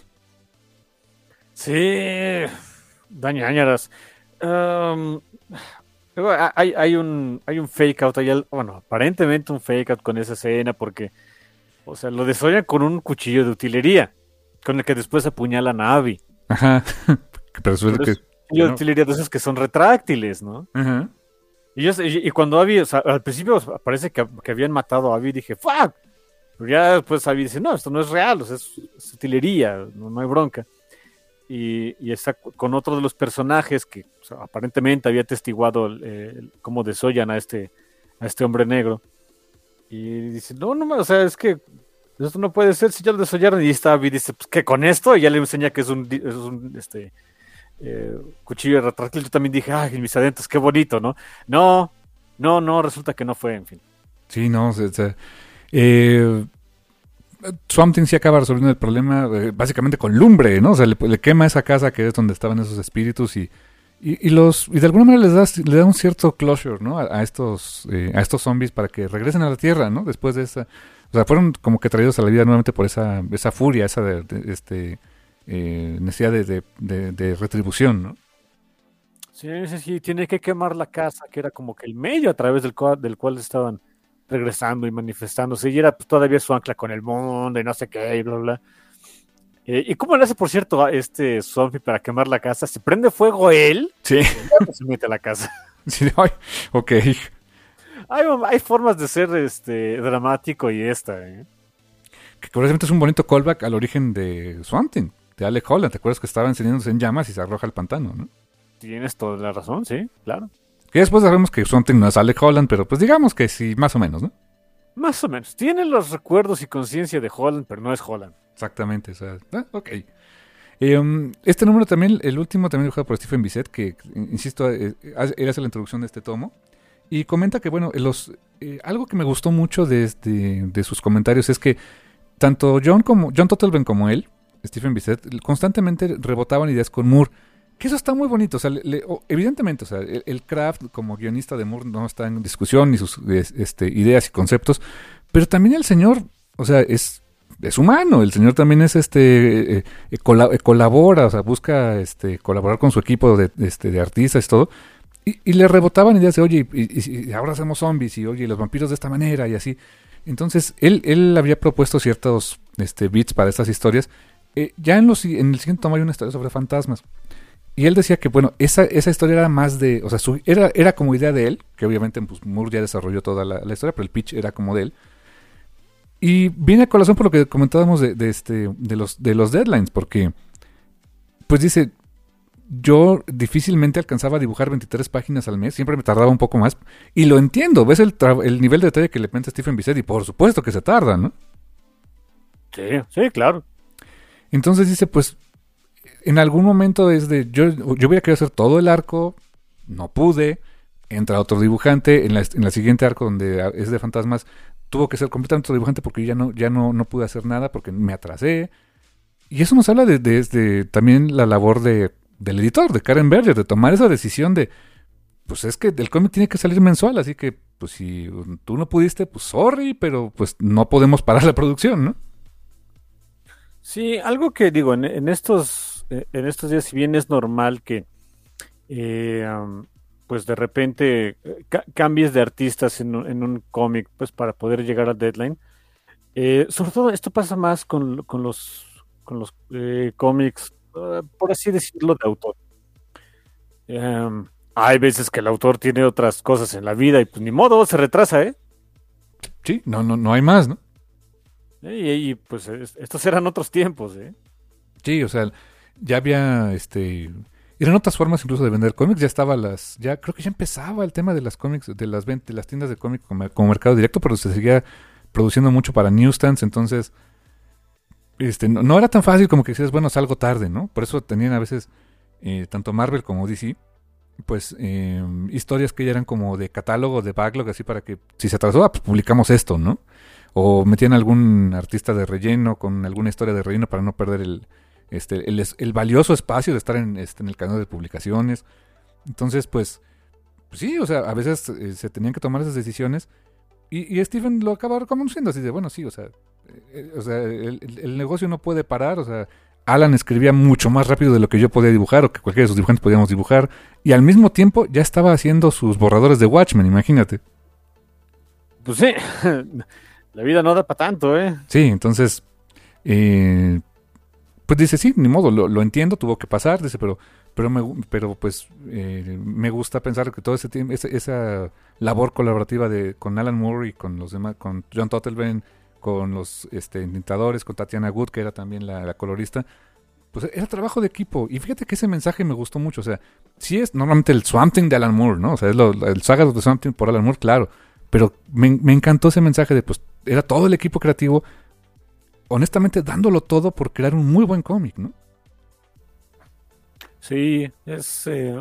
Sí, dañañaras. Um, hay, hay un hay un fake out, hay, bueno, aparentemente un fake out con esa escena porque, o sea, lo desollan con un cuchillo de utilería, con el que después apuñalan a Abby. Ajá. Pero eso es Pero que... es cuchillo de utilería de esos que son retráctiles, ¿no? Ajá. Y, yo, y, y cuando Abby, o sea, al principio parece que, que habían matado a Abby, dije, ¡fuck! Pero ya después Abby dice, no, esto no es real, o sea, es, es utilería, no, no hay bronca. Y, y está con otro de los personajes que o sea, aparentemente había testiguado eh, cómo desollan a este, a este hombre negro. Y dice, no, no, o sea, es que esto no puede ser, si ya lo desollaron. Y está Abby dice, pues, ¿qué con esto? Y ya le enseña que es un, es un este, eh, cuchillo retráctil. Yo también dije, ay, mis adentros, qué bonito, ¿no? No, no, no, resulta que no fue, en fin. Sí, no, o sea, eh, Swamp Thing sí acaba resolviendo el problema eh, básicamente con lumbre, ¿no? O sea, le, le quema esa casa que es donde estaban esos espíritus y, y, y los y de alguna manera les da, le da un cierto closure, ¿no? A, a estos eh, a estos zombies para que regresen a la tierra, ¿no? Después de esa, o sea, fueron como que traídos a la vida nuevamente por esa esa furia, esa de, de, este eh, necesidad de, de, de, de retribución, ¿no? Sí, sí, sí, tiene que quemar la casa, que era como que el medio a través del cual, del cual estaban regresando y manifestándose, y era pues, todavía su ancla con el mundo y no sé qué, y bla, bla. Eh, ¿Y cómo le hace, por cierto, a este zombie para quemar la casa? ¿Se prende fuego él? Sí. ¿O se mete a la casa? Sí, ay, ok. Hay, hay formas de ser este dramático y esta, ¿eh? Que curiosamente es un bonito callback al origen de Swamp Thing, de Alec Holland. ¿Te acuerdas que estaba encendiéndose en llamas y se arroja al pantano, no? Tienes toda la razón, sí, claro. Que después sabemos que Swamp Thing no es Alec Holland, pero pues digamos que sí, más o menos, ¿no? Más o menos. Tiene los recuerdos y conciencia de Holland, pero no es Holland. Exactamente, o sea, ah, ok. Eh, um, este número también, el último también dibujado por Stephen Bissett, que, insisto, eh, él hace la introducción de este tomo, y comenta que, bueno, los eh, algo que me gustó mucho de, de, de sus comentarios es que tanto John como John Totelben como él, Stephen Bissett, constantemente rebotaban ideas con Moore. Que eso está muy bonito, o sea, le, le, evidentemente, o sea, el, el craft como guionista de Moore no está en discusión, ni sus este, ideas y conceptos, pero también el señor, o sea, es, es humano, el señor también es, este, eh, eh, colab- colabora, o sea, busca, este, colaborar con su equipo de, este, de artistas y todo, y, y le rebotaban ideas de, oye, y, y, y ahora hacemos zombies, y oye, los vampiros de esta manera, y así. Entonces, él, él había propuesto ciertos, este, beats para estas historias. Eh, ya en, los, en el siguiente tomo hay una historia sobre fantasmas. Y él decía que, bueno, esa, esa historia era más de... O sea, su, era, era como idea de él, que obviamente pues, Moore ya desarrolló toda la, la historia, pero el pitch era como de él. Y viene a colación por lo que comentábamos de, de, este, de, los, de los deadlines, porque, pues dice, yo difícilmente alcanzaba a dibujar veintitrés páginas al mes, siempre me tardaba un poco más, y lo entiendo, ves el, tra- el nivel de detalle que le mete Stephen Bissett, y por supuesto que se tarda, ¿no? Sí, sí, claro. Entonces dice, pues... En algún momento es de, yo, yo hubiera querido hacer todo el arco, no pude, entra otro dibujante, en la, en la siguiente arco donde es de fantasmas, tuvo que ser completamente otro dibujante porque ya no, ya no, no pude hacer nada porque me atrasé. Y eso nos habla de, de, de también la labor de, del editor, de Karen Berger, de tomar esa decisión de, pues es que el cómic tiene que salir mensual, así que pues si tú no pudiste, pues sorry, pero pues no podemos parar la producción, ¿no? Sí, algo que digo, en, en estos, eh, en estos días, si bien es normal que eh, am, pues de repente eh, ca- cambies de artistas en, un en un cómic, pues para poder llegar al deadline. Eh, sobre todo esto pasa más con, con los, con los eh, cómics, eh, por así decirlo, de autor. Em, Hay veces que el autor tiene otras cosas en la vida y pues ni modo, se retrasa, ¿eh? Sí, no, no, no hay más, ¿no? Y, y, pues es- estos eran otros tiempos, ¿eh? Sí, o sea, ya había, este, eran otras formas incluso de vender cómics, ya estaba las, ya creo que ya empezaba el tema de las cómics, de las vent- de las tiendas de cómics como, como mercado directo, pero se seguía produciendo mucho para newsstands, entonces, este, no, no era tan fácil como que decías, bueno, salgo tarde, ¿no? Por eso tenían a veces, eh, tanto Marvel como D C, pues, eh, historias que ya eran como de catálogo, de backlog, así para que si se atrasó, ah, pues publicamos esto, ¿no? O metían algún artista de relleno con alguna historia de relleno para no perder el, este, el, es- el valioso espacio de estar en, este, en el canal de publicaciones. Entonces, pues, pues sí, o sea, a veces eh, se tenían que tomar esas decisiones y, y Steven lo acaba reconociendo así de, bueno, sí, o sea, eh, o sea el, el- el negocio no puede parar, o sea, Alan escribía mucho más rápido de lo que yo podía dibujar o que cualquiera de sus dibujantes podíamos dibujar y al mismo tiempo ya estaba haciendo sus borradores de Watchmen, imagínate. Pues sí, la vida no da para tanto, ¿eh? Sí, entonces, eh, pues dice, sí, ni modo, lo, lo entiendo, tuvo que pasar, dice, pero, pero, me, gu- pero pues eh, me gusta pensar que todo ese tiempo, esa, esa labor colaborativa de, con Alan Moore y con los demás, con John Totleben, con los este, intentadores, con Tatiana Wood, que era también la, la colorista, pues era trabajo de equipo. Y fíjate que ese mensaje me gustó mucho, o sea, sí es normalmente el Swamp Thing de Alan Moore, ¿no? O sea, es lo, el saga de Swamp Thing por Alan Moore, claro, pero me, me encantó ese mensaje de, pues, era todo el equipo creativo honestamente dándolo todo por crear un muy buen cómic, ¿no? Sí, es... eh,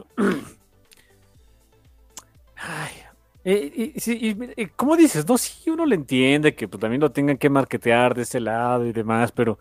ay, eh, y, sí, y, mira, y como dices, no, sí, uno le entiende que pues, también lo tengan que marketear de ese lado y demás, pero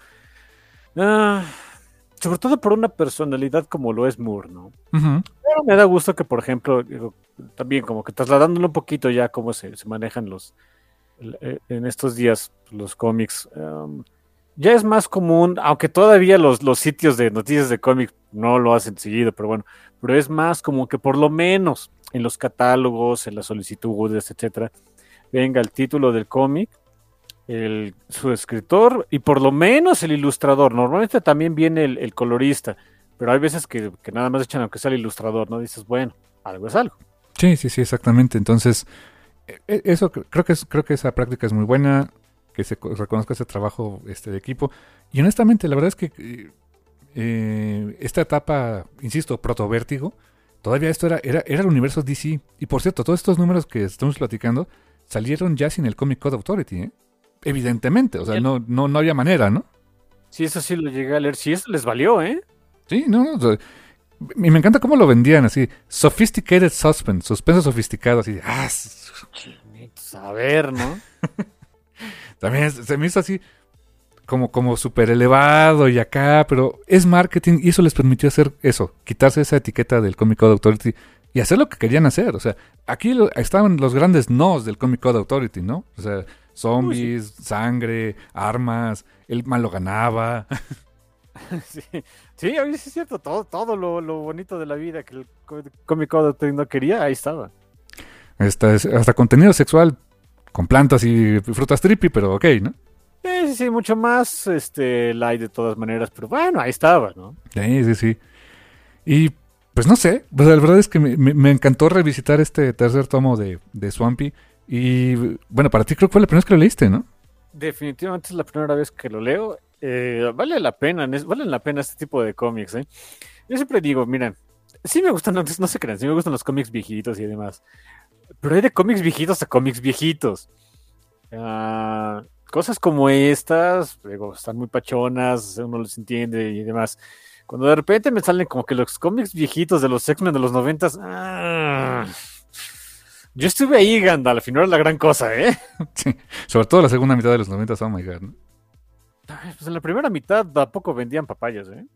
ah, sobre todo por una personalidad como lo es Moore, ¿no? Ujú. Pero me da gusto que, por ejemplo, digo, también como que trasladándolo un poquito ya cómo se, se manejan los el- eh, en estos días los cómics, em, ya es más común, aunque todavía los, los sitios de noticias de cómics no lo hacen seguido, pero bueno, pero es más como que por lo menos en los catálogos, en las solicitudes, etcétera, venga el título del cómic, el, su escritor y por lo menos el ilustrador. Normalmente también viene el, el colorista, pero hay veces que, que nada más echan aunque sea el ilustrador, ¿no? Dices, bueno, algo es algo. Sí, sí, sí, exactamente. Entonces, e- e- eso cre- creo que es, creo que esa práctica es muy buena, que se co- reconozca ese trabajo este de equipo. Y honestamente, la verdad es que eh, eh, esta etapa, insisto, protovértigo, todavía esto era, era, era el universo D C. Y por cierto, todos estos números que estamos platicando salieron ya sin el Comic Code Authority, ¿eh? Evidentemente, o sea, no, no, no había manera, ¿no? Sí, eso sí lo llegué a leer, sí, eso les valió, ¿eh? Sí, no, no, o sea, y me encanta cómo lo vendían así. Sophisticated suspense, suspenso sofisticado, así. Ah, s- A ver, ¿no? también es- se me hizo así como, como súper elevado y acá, pero es marketing y eso les permitió hacer eso, quitarse esa etiqueta del Comic Code Authority y hacer lo que querían hacer. O sea, aquí lo- estaban los grandes nos del Comic Code Authority, ¿no? O sea, zombies, sangre, armas, él mal lo ganaba. Sí, sí, a mí sí es cierto, todo, todo lo, lo bonito de la vida que el co- Comic Code no quería, ahí estaba. Hasta, hasta contenido sexual con plantas y frutas trippy, pero ok, ¿no? Sí, sí, sí, mucho más este, light de todas maneras, pero bueno, ahí estaba, ¿no? Sí, sí, sí. Y pues no sé, pues la verdad es que me, me- me encantó revisitar este tercer tomo de, de Swampy. Y bueno, para ti creo que fue la primera vez que lo leíste, ¿no? Definitivamente es la primera vez que lo leo. Eh, vale la pena, es- valen la pena este tipo de cómics, ¿eh? Yo siempre digo, miren, sí me gustan, no, no se crean, sí me gustan los cómics viejitos y demás, pero hay de cómics viejitos a cómics viejitos. Ah, cosas como estas, digo, están muy pachonas, uno los entiende y demás. Cuando de repente me salen como que los cómics viejitos de los X-Men de los noventas, ah, yo estuve ahí, Gandalf, y no era la gran cosa, ¿eh? Sí. Sobre todo la segunda mitad de los noventa, oh my god, ¿no? Ay, pues en la primera mitad tampoco vendían papayas, ¿eh?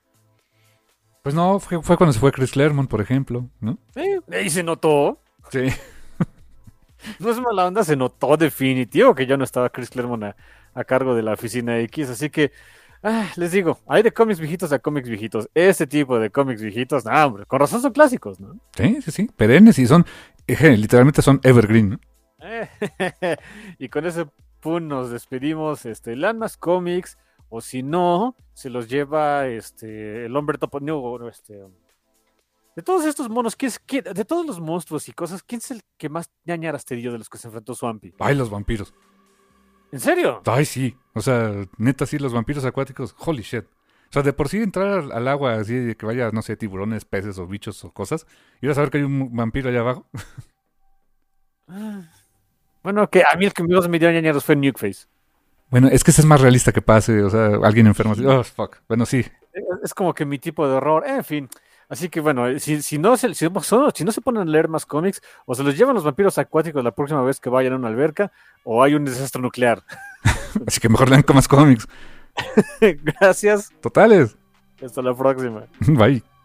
Pues no, fue, fue cuando se fue Chris Claremont, por ejemplo, ¿no? Eh, ahí se notó. Sí. No es mala onda, se notó definitivo que ya no estaba Chris Claremont a, a cargo de la oficina X, así que Ah, les digo, hay de cómics viejitos a cómics viejitos. Ese tipo de cómics viejitos, no, hombre, con razón son clásicos, ¿no? Sí, sí, sí, perennes y son, eh, literalmente son evergreen, ¿no? Eh, y con ese pun nos despedimos. Este, lean más cómics, o si no, se los lleva este el hombre topo. No, este, de todos estos monos, ¿quién es, quién- de todos los monstruos y cosas, ¿quién es el que más ñañaras te dio de los que se enfrentó Swampy? Ay, los vampiros. ¿En serio? Ay, sí. O sea, neta, sí, los vampiros acuáticos, holy shit. O sea, de por sí entrar al, al agua así, de que vaya, no sé, tiburones, peces o bichos o cosas, y vas a ver que hay un vampiro allá abajo. Ah, bueno, que a mí el que más me dio ñañaros fue Nukeface. Bueno, es que ese es más realista que pase, o sea, alguien enfermo así, oh, fuck. Bueno, sí. Es es como que mi tipo de horror, en fin. Así que bueno, eh, si, si no se, si, son- si no se ponen a leer más cómics, o se los llevan los vampiros acuáticos la próxima vez que vayan a una alberca, o hay un desastre nuclear. Así que mejor lean más cómics. Gracias, Totales. hasta la próxima. Bye.